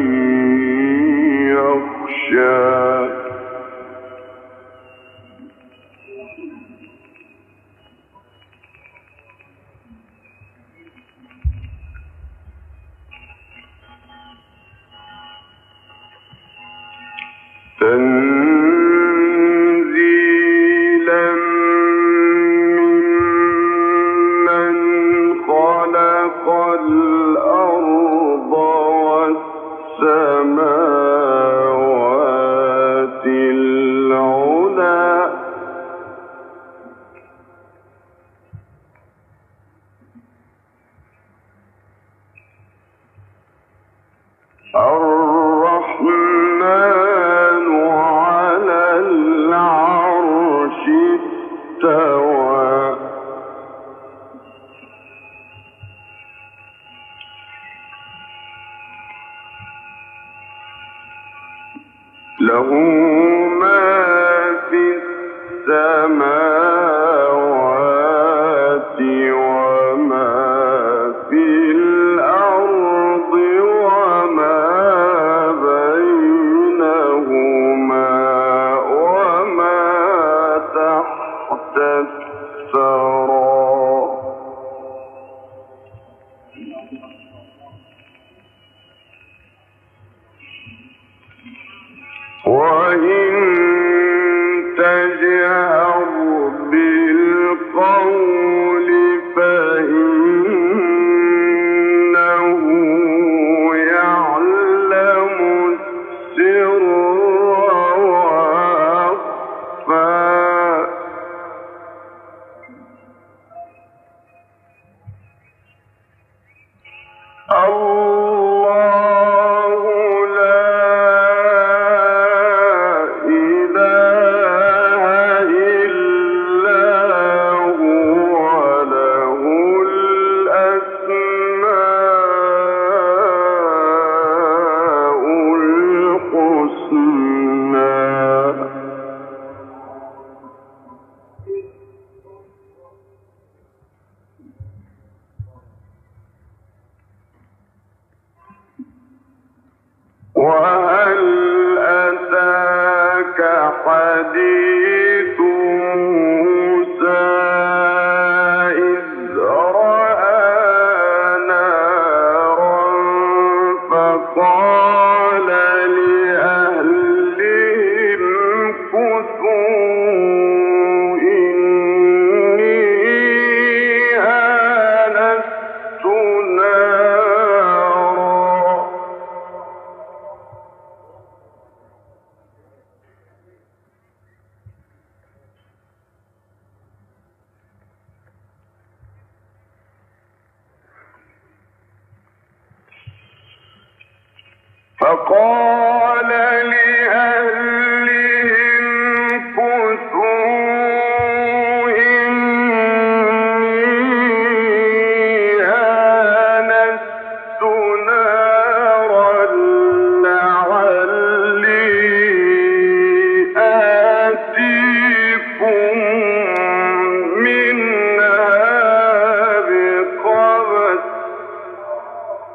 يخشى. تنزيلا ممن خلق الأرض والسماوات العلى. الرحمن على العرش استوى. له ما في السماوات وما في الأرض وما بينهما وما تحت الثرى. وإن تجهر بالقول فإنه يعلم السر وأخفى. الله لا إله إلا هو له الأسماء الحسنى. وهل أتاك حديث موسى إذ رأى نارا فقال لأهلهم كثوا إني آنست نارا. فقال لأهلهم كثوا إني آنست نارا لعلي آتيكم منها بقبس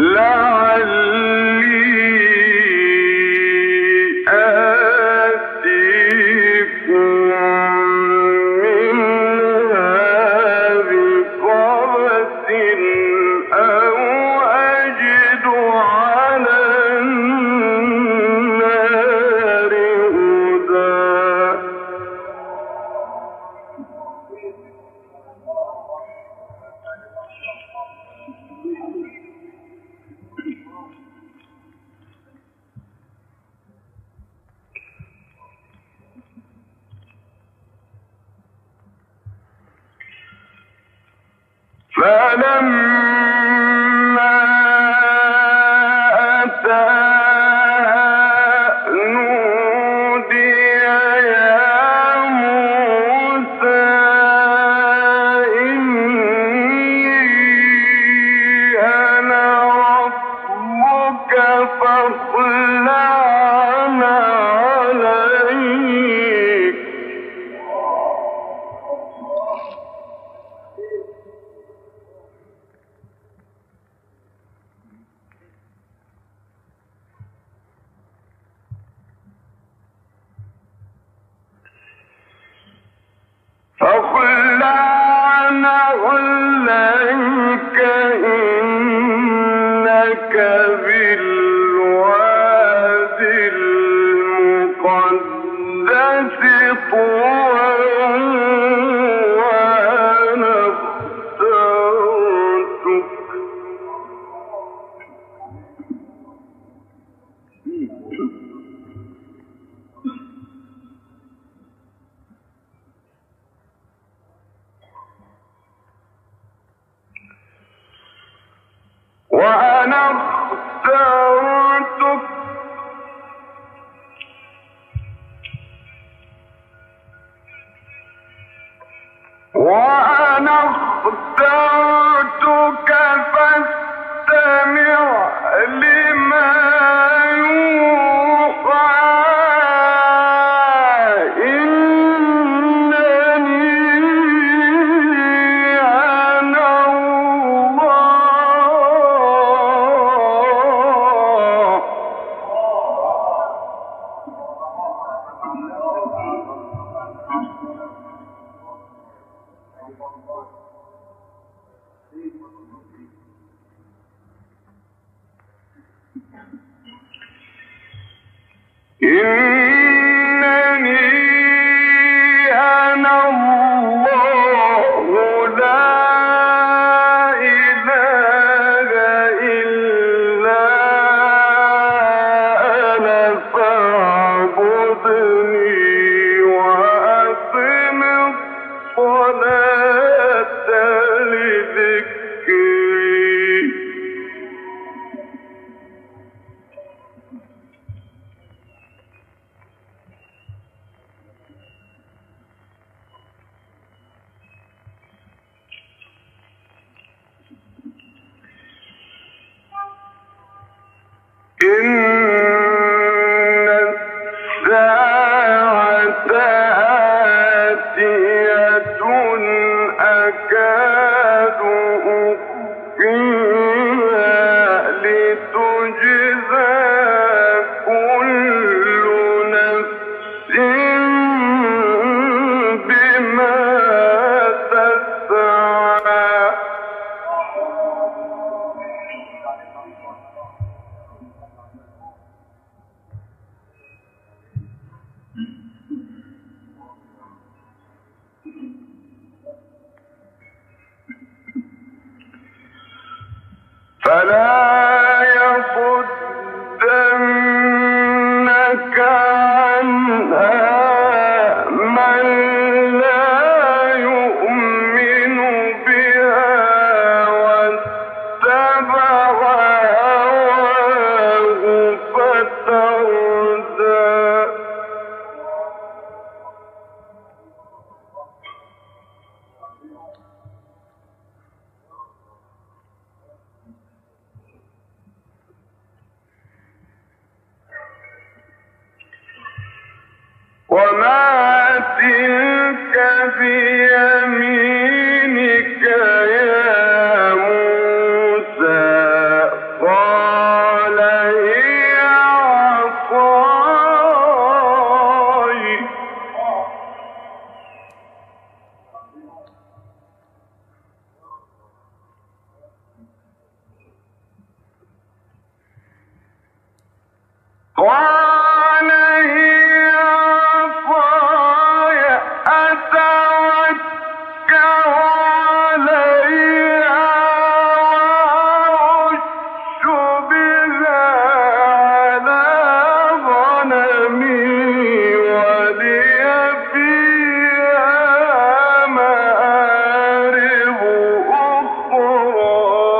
وأنا اخترتك وأنا اخترتك فاستمع لما يوحى إنني أنا الله. إنني أنا الله لا إله إلا أنا فاعبدني وأقم الصلاة لذكري. إن الساعة آتية أكاد أخفيها لتجزى كل نفس بما تسعى. فلا يصدنك عنها من لا يؤمن بها واتبع هواه فتردى. قال هي عصاي أتوكأ عليها وأهش بها على غنمي ولي فيها مآرب أخرى.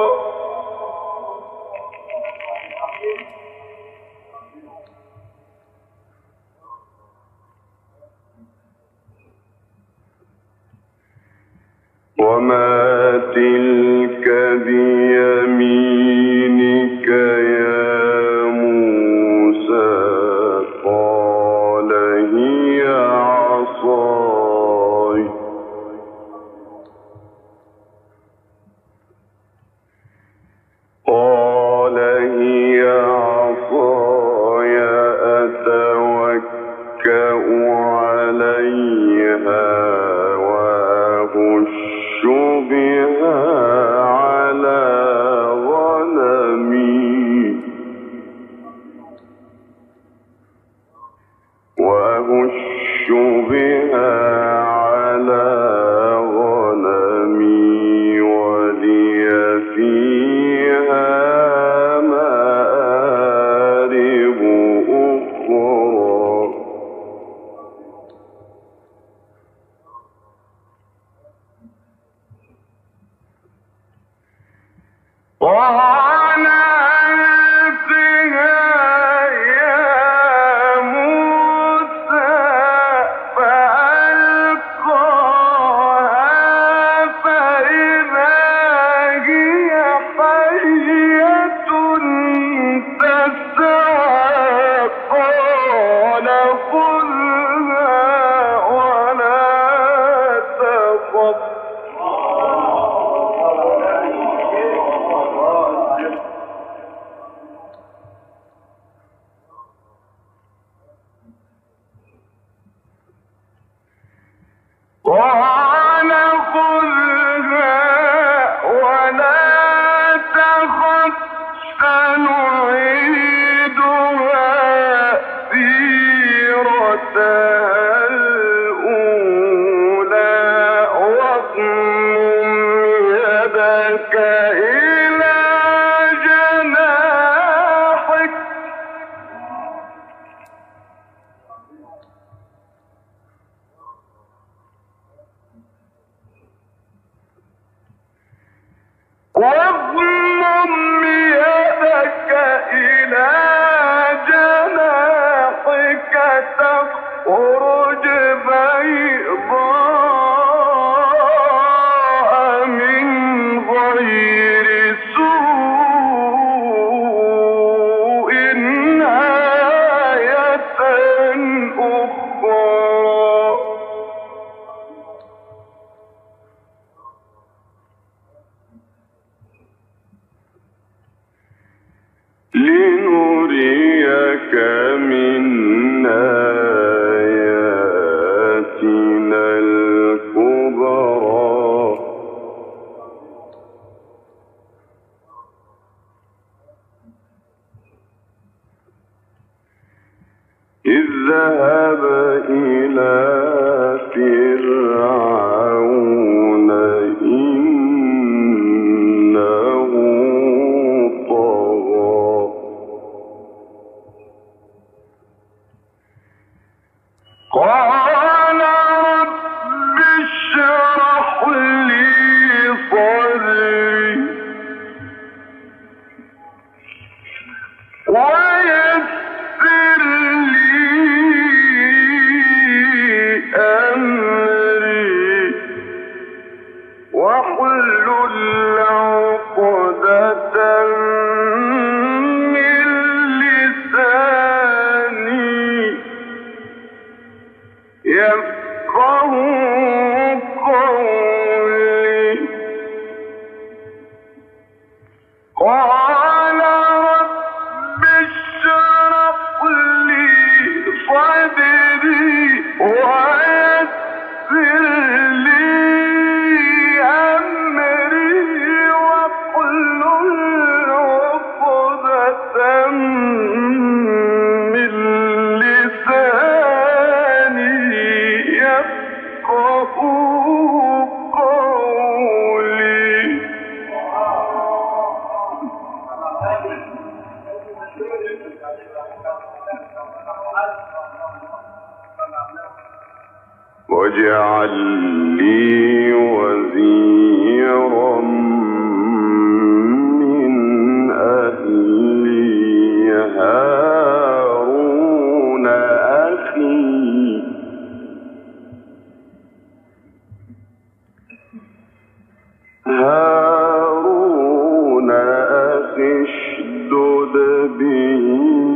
وما تلك بيمينك يا موسى قال هي عصاي قال هي عصاي أتوكأ عليها وأهش بها على غنمي وأهش بها على غنمي ولي فيها مآرب أخرى. قال ألقها يا موسى فألقاها فإذا هي حية تسعى قال خذها ولا تخف. قال خذها ولا تخف سنعيدها سيرتها الأولى واضمم يدك إلى جناحك واضمم يدك إلى جناحك تخرج بيضاء من غير سوء آية أخرى. لنريك من آياتنا الكبرى. اذهب إلى فرعون إنه طغى. قال رب اشرح لي صدري ويسر لي أمري واحلل عقدة من لساني يفقهوا قولي. قال رب اشرح لي صدري ويسر لي أمري واحلل عقدة من واجعل لي وزيرا من أهلي هارون أخي هارون أخي اشدد به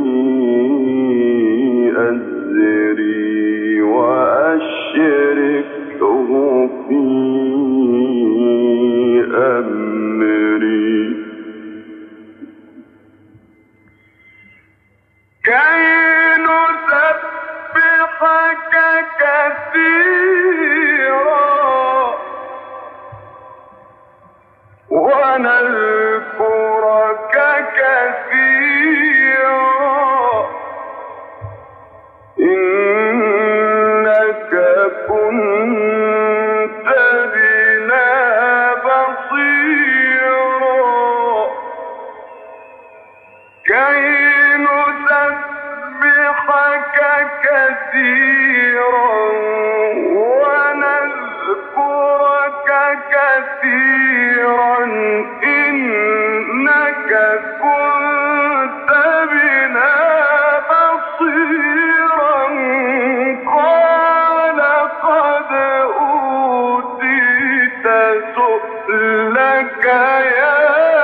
أزري وأشركه في أمري كي نسبحك كثيرا ونذكرك كثيرا إنك كنت بنا بصيرا كي نسبحك كثيرا ونذكرك كثيرا إنك كنت بنا بصيرا قال قد أوتيت سؤلك يا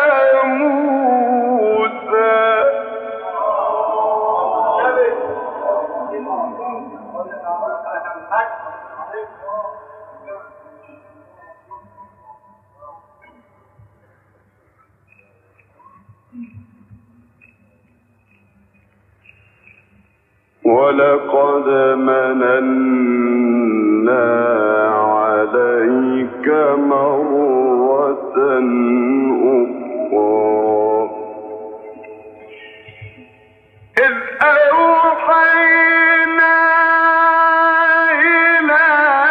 موسى ولقد مننا عليك مرة أخرى إذ أوحينا إلى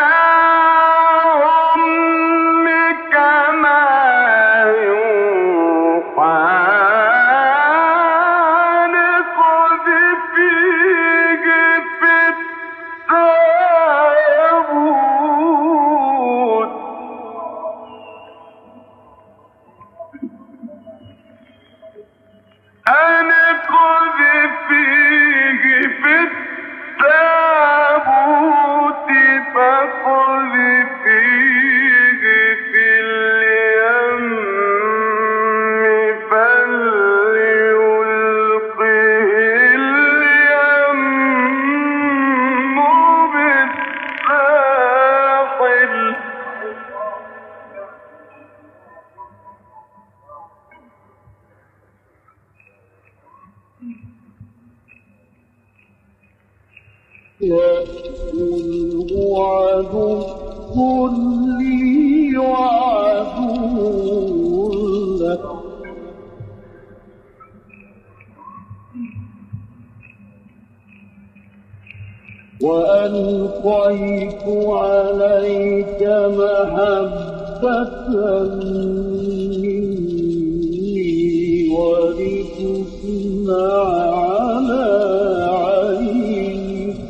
أمك ما يوحى يقول هو عدو لي وعدو لك وألقيت عليك محبة مني ولتصنع على عيني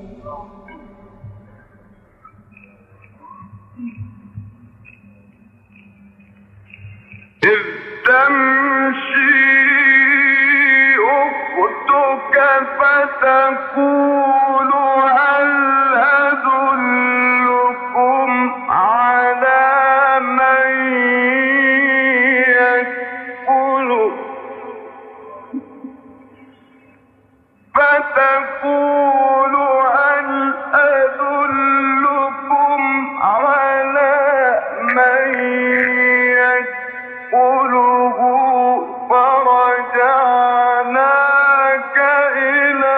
إذ تمشي أختك فتقول هل أدلكم على من يكفله فتقول هل أدلكم على من يكفله فرجعناك إلى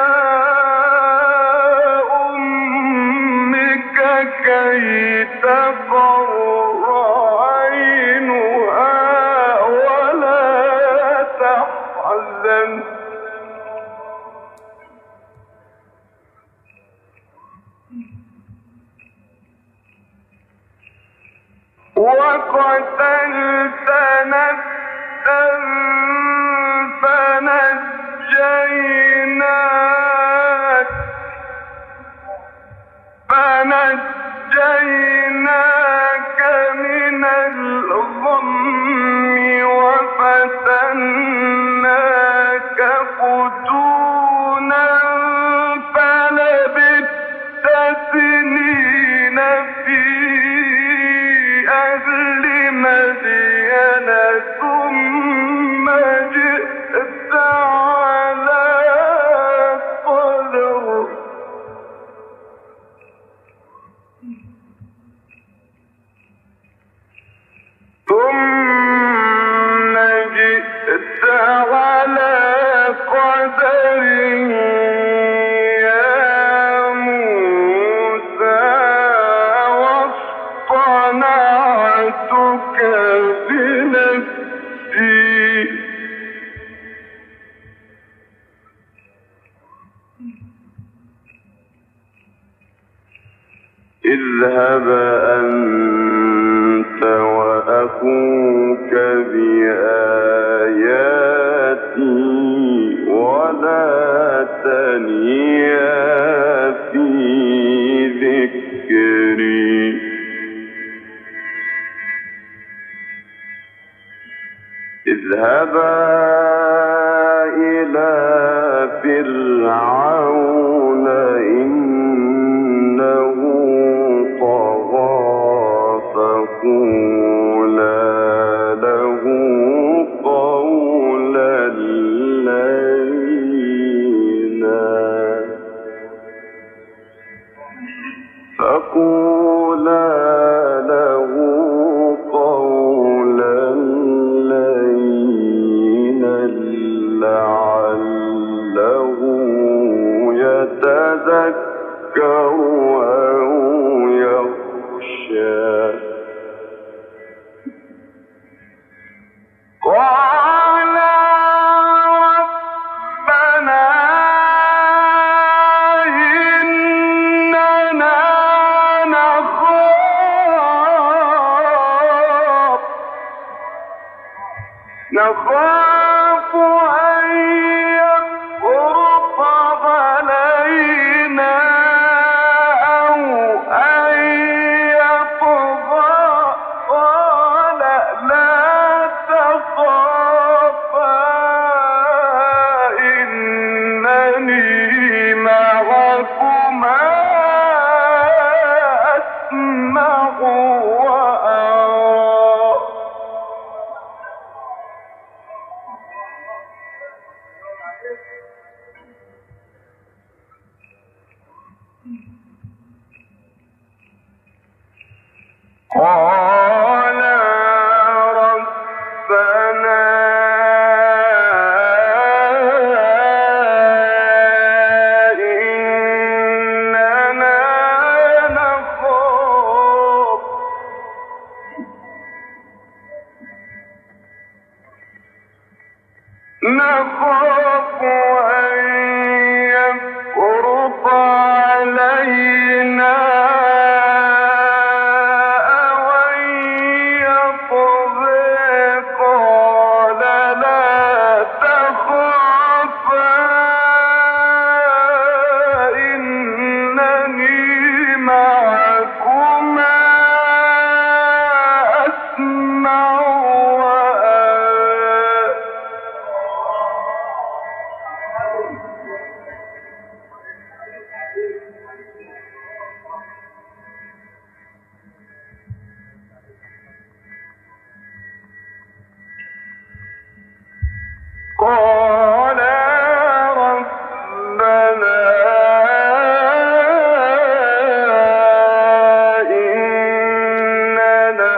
أمك كي تقر عينها ولا تحزن وقتلت نفسا فنجيناك اذهب أنت وأخوك بآياتي ولا تنيا في ذكري اذهبا إلى فرعون إنه طغى فقولا له قولا لينا فقولا له قولا لينا لعله يتذكر أو يخشى قال ربنا إننا نخاف نخاف أن يفرط علينا أو أن يطغى قال لا تخافا إنني معكما أسمع وأرى قال ربنا إننا نخاف نخاف أن يفرط علينا أو أن يطغى قال لا تخافا إنني معكما أسمع وأرى قال ربنا إننا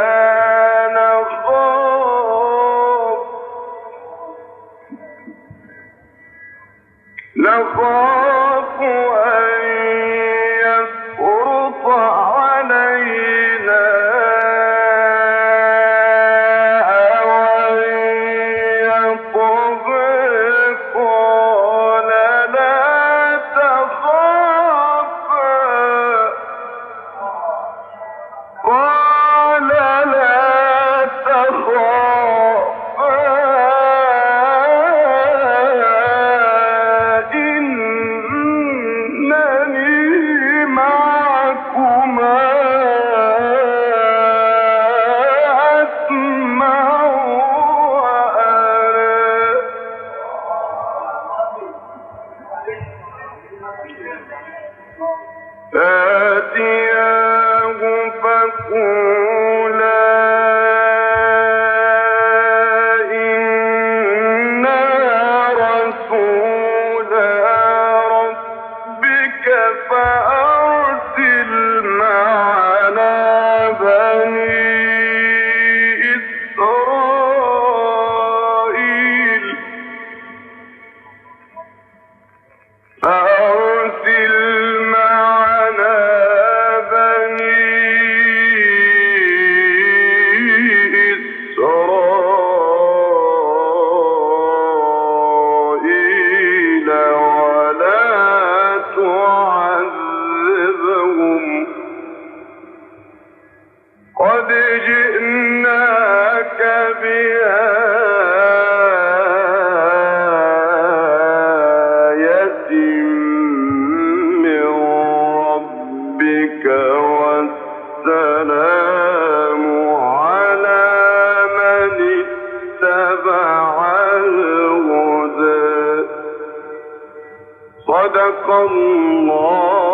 نخاف نخاف أن يفرط علينا أو أن يطغى قال لا تخافا قال لا تخافا إنني صدق الله